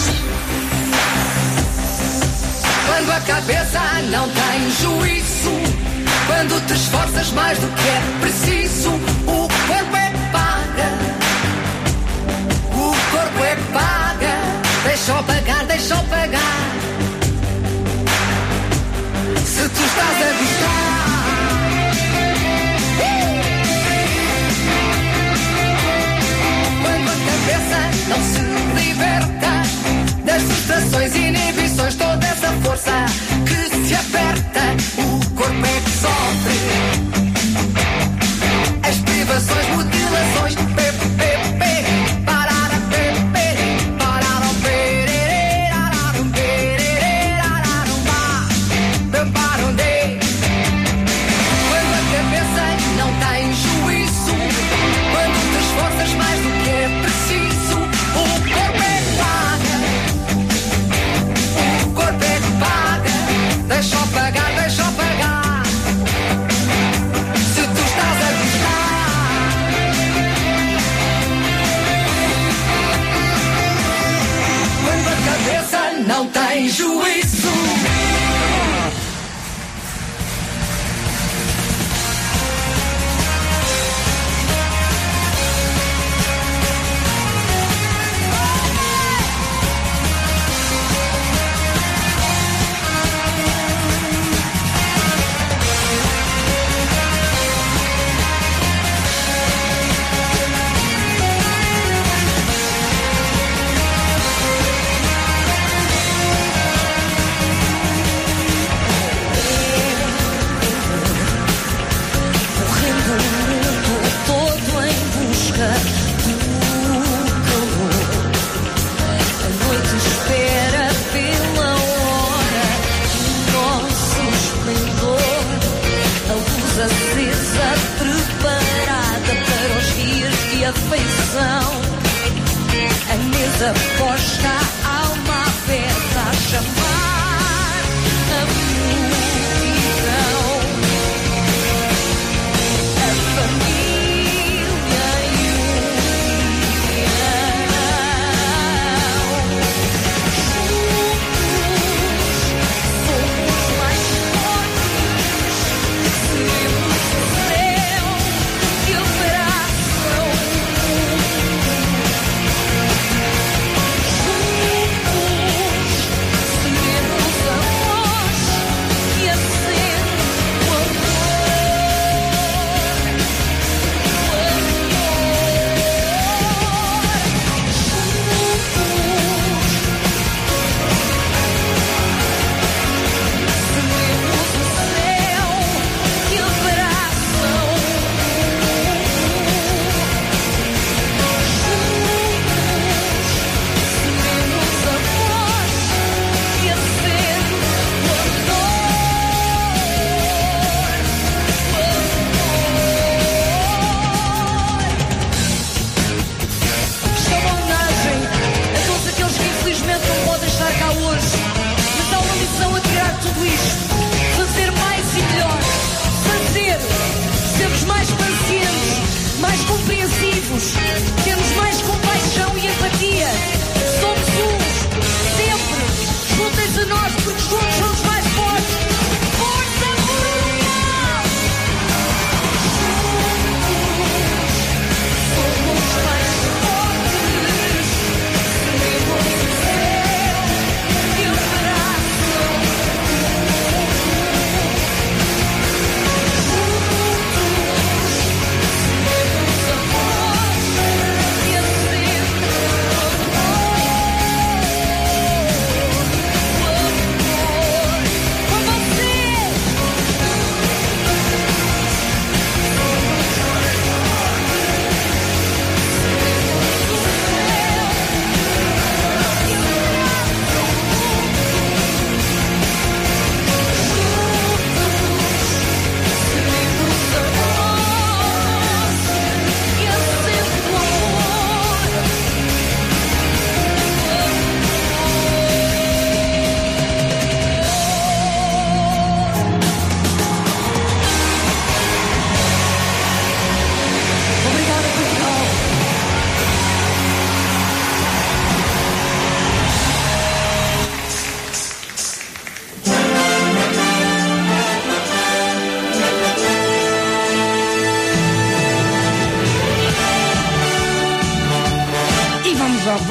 Quando a cabeça não tem juízo, quando te esforças mais do que é preciso, o corpo é que paga, o corpo é que paga. Deixa-o pagar, deixa-o pagar. Se tu estás a gostar, quando a cabeça não se liberta das frustrações e inibições, toda essa força que se aperta, o corpo é que sofre as privações, mutilações. Pe, pe, pe, parara, pe, pe, pararam, perereraram, perereraram, ba, baram, de. Quando a cabeça não tem juízo, quando te esforças mais do que é preciso, o corpo é que paga, o corpo é que paga. Deixa-o pagar, deixa-o pagar. Se tu estás a gostar, quando a cabeça não tem juízo. Correndo o mundo todo em busca do calor. A noite espera pela hora do nosso esplendor. A luz acesa preparada para os dias de afeição. A mesa posta, a alma aberta a chamar a multidão. A família e o somos mais fortes, seremos o céu que abraça o mundo. Juntos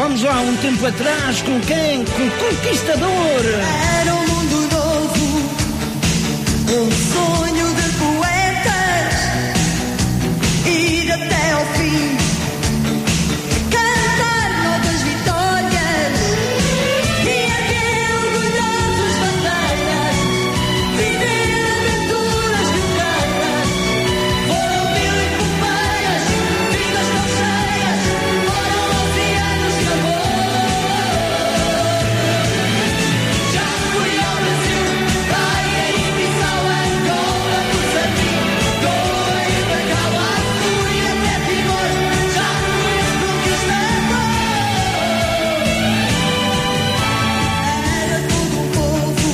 Vamos lá, um tempo atrás, com quem? Com o Conquistador. Era um mundo novo, um sonho de poetas, ir até ao fim, cantar novas vitórias e erguer orgulhosos bandeiras, viver aventuras violenttas. Foram mil epopeias, vidas tão cheias, foram onze anos de amor. Já fui ao Brasil, Praia e Bissau, Angola, Moçambique, Goa e Macau, fui até Timor. Já fui a conquistador. Era todo um povo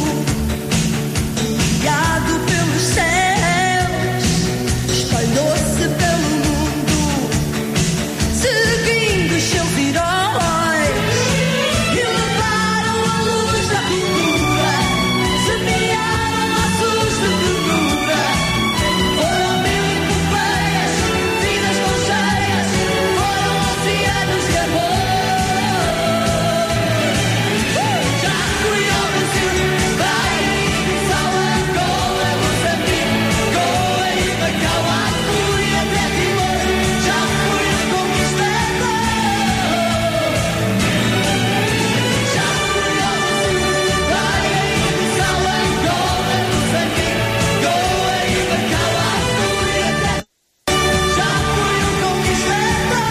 guiado pelos céus, espalhou-se pelo mundo, seguindo os seus heróis, e levaram a luz da cultura, semearam laços de ternura. Foram mil epopeias, vidas tão cheias, foram oceanos de amor. Já fui ao Brasil, Praia e Bissau, Angola, Moçambique, Goa e Macau, fui até Timor. Já fui a conquistador. Já fui ao Brasil, Praia e Bissau, Angola, Moçambique, Goa e Macau, fui até. Já fui o conquistador.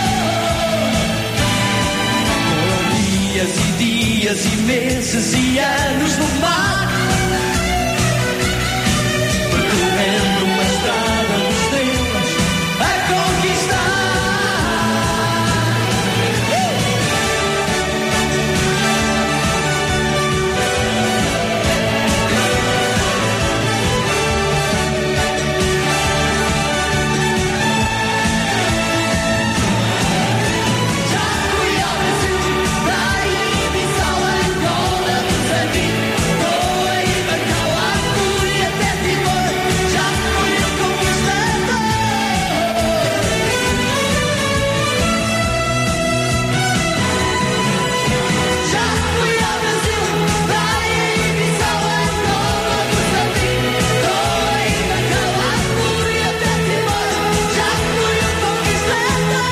Dias e dias e meses e anos no mar, percorrendo uma estrada dos teus a conquistar. Já fui ao Brasil, Praia e Bissau, Angola, Moçambique, Goa e Macau, fui até Timor. Já fui o conquistador. Já fui ao Brasil, Praia e Bissau, Angola, Moçambique, Goa e Macau, fui até Timor. Já fui o conquistador.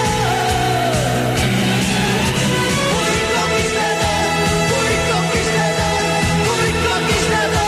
Fui conquistador, fui conquistador, fui conquistador.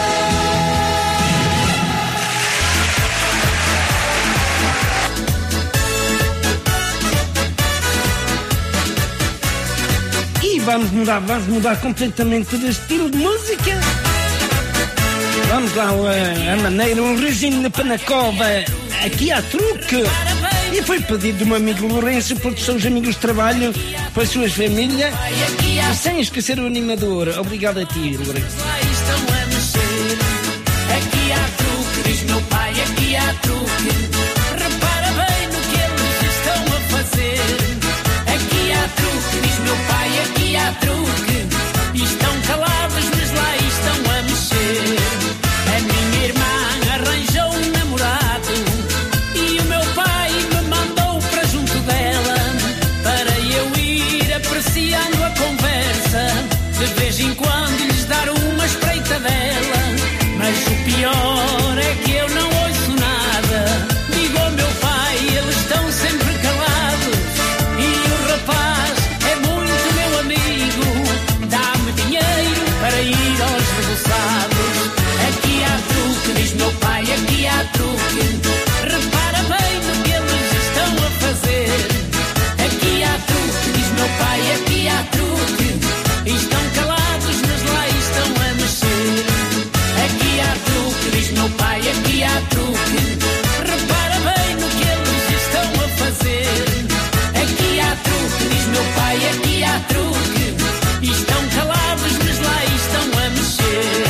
E vamos mudar, vamos mudar completamente de estilo de música. Vamos lá, a, a maneira, um regime de Panacova, aqui há truque. E foi pedido do meu amigo Lourenço, por seus amigos de trabalho, para as suas famílias, e sem esquecer o animador. Obrigado a ti, Lourenço. Lá estão a mexer. Aqui há truque, diz meu pai, aqui há truque. Repara bem no que eles estão a fazer. Aqui há truque, diz meu pai, aqui há truque. Estão calados, mas lá estão a mexer. A minha irmã arranjou um namorado e o meu pai me mandou para junto dela, para eu ir apreciando a conversa, de vez em quando lhes dar uma espreitadela. Mas o pior é que eu não ouço nada. Digo ao meu pai, eles estão sempre calados. E o rapaz é muito meu amigo, dá-me dinheiro para ir aos rebuçados. Aqui há truque, diz meu pai, aqui há truque. Repara bem no que eles estão a fazer. Aqui há truque, diz meu pai, aqui há truque. Estão calados, mas lá estão a mexer. Aqui há truque, diz meu pai, aqui há truque. Repara bem no que eles estão a fazer. Aqui há truque, diz meu pai, aqui há truque. Estão calados, mas lá estão a mexer.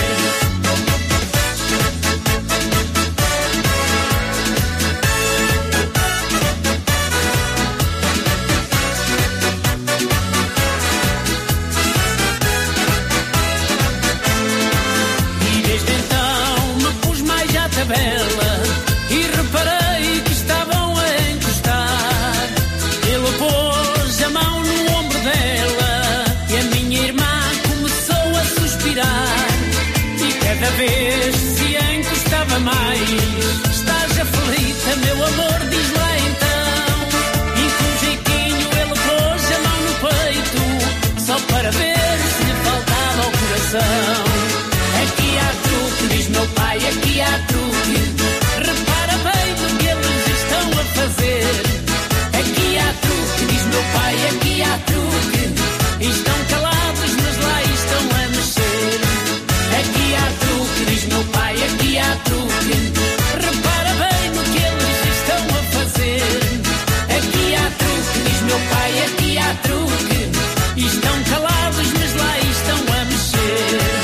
E desde então me pus mais à tabela e reparei que estavam a encostar. Ele pôs a mão no ombro dela vez se encostava mais. Estás aflita, meu amor, diz lá então. E com jeitinho ele pôs a mão no peito, só para ver se lhe faltava o coração. Aqui há truque, diz meu pai, aqui há truque. Repara bem no que eles estão a fazer. Aqui há truque, diz meu pai, aqui há truque. Estão calados, mas lá estão a mexer. Aqui há truque, diz meu pai, aqui há truque. Repara bem no que eles estão a fazer. Aqui há truque, diz meu pai, aqui há truque. Estão calados, mas lá estão a mexer.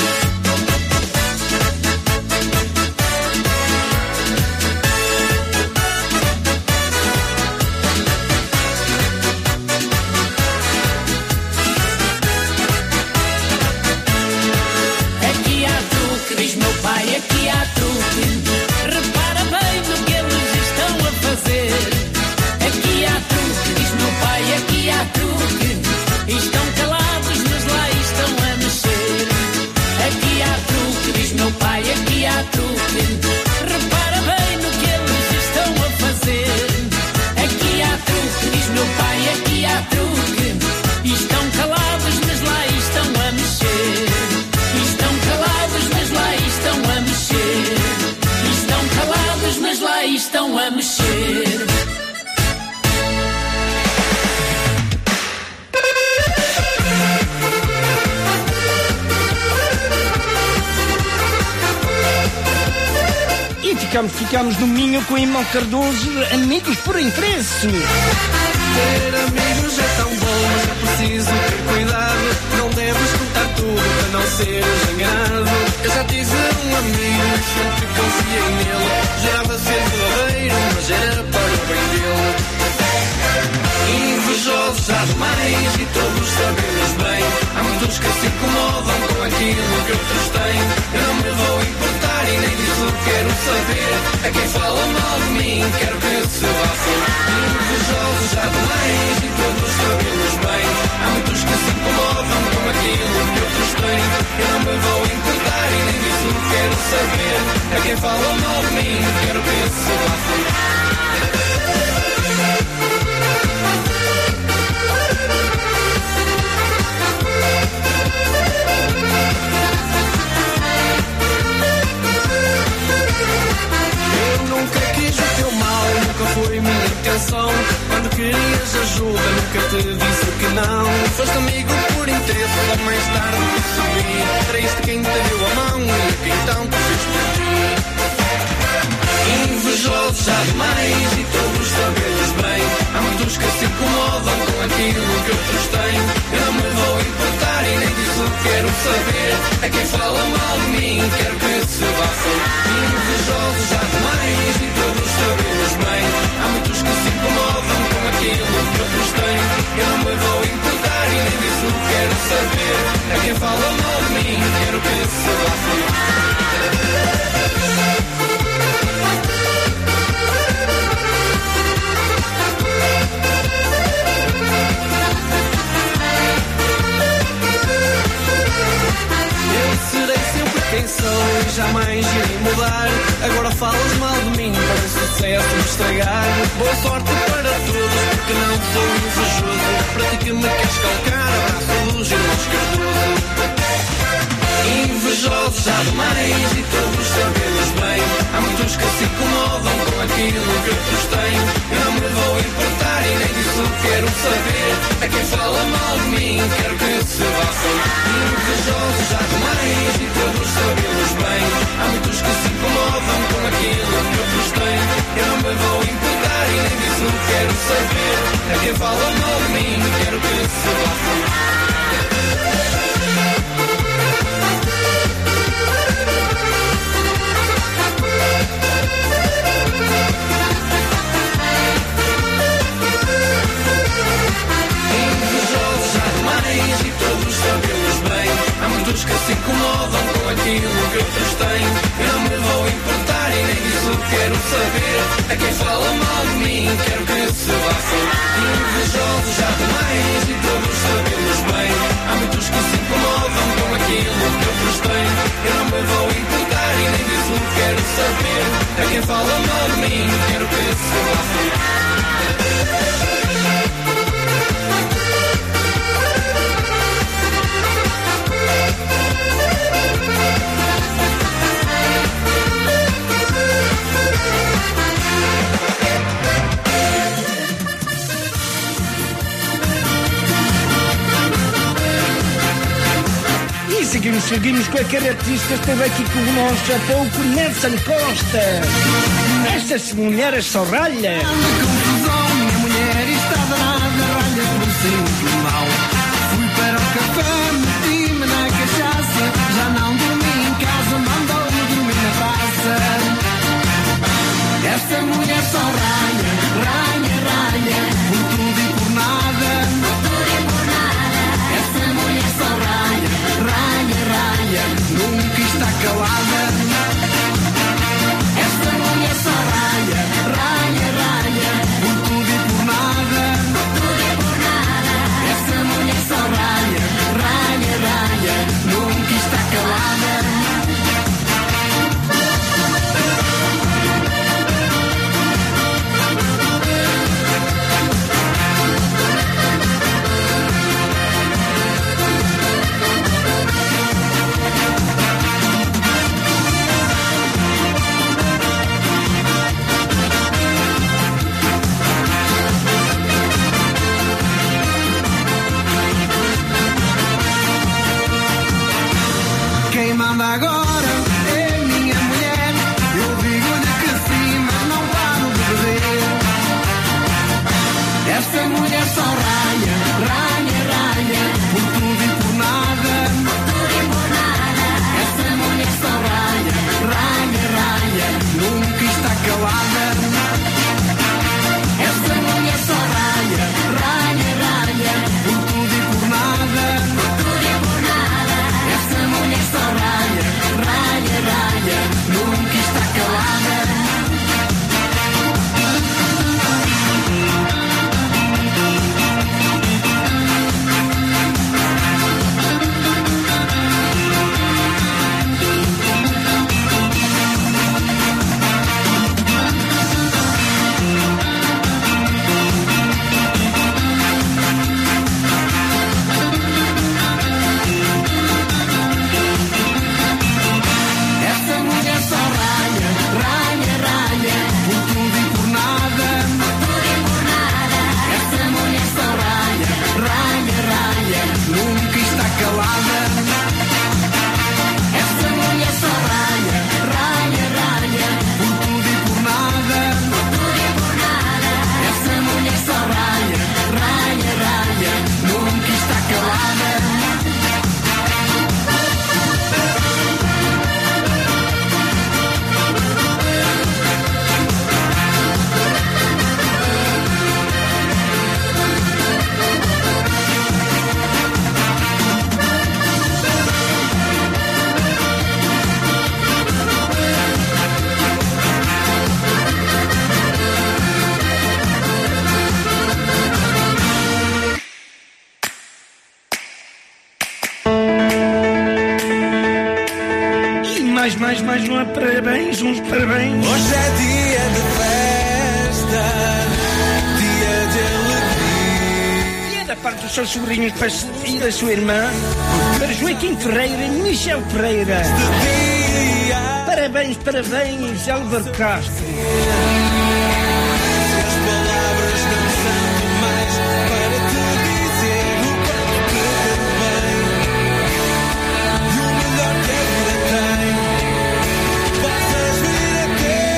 Diz meu pai, aqui há truque. Repara bem no que eles estão a fazer. Aqui há truque, diz meu pai, aqui há truque. Estão calados, mas lá estão a mexer. Aqui há truque, diz meu pai, aqui há truque. Repara bem no que eles estão a fazer. Aqui há truque, diz meu pai, aqui há truque. Estão calados, mas lá estão a mexer. Estão calados, mas lá estão a mexer. Estão calados, mas lá estão a mexer. E ficamos, ficamos no Minho com o irmão Cardoso, amigos por interesse. Ter amigos é tão bom, mas é preciso ter cuidado. Não deves contar tudo para não seres enganado. Eu já tive um amigo, sempre confiei nele. Jurava ser verdadeiro, mas era para o bem dele. Invejosos há demais e todos sabemos bem. Há muitos que se incomodam com aquilo que outros têm. Eu não me vou importar e nem disso quero saber. A quem fala mal de mim quero que se vá. Invejosos há demais e todos sabemos bem. Há muitos que se incomodam com aquilo que outros têm. Eu não me vou importar e nem disso quero saber. A quem fala mal de mim quero que se vá. Nunca quis o teu mal, nunca foi minha intenção. Quando querias ajuda, nunca te disse que não. Foste amigo por interesse, só mais tarde percebi. Era isto quem te deu a mão e que então tu fez por ti. Invejosos há demais e todos sabemos bem. Há muitos que se incomodam com aquilo que outros têm. Eu não me vou importar e nem disso quero saber. A quem fala mal de mim quero que se vá. Invejosos há demais e todos sabemos bem. Há muitos que se incomodam com aquilo que outros têm. Eu não me vou importar e nem disso quero saber. A quem fala mal de mim quero que se vá. Quem sou e jamais irei mudar. Agora falas mal de mim para o sucesso me estragar. Boa sorte para todos porque não sou invejoso. Para ti que me queres calcar, abraço dos irmãos Cardoso. Invejosos há demais e todos sabemos bem. Há muitos que se incomodam com aquilo que outros têm. Eu não me vou importar e nem disso quero saber. A quem fala mal de mim quero que se vá. Invejosos há demais e todos sabemos bem. Há muitos que se incomodam com aquilo que outros têm. Eu não me vou importar e nem disso quero saber. A quem fala mal de mim quero que se vá. E todos sabemos bem. Há muitos que se incomodam com aquilo que outros têm. Eu não me vou importar e nem disso quero saber. A quem fala mal de mim quero que se vá. Invejosos há demais e todos sabemos bem. Há muitos que se incomodam com aquilo que outros têm. Eu não me vou importar e saber. A quem fala mal de mim, quero ver se vai. Seguimos, seguimos com aquele artista que esteve aqui conosco há pouco, Nelson Costa. Estas mulheres só ralha. Confusão, minha mulher está danada, ralha por sempre mal. Fui para o café, meti-me na cachaça, já não dormi em casa, mandou-me dormir na praça. Essa mulher só ralha, ralha, ralha, por tudo e por nada. Por tudo e por nada. Essa mulher só ralha, ralha, ralha, nunca está calada. Essa mulher só ralha, ralha, ralha, por tudo e por nada. Por tudo e por nada. Essa mulher só ralha, ralha, ralha, nunca está calada. Quem manda agora é minha mulher. Eu digo-lhe que sim, mas não paro de beber. Essa mulher só ralha, ralha, ralha, por tudo e por nada. Por tudo e por nada. Essa mulher só ralha, ralha, ralha, nunca está calada. Essa mulher só ralha, ralha, ralha, por tudo e por nada. Por tudo e por nada. Essa mulher só ralha, ralha, ralha, nunca está calada. Essa mulher só ralha, ralha, ralha, por tudo e por nada. Por tudo e por nada. Essa mulher só ralha, ralha, ralha, nunca está calada. Essa mulher só ralha, ralha, ralha, por tudo e por nada. Por tudo e por nada. Essa mulher só ralha, ralha, ralha, nunca está calada. E mais, mais, mais um parabéns, uns parabéns. Hoje é dia de festa, dia de alegria. E é da parte dos seus sobrinhos para e da sua irmã, para Joaquim Ferreira e Michel Pereira. Parabéns, parabéns, Álvaro Castro. As palavras não são demais para te dizer o quanto te quero bem. E o melhor que a vida tem, possas vir a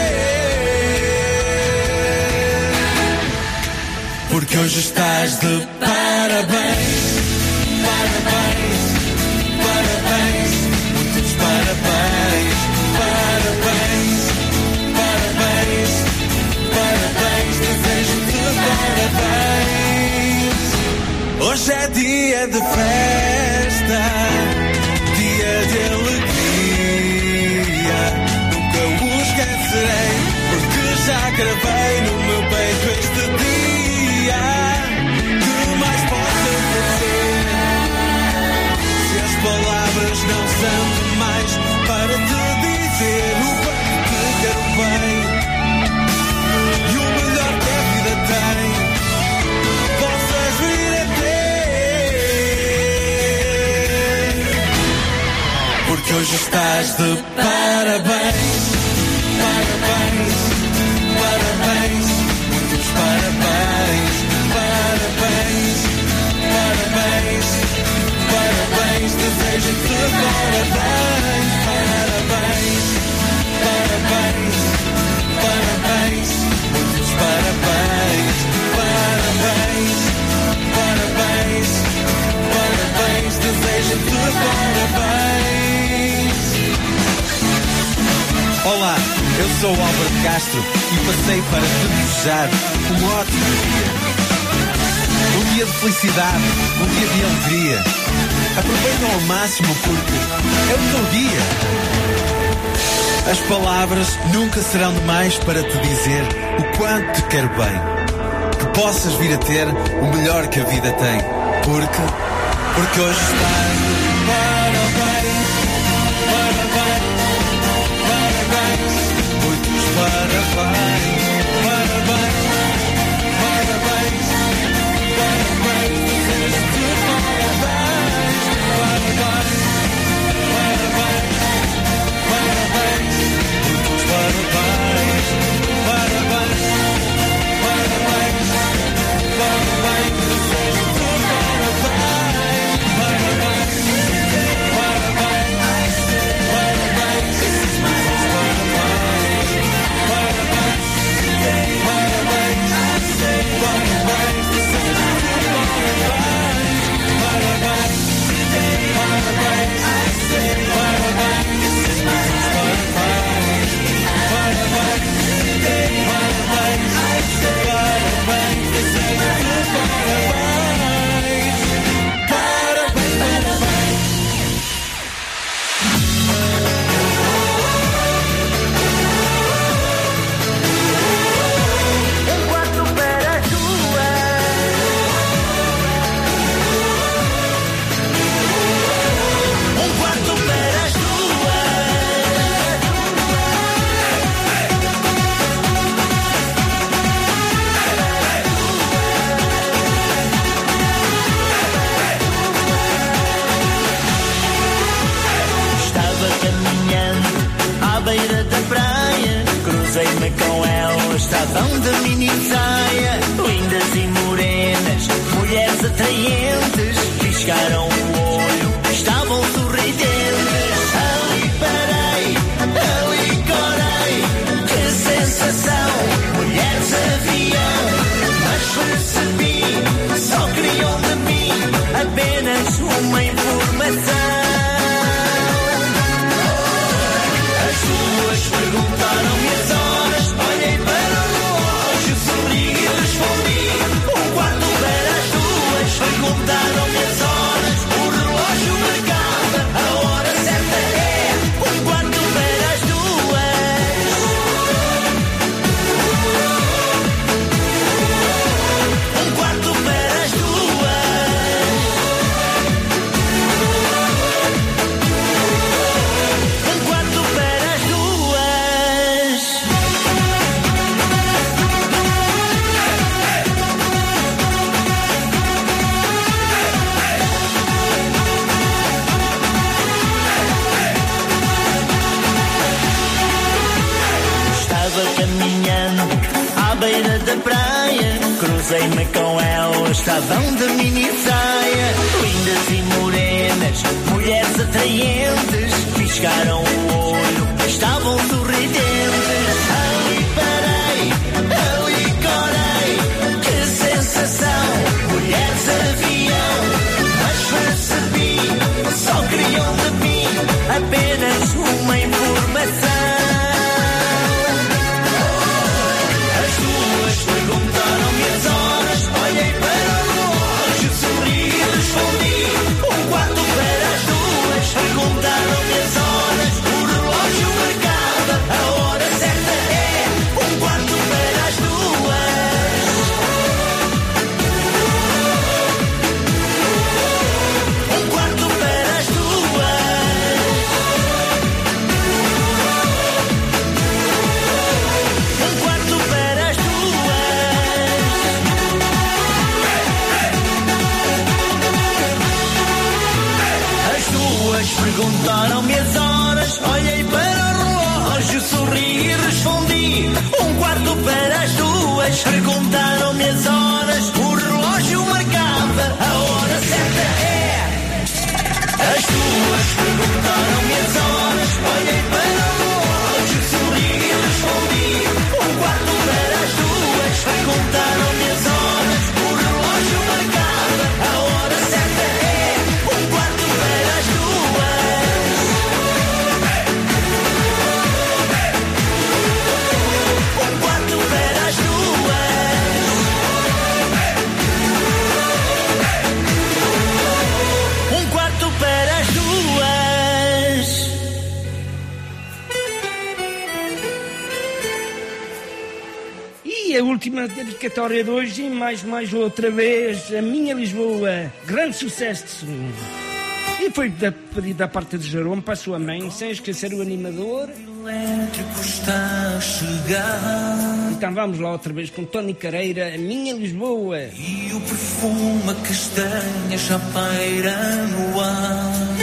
ter. Porque hoje estás de parabéns, parabéns, parabéns, muitos parabéns, parabéns, parabéns, parabéns, desejo-te parabéns. Hoje é dia de festa, dia de alegria, nunca o esquecerei, porque já gravei no meu peito este dia. Que mais posso fazer? Se as palavras não são demais para te dizer o quanto te estás de parabéns, parabéns, parabéns, muitos parabéns, parabéns, parabéns, parabéns, desejo-te parabéns, parabéns, parabéns, parabéns, muitos parabéns, parabéns, parabéns, parabéns, desejo-te parabéns. Olá, eu sou o Álvaro Castro e passei para te desejar um ótimo dia. Um dia de felicidade, um dia de alegria. Aproveita ao máximo porque é o teu dia. As palavras nunca serão demais para te dizer o quanto te quero bem. Que possas vir a ter o melhor que a vida tem. Porque, porque hoje estás de parabéns, parabéns, parabéns, muitos parabéns, parabéns, parabéns, parabéns, desejo-te parabéns, parabéns, parabéns, parabéns, muitos parabéns, parabéns, parabéns, parabéns, desejo-te parabéns, parabéns, parabéns, parabéns, cruzei-me com ela, estavam de mini saia, lindas e morenas, mulheres atraentes, piscaram o olho, estavam sorridentes. Ali parei, ali corei, que sensação, mulheres avião, mas percebi, só queriam de mim apenas uma informação. Perguntaram-me as horas, olhei para o relógio, sorri e respondi. Um quarto para as duas. Perguntaram-me as horas, o relógio marcava, a hora certa é um quarto para as duas. Um quarto para as duas. Um quarto para as duas. Caminhando à beira da praia, cruzei-me com ela, estavam de mini saia, lindas e morenas, mulheres atraentes, piscaram o olho, estavam sorridentes. Ali parei, ali corei, que sensação, mulheres avião, mas percebi, só queriam de mim apenas uma informação. Perguntaram-me as horas, olhei para o relógio, sorri e respondi. Um quarto para as duas. Perguntaram-me as horas, o relógio marcava, a hora para as duas. Perguntaram-me as horas, o relógio marcava a hora certa é. As duas perguntaram-me as horas, olhei para o relógio, sorri e respondi. Um quarto para as duas, perguntaram-me as horas, o relógio marcava a hora certa é. Um quarto para as duas. Um quarto para as duas. Um quarto para as duas. E a última dedicatória de hoje, mais, mais outra vez, a minha Lisboa, grande sucesso. E foi da, pedido da parte de Jerome para a sua mãe, sem esquecer o animador. Elétrico está a chegar. Então vamos lá outra vez com Tony Careira, a minha Lisboa. E o perfume a castanha já paira no ar.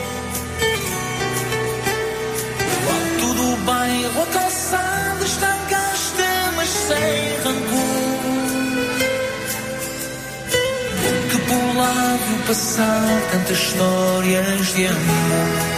O alto do bairro, a calçada está gasta, mas sem rancor. Que por lá viu passar tantas histórias de amor.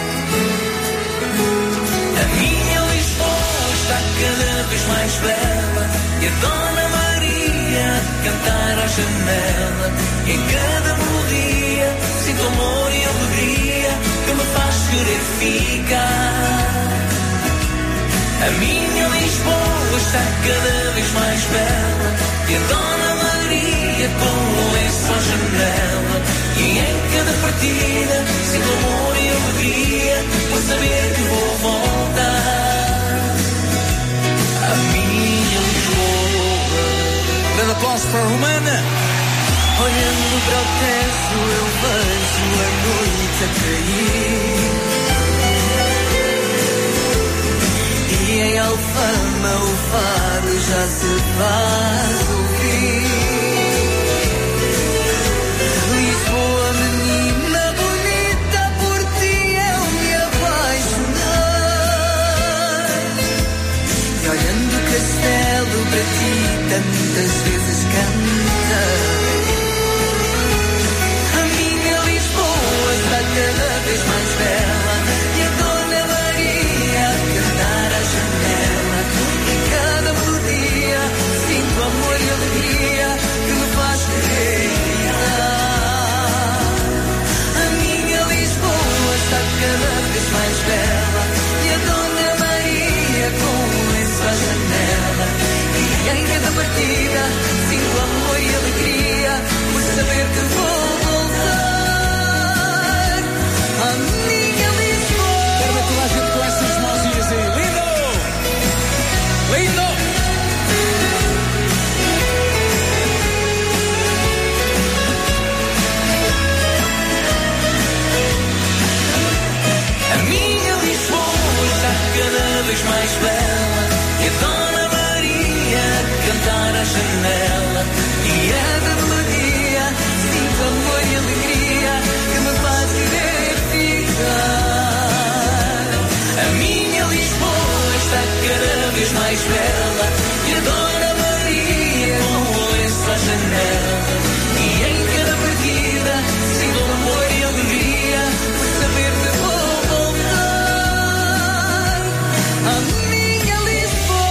A minha Lisboa está cada vez mais bela e a Dona Maria a cantar à janela. E em cada melodia sinto amor e alegria que me faz querer ficar. A minha Lisboa está cada vez mais bela e a Dona Maria com o lenço à janela. E em cada partida sinto amor e alegria por saber que vou voltar. A minha Lisboa. Grande aplauso para a Romana. Olhando para o teto eu vejo a noite a cair. E em Alfama o fado já se faz ouvir. Lisboa, menina bonita, por ti eu me apaixonei. E olhando o castelo para ti tantas vezes cantei. A minha Lisboa está cada vez mais bela e a Dona Maria a cantar à janela. Em cada melodia sinto amor e alegria que me faz querer gritar. A minha Lisboa está cada vez mais bela e a Dona Maria com o lenço à janela. E em cada partida sinto amor e alegria por saber que vou voltar. A minha Lisboa. Quero ver toda a gente com essas mãozinhas aí. Lindo! Lindo! A minha Lisboa está cada vez mais bela e a Dona Maria a cantar à janela. E é da melodia sinto amor e alegria que me faz querer ficar. A minha Lisboa está cada vez mais bela e a Dona Maria com o lenço à janela. E em cada partida sinto amor e alegria por saber que vou voltar. A minha Lisboa.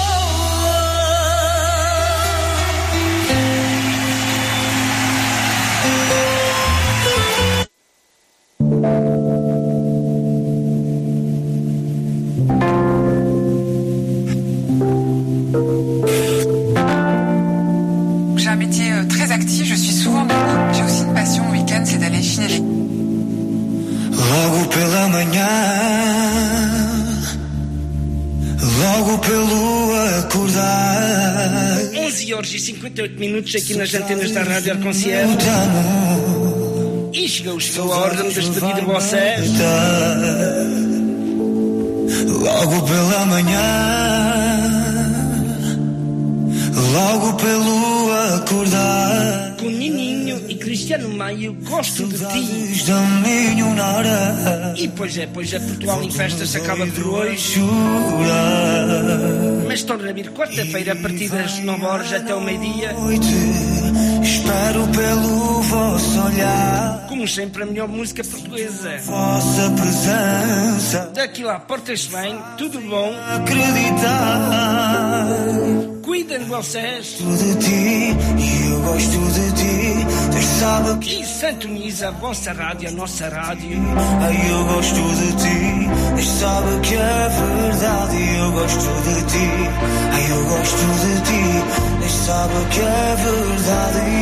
J'ai un métier euh, très actif, je suis souvent debout. J'ai aussi une passion le week-end, c'est d'aller chiner les... Logo pela manhã, logo pelo acordar. onze horas e cinquenta e oito minutos aqui nas antenas da Rádio Arconciero. E chegou, chegou a hora de me despedir de vocês. Logo pela manhã, logo pelo acordar. Com Nininho e Cristiano Maio, gosto de ti. E pois é, pois é, Portugal em festa se acaba por hoje. Mas torna vir quarta-feira a partir das nove horas até o meio-dia. Espero pelo vosso olhar, como sempre, a melhor música portuguesa. Vossa presença, daqui lá, portem-se bem, tudo bom. Acreditar, cuidem de vocês. de ti, e eu gosto de ti. Deus sabe que. E sintoniza a vossa rádio, a nossa rádio. Ai, eu gosto de ti. Deus sabe que é verdade. Eu gosto de ti. Ai, eu gosto de ti. Deus sabe que é verdade.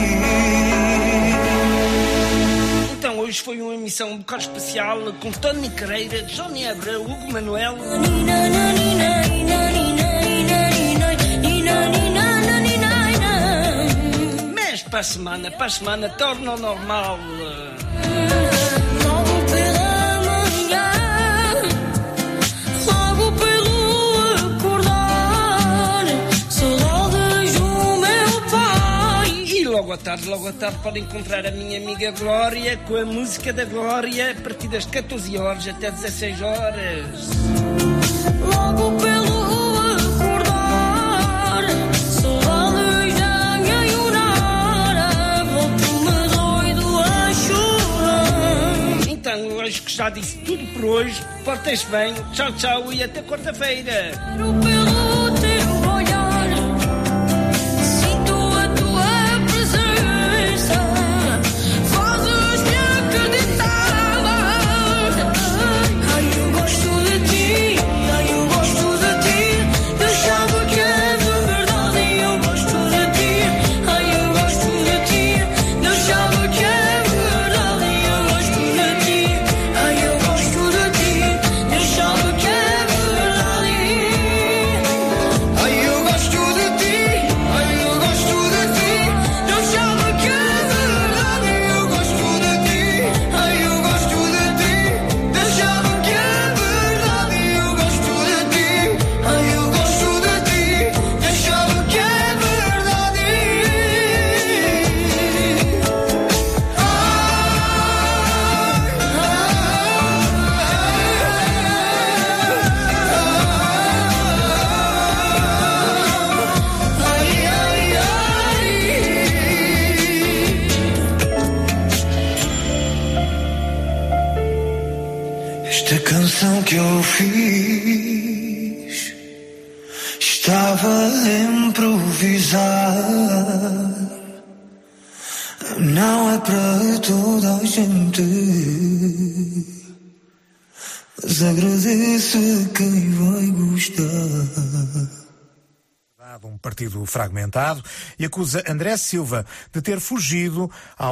Então, hoje foi uma emissão um bocado especial com Tony Carreira, Johnny Abreu, Hugo Manuel. Mas para a semana, para a semana, torna ao normal. Logo pela manhã, logo pelo acordar, saudades do meu pai. E logo à tarde, logo à tarde podem encontrar a minha amiga Glória com a música da Glória a partir das catorze horas até dezasseis horas. Logo pelo acordar, saudades da minha Ionara, volto-me doido a chorar. Então, acho que já disse tudo por hoje. Portem-se bem, tchau, tchau e até quarta-feira. Pelo teu olhar, sinto a tua presença, fazes-me acreditar. Ai, eu gosto de ti, ai, eu gosto de ti. Deus sabe que é verdade. Eu gosto de ti, ai, eu gosto de ti. Deus sabe que é verdade. Eu gosto de ti, ai, eu gosto de ti. Deus sabe que é verdade. Ai, eu gosto de ti. Ai, eu gosto de ti. Deus sabe que é verdade. Eu gosto de ti. Ai, eu gosto de ti. Deus sabe que é verdade. Eu gosto de ti. Ai, eu gosto de ti. Deus sabe que é verdade. Ai, ai, ai. Esta canção que eu fiz estava a improvisar. Não é para toda a gente, mas agradeço a quem vai gostar. Um partido fragmentado e acusa André Silva de ter fugido ao